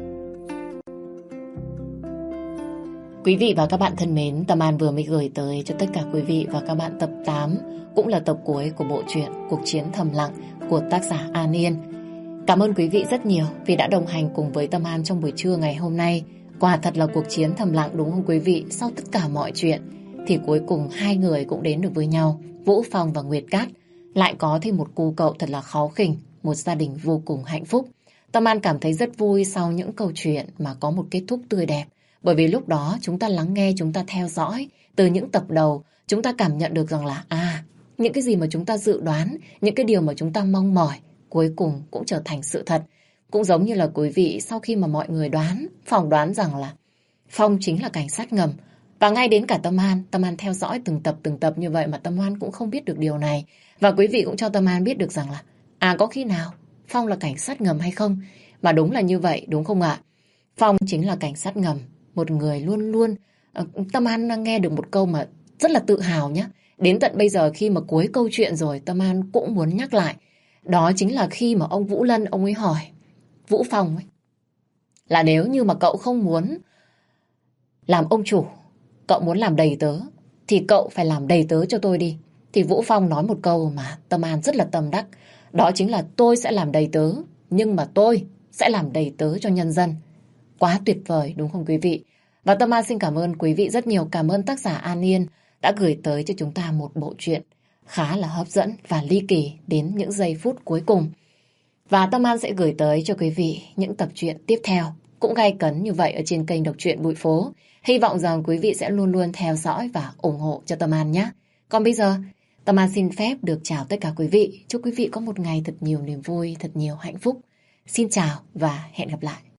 Quý vị và các bạn thân mến, Tâm An vừa mới gửi tới cho tất cả quý vị và các bạn tập 8, cũng là tập cuối của bộ truyện Cuộc Chiến Thầm Lặng của tác giả An Yên. Cảm ơn quý vị rất nhiều vì đã đồng hành cùng với Tâm An trong buổi trưa ngày hôm nay. Quả thật là cuộc chiến thầm lặng đúng không quý vị? Sau tất cả mọi chuyện thì cuối cùng hai người cũng đến được với nhau, Vũ Phong và Nguyệt Cát. Lại có thêm một cô cậu thật là kháu khỉnh, một gia đình vô cùng hạnh phúc. Tâm An cảm thấy rất vui sau những câu chuyện mà có một kết thúc tươi đẹp. Bởi vì lúc đó chúng ta lắng nghe, chúng ta theo dõi từ những tập đầu, chúng ta cảm nhận được rằng là những cái gì mà chúng ta dự đoán, những cái điều mà chúng ta mong mỏi cuối cùng cũng trở thành sự thật. Cũng giống như là quý vị sau khi mà mọi người phỏng đoán rằng là Phong chính là cảnh sát ngầm. Và ngay đến cả Tâm An theo dõi từng tập như vậy mà Tâm An cũng không biết được điều này. Và quý vị cũng cho Tâm An biết được rằng là có khi nào Phong là cảnh sát ngầm hay không? Mà đúng là như vậy, đúng không ạ? Phong chính là cảnh sát ngầm, một người luôn luôn. Tâm An đang nghe được một câu mà rất là tự hào nhé. Đến tận bây giờ khi mà cuối câu chuyện rồi, Tâm An cũng muốn nhắc lại. Đó chính là khi mà ông Vũ Lân, ông ấy hỏi Vũ Phong ấy, là nếu như mà cậu không muốn làm ông chủ, cậu muốn làm đầy tớ, thì cậu phải làm đầy tớ cho tôi đi. Thì Vũ Phong nói một câu mà Tâm An rất là tâm đắc. Đó chính là tôi sẽ làm đầy tớ, nhưng mà tôi sẽ làm đầy tớ cho nhân dân. Quá tuyệt vời đúng không quý vị? Và Tâm An xin cảm ơn quý vị rất nhiều. Cảm ơn tác giả An Yên đã gửi tới cho chúng ta một bộ truyện khá là hấp dẫn và ly kỳ đến những giây phút cuối cùng. Và Tâm An sẽ gửi tới cho quý vị những tập truyện tiếp theo cũng gay cấn như vậy ở trên kênh Đọc truyện Bụi Phố. Hy vọng rằng quý vị sẽ luôn luôn theo dõi và ủng hộ cho Tâm An nhé. Còn bây giờ, Tâm An xin phép được chào tất cả quý vị. Chúc quý vị có một ngày thật nhiều niềm vui, thật nhiều hạnh phúc. Xin chào và hẹn gặp lại.